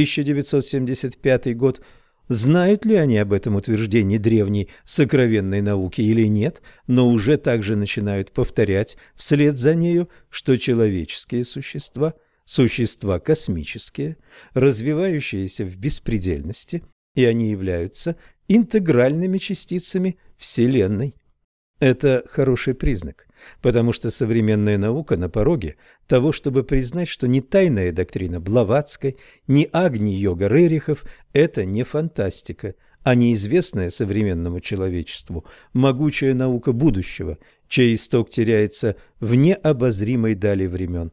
1975 год, знают ли они об этом утверждении древней сокровенной науки или нет, но уже также начинают повторять вслед за нею, что человеческие существа – существа космические, развивающиеся в беспредельности, и они являются интегральными частицами Вселенной. Это хороший признак, потому что современная наука на пороге того, чтобы признать, что ни тайная доктрина Блаватской, ни Агни-йога Рерихов – это не фантастика, а неизвестная современному человечеству могучая наука будущего, чей исток теряется в необозримой дали времен.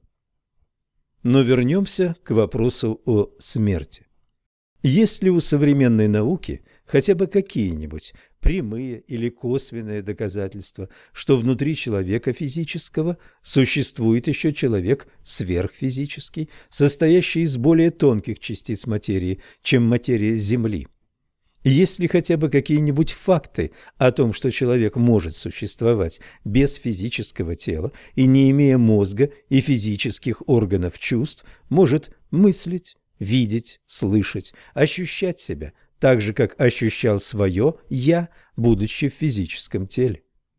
Но вернемся к вопросу о смерти. Есть ли у современной науки хотя бы какие-нибудь прямые или косвенные доказательства, что внутри человека физического существует еще человек сверхфизический, состоящий из более тонких частиц материи, чем материя Земли? Есть ли хотя бы какие-нибудь факты о том, что человек может существовать без физического тела и, не имея мозга и физических органов чувств, может мыслить, видеть, слышать, ощущать себя, так же, как ощущал свое «я», будучи в физическом теле?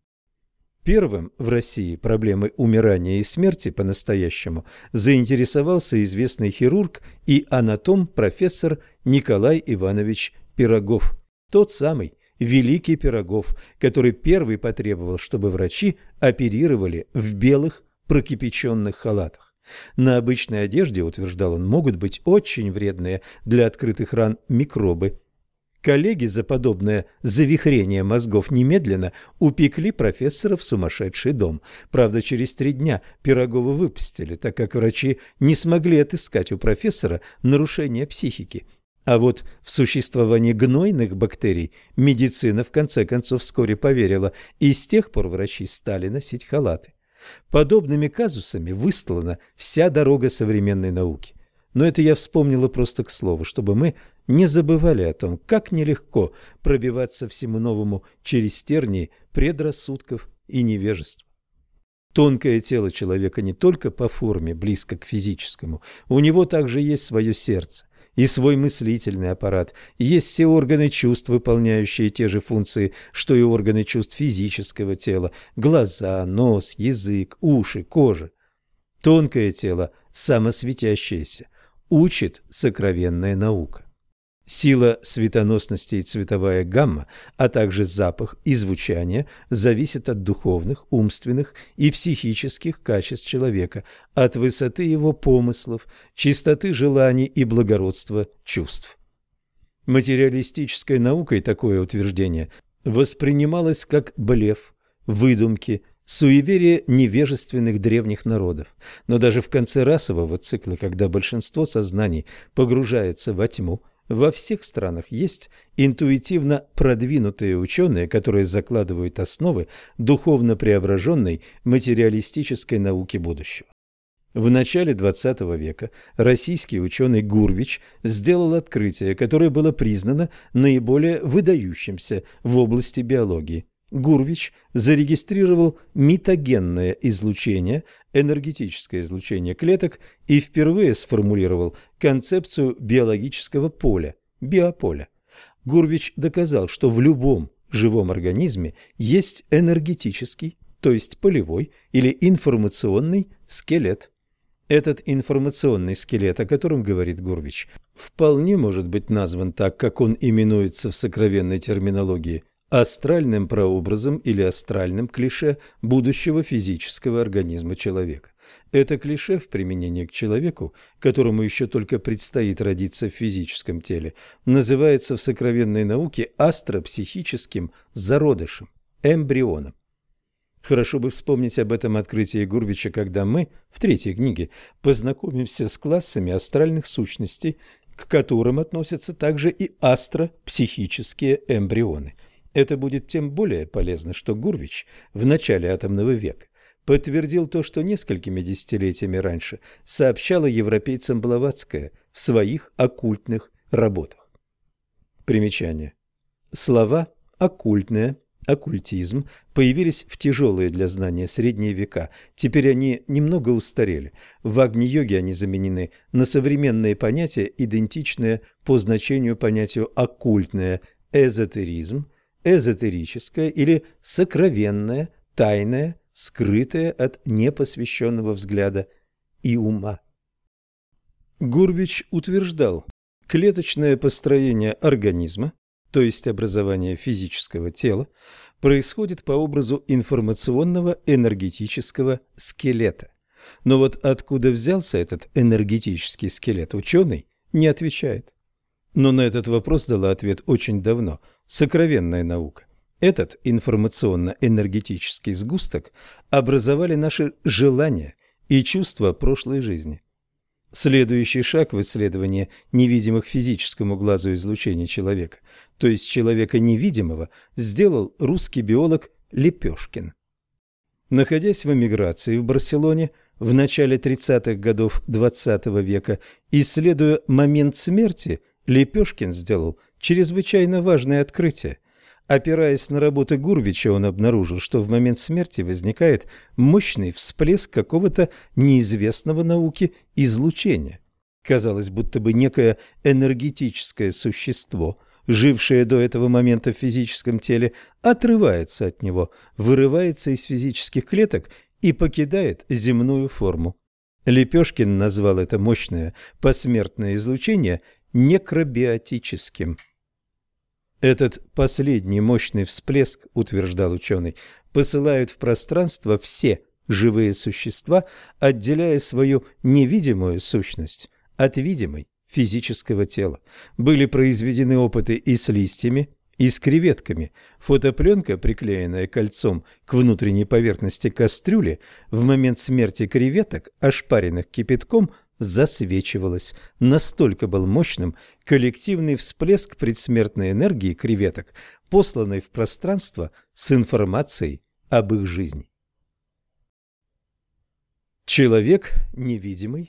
Первым в России проблемой умирания и смерти по-настоящему заинтересовался известный хирург и анатом профессор Николай Иванович Пирогов. Тот самый великий Пирогов, который первый потребовал, чтобы врачи оперировали в белых прокипяченных халатах. На обычной одежде, утверждал он, могут быть очень вредные для открытых ран микробы. Коллеги за подобное завихрение мозгов немедленно упекли профессора в сумасшедший дом. Правда, через 3 дня Пирогова выпустили, так как врачи не смогли отыскать у профессора нарушения психики. А вот в существование гнойных бактерий медицина в конце концов вскоре поверила, и с тех пор врачи стали носить халаты. Подобными казусами выстлана вся дорога современной науки. Но это я вспомнила просто к слову, чтобы мы не забывали о том, как нелегко пробиваться всему новому через тернии предрассудков и невежества. Тонкое тело человека не только по форме близко к физическому, у него также есть свое сердце и свой мыслительный аппарат, есть все органы чувств, выполняющие те же функции, что и органы чувств физического тела: глаза, нос, язык, уши, кожа. Тонкое тело самосветящееся, учит сокровенная наука. Сила светоносности и цветовая гамма, а также запах и звучание зависят от духовных, умственных и психических качеств человека, от высоты его помыслов, чистоты желаний и благородства чувств. Материалистической наукой такое утверждение воспринималось как блеф, выдумки, суеверие невежественных древних народов. Но даже в конце расового цикла, когда большинство сознаний погружается во тьму, во всех странах есть интуитивно продвинутые ученые, которые закладывают основы духовно преображенной материалистической науки будущего. В начале XX века российский ученый Гурвич сделал открытие, которое было признано наиболее выдающимся в области биологии. Гурвич зарегистрировал митогенное излучение, энергетическое излучение клеток, и впервые сформулировал концепцию биологического поля, биополя. Гурвич доказал, что в любом живом организме есть энергетический, то есть полевой или информационный скелет. Этот информационный скелет, о котором говорит Гурвич, вполне может быть назван так, как он именуется в сокровенной терминологии – астральным прообразом или астральным клише будущего физического организма человека. Это клише в применении к человеку, которому еще только предстоит родиться в физическом теле, называется в сокровенной науке астропсихическим зародышем, эмбрионом. Хорошо бы вспомнить об этом открытии Гурвича, когда мы, в третьей книге, познакомимся с классами астральных сущностей, к которым относятся также и астропсихические эмбрионы. Это будет тем более полезно, что Гурвич в начале атомного века подтвердил то, что несколькими десятилетиями раньше сообщала европейцам Блаватская в своих оккультных работах. Примечание. Слова «оккультное», «оккультизм» появились в тяжелые для знания средние века. Теперь они немного устарели. В Агни-йоге они заменены на современные понятия, идентичные по значению понятию «оккультное», эзотеризм, эзотерическое или сокровенное, тайное, скрытое от непосвященного взгляда и ума. Гурвич утверждал, клеточное построение организма, то есть образование физического тела, происходит по образу информационного энергетического скелета. Но вот откуда взялся этот энергетический скелет, ученый не отвечает. Но на этот вопрос дала ответ очень давно сокровенная наука. Этот информационно-энергетический сгусток образовали наши желания и чувства прошлой жизни. Следующий шаг в исследовании невидимых физическому глазу излучений человека, то есть человека невидимого, сделал русский биолог Лепешкин. Находясь в эмиграции в Барселоне в начале 30-х годов XX века, исследуя момент смерти, Лепешкин сделал чрезвычайно важное открытие. Опираясь на работы Гурвича, он обнаружил, что в момент смерти возникает мощный всплеск какого-то неизвестного науке излучения. Казалось, будто бы некое энергетическое существо, жившее до этого момента в физическом теле, отрывается от него, вырывается из физических клеток и покидает земную форму. Лепешкин назвал это мощное посмертное излучение некробиотическим. Этот последний мощный всплеск, утверждал ученый, посылают в пространство все живые существа, отделяя свою невидимую сущность от видимой физического тела. Были произведены опыты и с листьями, и с креветками. Фотопленка, приклеенная кольцом к внутренней поверхности кастрюли, в момент смерти креветок, ошпаренных кипятком, засвечивалась. Настолько был мощным коллективный всплеск предсмертной энергии креветок, посланной в пространство с информацией об их жизни. Человек невидимый,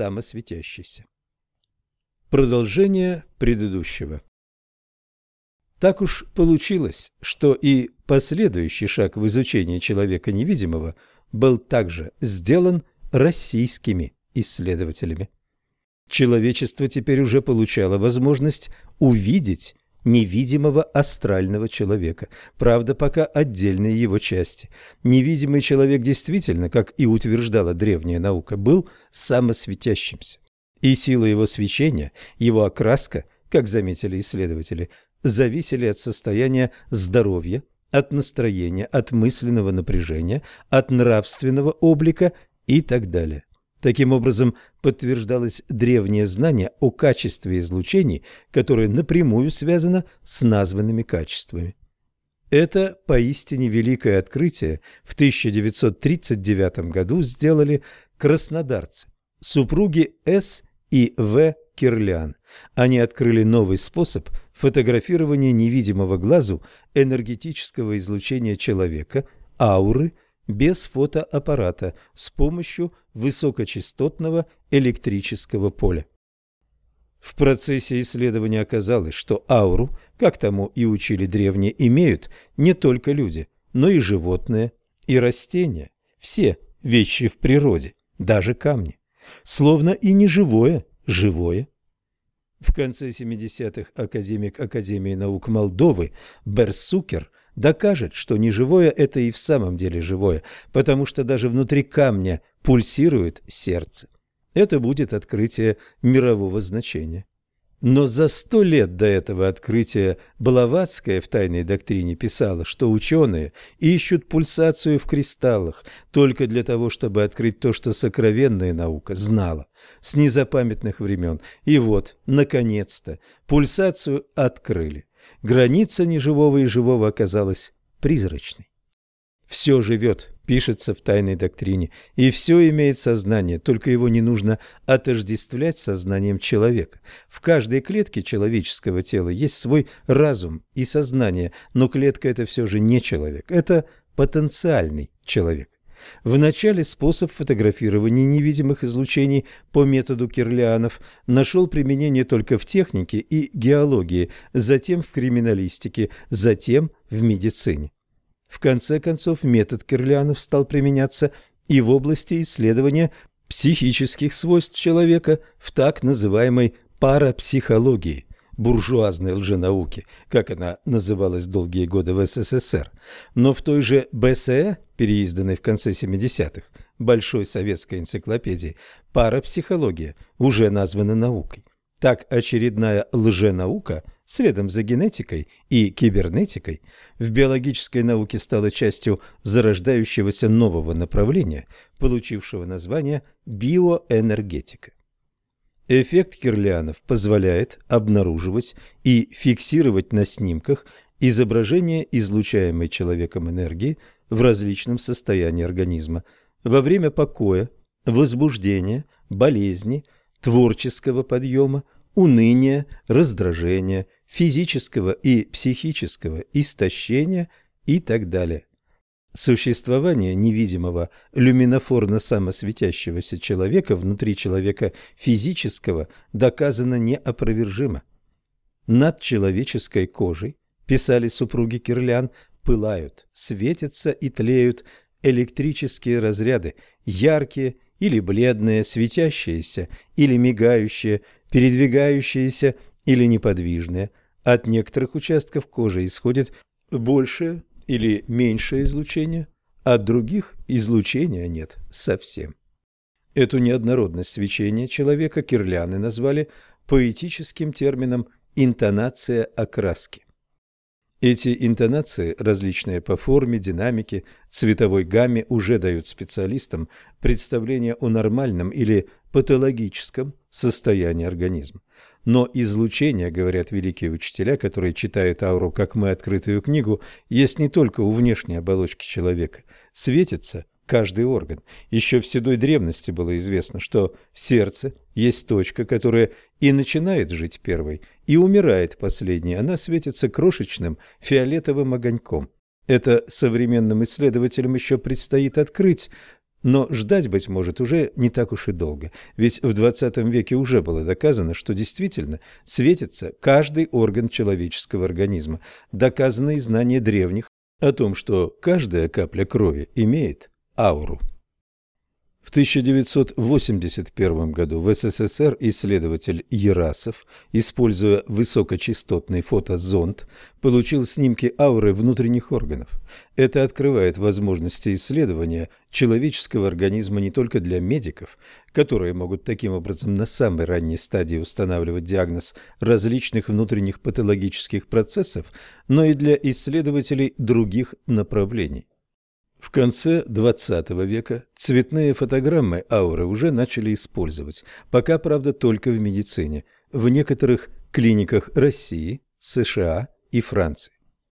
самосветящийся. Продолжение предыдущего. Так уж получилось, что и последующий шаг в изучении человека невидимого был также сделан российскими исследователями. Человечество теперь уже получало возможность увидеть невидимого астрального человека, правда, пока отдельные его части. Невидимый человек действительно, как и утверждала древняя наука, был самосветящимся. И сила его свечения, его окраска, как заметили исследователи, зависели от состояния здоровья, от настроения, от мысленного напряжения, от нравственного облика и так далее. Таким образом, подтверждалось древнее знание о качестве излучений, которое напрямую связано с названными качествами. Это поистине великое открытие в 1939 году сделали краснодарцы, супруги С. и В. Кирлян. Они открыли новый способ фотографирования невидимого глазу энергетического излучения человека, ауры, без фотоаппарата с помощью высокочастотного электрического поля. В процессе исследования оказалось, что ауру, как тому и учили древние, имеют не только люди, но и животные, и растения, все вещи в природе, даже камни, словно и не живое, живое. В конце 70-х академик Академии наук Молдовы Берсукер докажет, что неживое – это и в самом деле живое, потому что даже внутри камня пульсирует сердце. Это будет открытие мирового значения. Но за 100 лет до этого открытия Блаватская в «Тайной доктрине» писала, что ученые ищут пульсацию в кристаллах только для того, чтобы открыть то, что сокровенная наука знала с незапамятных времен. И вот, наконец-то, пульсацию открыли. Граница неживого и живого оказалась призрачной. Все живет, пишется в «Тайной доктрине», и все имеет сознание, только его не нужно отождествлять с сознанием человека. В каждой клетке человеческого тела есть свой разум и сознание, но клетка – это все же не человек, это потенциальный человек. Вначале способ фотографирования невидимых излучений по методу Кирлянов нашел применение только в технике и геологии, затем в криминалистике, затем в медицине. В конце концов, метод Кирлянов стал применяться и в области исследования психических свойств человека в так называемой парапсихологии, буржуазной лженауки, как она называлась долгие годы в СССР. Но в той же БСЭ, переизданной в конце 70-х, Большой советской энциклопедии, парапсихология уже названа наукой. Так очередная лженаука, следом за генетикой и кибернетикой, в биологической науке стала частью зарождающегося нового направления, получившего название биоэнергетика. Эффект Кирлянов позволяет обнаруживать и фиксировать на снимках изображение излучаемой человеком энергии в различном состоянии организма во время покоя, возбуждения, болезни, творческого подъема, уныния, раздражения, физического и психического истощения и так далее. Существование невидимого люминофорно самосветящегося человека внутри человека физического доказано неопровержимо. Над человеческой кожей, писали супруги Кирлян, пылают, светятся и тлеют электрические разряды, яркие или бледные, светящиеся или мигающие, передвигающиеся или неподвижные. От некоторых участков кожи исходит большее или меньшее излучение, от других излучения нет совсем. Эту неоднородность свечения человека кирляны назвали поэтическим термином «интонация окраски». Эти интонации, различные по форме, динамике, цветовой гамме, уже дают специалистам представление о нормальном или патологическом состоянии организма. Но излучение, говорят великие учителя, которые читают ауру, как мы, открытую книгу, есть не только у внешней оболочки человека. Светится каждый орган. Еще в седой древности было известно, что в сердце есть точка, которая и начинает жить первой, и умирает последней. Она светится крошечным фиолетовым огоньком. Это современным исследователям еще предстоит открыть, Но ждать, быть может, уже не так уж и долго, ведь в XX веке уже было доказано, что действительно светится каждый орган человеческого организма. Доказано и знание древних о том, что каждая капля крови имеет ауру. В 1981 году в СССР исследователь Ерасов, используя высокочастотный фотозонд, получил снимки ауры внутренних органов. Это открывает возможности исследования человеческого организма не только для медиков, которые могут таким образом на самой ранней стадии устанавливать диагноз различных внутренних патологических процессов, но и для исследователей других направлений. В конце XX века цветные фотограммы ауры уже начали использовать, пока, правда, только в медицине, в некоторых клиниках России, США и Франции.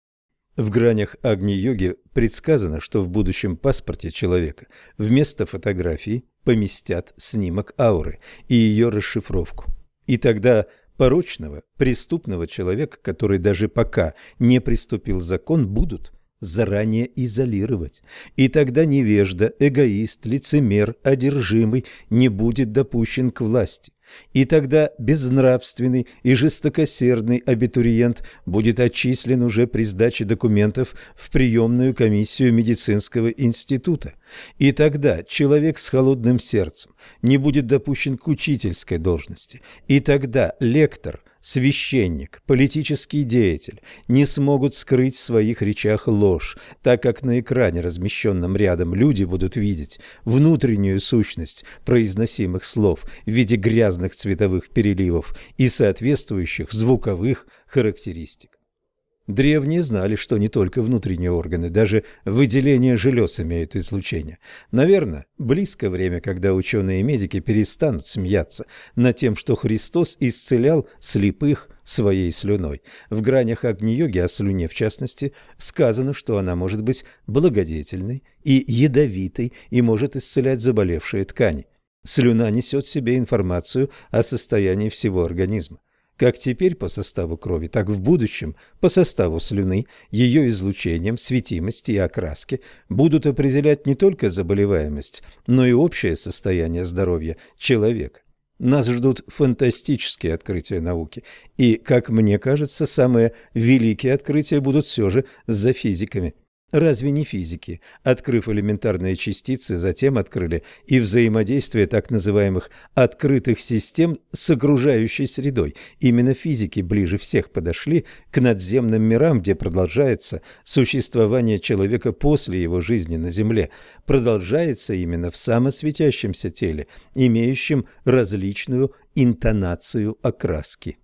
В гранях Агни-йоги предсказано, что в будущем паспорте человека вместо фотографии поместят снимок ауры и ее расшифровку. И тогда порочного, преступного человека, который даже пока не приступил закон, будут заранее изолировать, и тогда невежда, эгоист, лицемер, одержимый не будет допущен к власти, и тогда безнравственный и жестокосердный абитуриент будет отчислен уже при сдаче документов в приемную комиссию медицинского института, и тогда человек с холодным сердцем не будет допущен к учительской должности, и тогда лектор, священник, политический деятель не смогут скрыть в своих речах ложь, так как на экране, размещенном рядом, люди будут видеть внутреннюю сущность произносимых слов в виде грязных цветовых переливов и соответствующих звуковых характеристик. Древние знали, что не только внутренние органы, даже выделение желез имеют излучение. Наверное, близко время, когда ученые и медики перестанут смеяться над тем, что Христос исцелял слепых своей слюной. В гранях Агни-йоги, о слюне в частности, сказано, что она может быть благодетельной и ядовитой и может исцелять заболевшие ткани. Слюна несет в себе информацию о состоянии всего организма. Как теперь по составу крови, так в будущем по составу слюны, ее излучением, светимости и окраске будут определять не только заболеваемость, но и общее состояние здоровья человека. Нас ждут фантастические открытия науки, и, как мне кажется, самые великие открытия будут все же за физиками. Разве не физики, открыв элементарные частицы, затем открыли и взаимодействие так называемых открытых систем с окружающей средой? Именно физики ближе всех подошли к надземным мирам, где продолжается существование человека после его жизни на Земле. Продолжается именно в самосветящемся теле, имеющем различную интонацию окраски.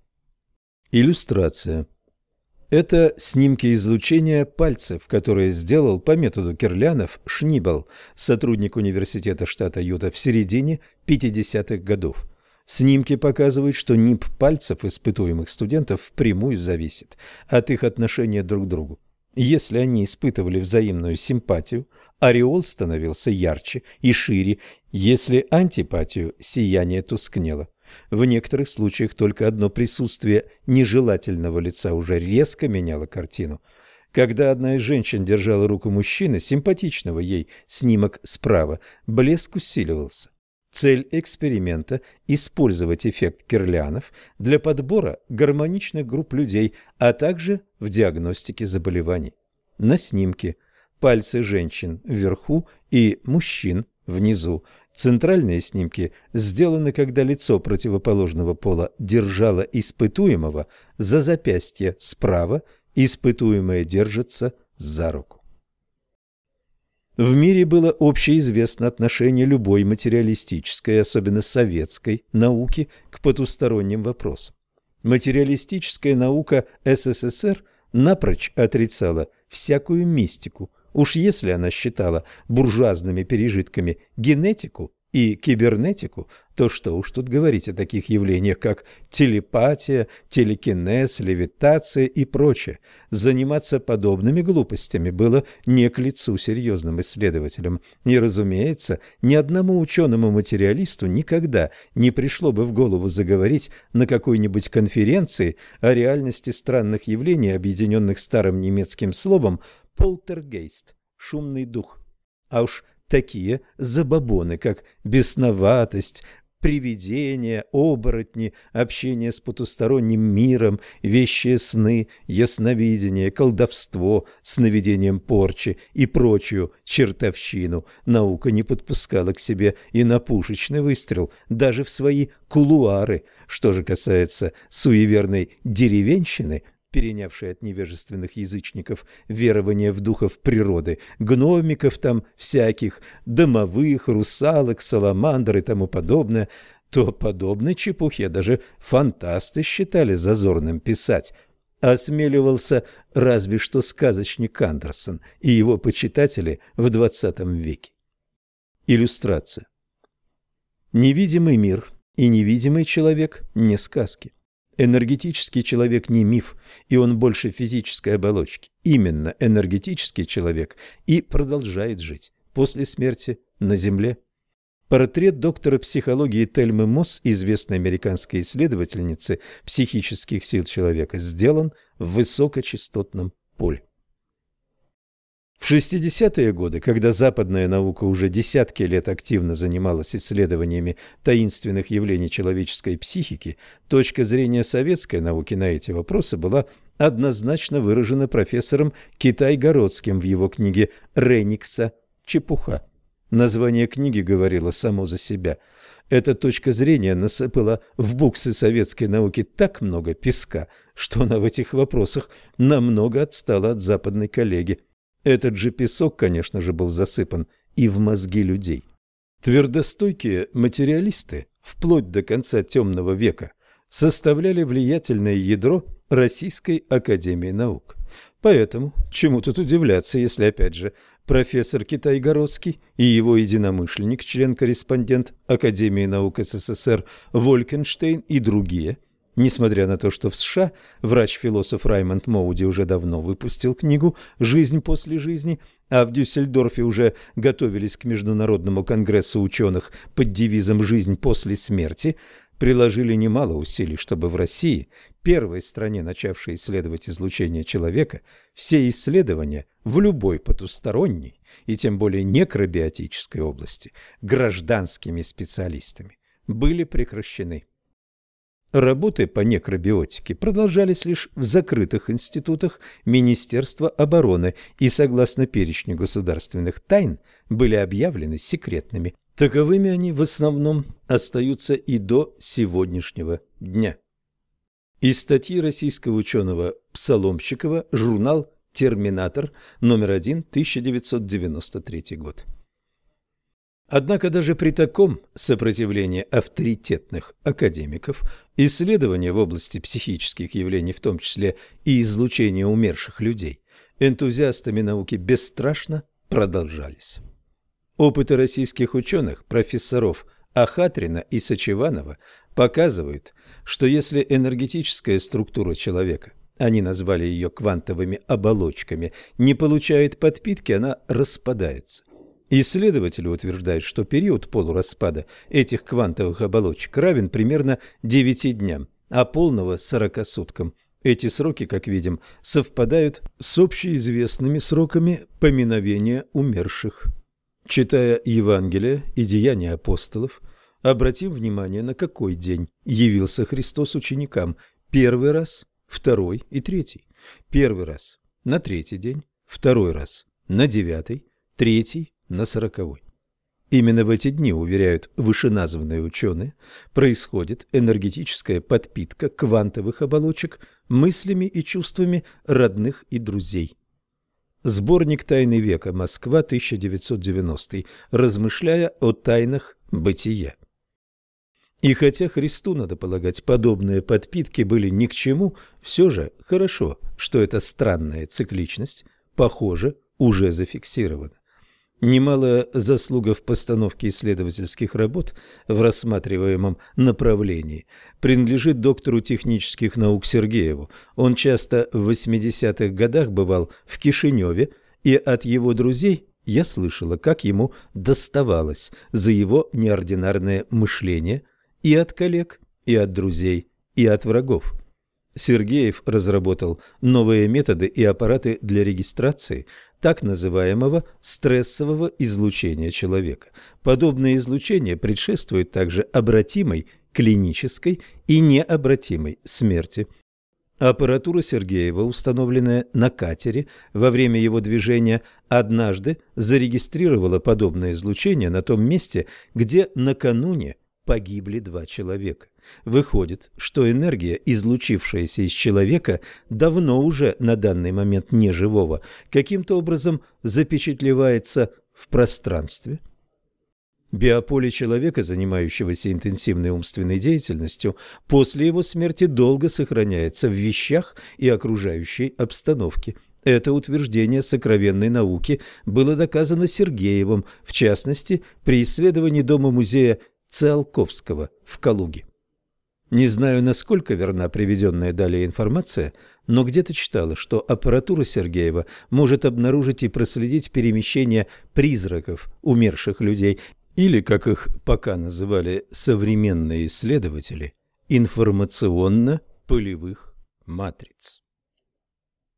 Иллюстрация. Это снимки излучения пальцев, которые сделал по методу Кирлянов Шнибл, сотрудник университета штата Юта, в середине 50-х годов. Снимки показывают, что нимб пальцев испытуемых студентов впрямую зависит от их отношения друг к другу. Если они испытывали взаимную симпатию, ореол становился ярче и шире, если антипатию, сияние тускнело. В некоторых случаях только одно присутствие нежелательного лица уже резко меняло картину. Когда одна из женщин держала руку мужчины, симпатичного ей, снимок справа, блеск усиливался. Цель эксперимента – использовать эффект Кирлянов для подбора гармоничных групп людей, а также в диагностике заболеваний. На снимке пальцы женщин вверху и мужчин внизу. Центральные снимки сделаны, когда лицо противоположного пола держало испытуемого за запястье справа, испытуемое держится за руку. В мире было общеизвестно отношение любой материалистической, особенно советской, науки к потусторонним вопросам. Материалистическая наука СССР напрочь отрицала всякую мистику. Уж если она считала буржуазными пережитками генетику и кибернетику, то что уж тут говорить о таких явлениях, как телепатия, телекинез, левитация и прочее. Заниматься подобными глупостями было не к лицу серьезным исследователям. И, разумеется, ни одному ученому-материалисту никогда не пришло бы в голову заговорить на какой-нибудь конференции о реальности странных явлений, объединенных старым немецким словом «полтергейст» – «шумный дух». А уж такие забабоны, как бесноватость, привидения, оборотни, общение с потусторонним миром, вещие сны, ясновидение, колдовство, сновидением порчи и прочую чертовщину наука не подпускала к себе и на пушечный выстрел, даже в свои кулуары. Что же касается суеверной деревенщины, перенявшей от невежественных язычников верование в духов природы, гномиков там всяких, домовых, русалок, саламандр и тому подобное, то подобной чепухе даже фантасты считали зазорным писать. Осмеливался разве что сказочник Андерсон и его почитатели в XX веке. Иллюстрация. Невидимый мир и невидимый человек не сказки. Энергетический человек не миф, и он больше физической оболочки. Именно энергетический человек и продолжает жить после смерти на Земле. Портрет доктора психологии Тельмы Мосс, известной американской исследовательницы психических сил человека, сделан в высокочастотном поле. В 60-е годы, когда западная наука уже десятки лет активно занималась исследованиями таинственных явлений человеческой психики, точка зрения советской науки на эти вопросы была однозначно выражена профессором Китай-Городским в его книге Рейникса «Чепуха». Название книги говорило само за себя. Эта точка зрения насыпала в буксы советской науки так много песка, что она в этих вопросах намного отстала от западной коллеги. Этот же песок, конечно же, был засыпан и в мозги людей. Твердостойкие материалисты вплоть до конца темного века составляли влиятельное ядро Российской академии наук. Поэтому, чему тут удивляться, если, опять же, профессор Китай-Городский и его единомышленник, член-корреспондент Академии наук СССР Волькенштейн и другие, несмотря на то, что в США врач-философ Раймонд Моуди уже давно выпустил книгу «Жизнь после жизни», а в Дюссельдорфе уже готовились к Международному конгрессу ученых под девизом «Жизнь после смерти», приложили немало усилий, чтобы в России, первой стране, начавшей исследовать излучение человека, все исследования в любой потусторонней и тем более некробиотической области гражданскими специалистами были прекращены. Работы по некробиотике продолжались лишь в закрытых институтах Министерства обороны и, согласно перечню государственных тайн, были объявлены секретными. Таковыми они в основном остаются и до сегодняшнего дня. Из статьи российского ученого Псаломщикова, журнал «Терминатор», номер 1, 1993 год. Однако даже при таком сопротивлении авторитетных академиков исследования в области психических явлений, в том числе и излучения умерших людей, энтузиастами науки бесстрашно продолжались. Опыты российских ученых, профессоров Ахатрина и Сачеванова показывают, что если энергетическая структура человека, они назвали ее квантовыми оболочками, не получает подпитки, она распадается. Исследователи утверждают, что период полураспада этих квантовых оболочек равен примерно 9 дням, а полного – 40 суткам. Эти сроки, как видим, совпадают с общеизвестными сроками поминовения умерших. Читая Евангелие и Деяния апостолов, обратим внимание, на какой день явился Христос ученикам: первый раз, второй и третий. Первый раз на третий день, второй раз на 9, третий на 40. Именно в эти дни, уверяют вышеназванные ученые, происходит энергетическая подпитка квантовых оболочек мыслями и чувствами родных и друзей. Сборник «Тайны века. Москва, 1990. Размышляя о тайнах бытия». И хотя Христу, надо полагать, подобные подпитки были ни к чему, все же хорошо, что эта странная цикличность, похоже, уже зафиксирована. Немалая заслуга в постановке исследовательских работ в рассматриваемом направлении принадлежит доктору технических наук Сергееву. Он часто в 80-х годах бывал в Кишиневе, и от его друзей я слышала, как ему доставалось за его неординарное мышление и от коллег, и от друзей, и от врагов. Сергеев разработал новые методы и аппараты для регистрации так называемого стрессового излучения человека. Подобное излучение предшествует также обратимой клинической и необратимой смерти. Аппаратура Сергеева, установленная на катере во время его движения, однажды зарегистрировала подобное излучение на том месте, где накануне погибли 2 человека. Выходит, что энергия, излучившаяся из человека, давно уже на данный момент неживого, каким-то образом запечатлевается в пространстве. Биополе человека, занимающегося интенсивной умственной деятельностью, после его смерти долго сохраняется в вещах и окружающей обстановке. Это утверждение сокровенной науки было доказано Сергеевым, в частности, при исследовании дома-музея Циолковского в Калуге. Не знаю, насколько верна приведенная далее информация, но где-то читала, что аппаратура Сергеева может обнаружить и проследить перемещение призраков умерших людей, или, как их пока называли современные исследователи, информационно-полевых матриц.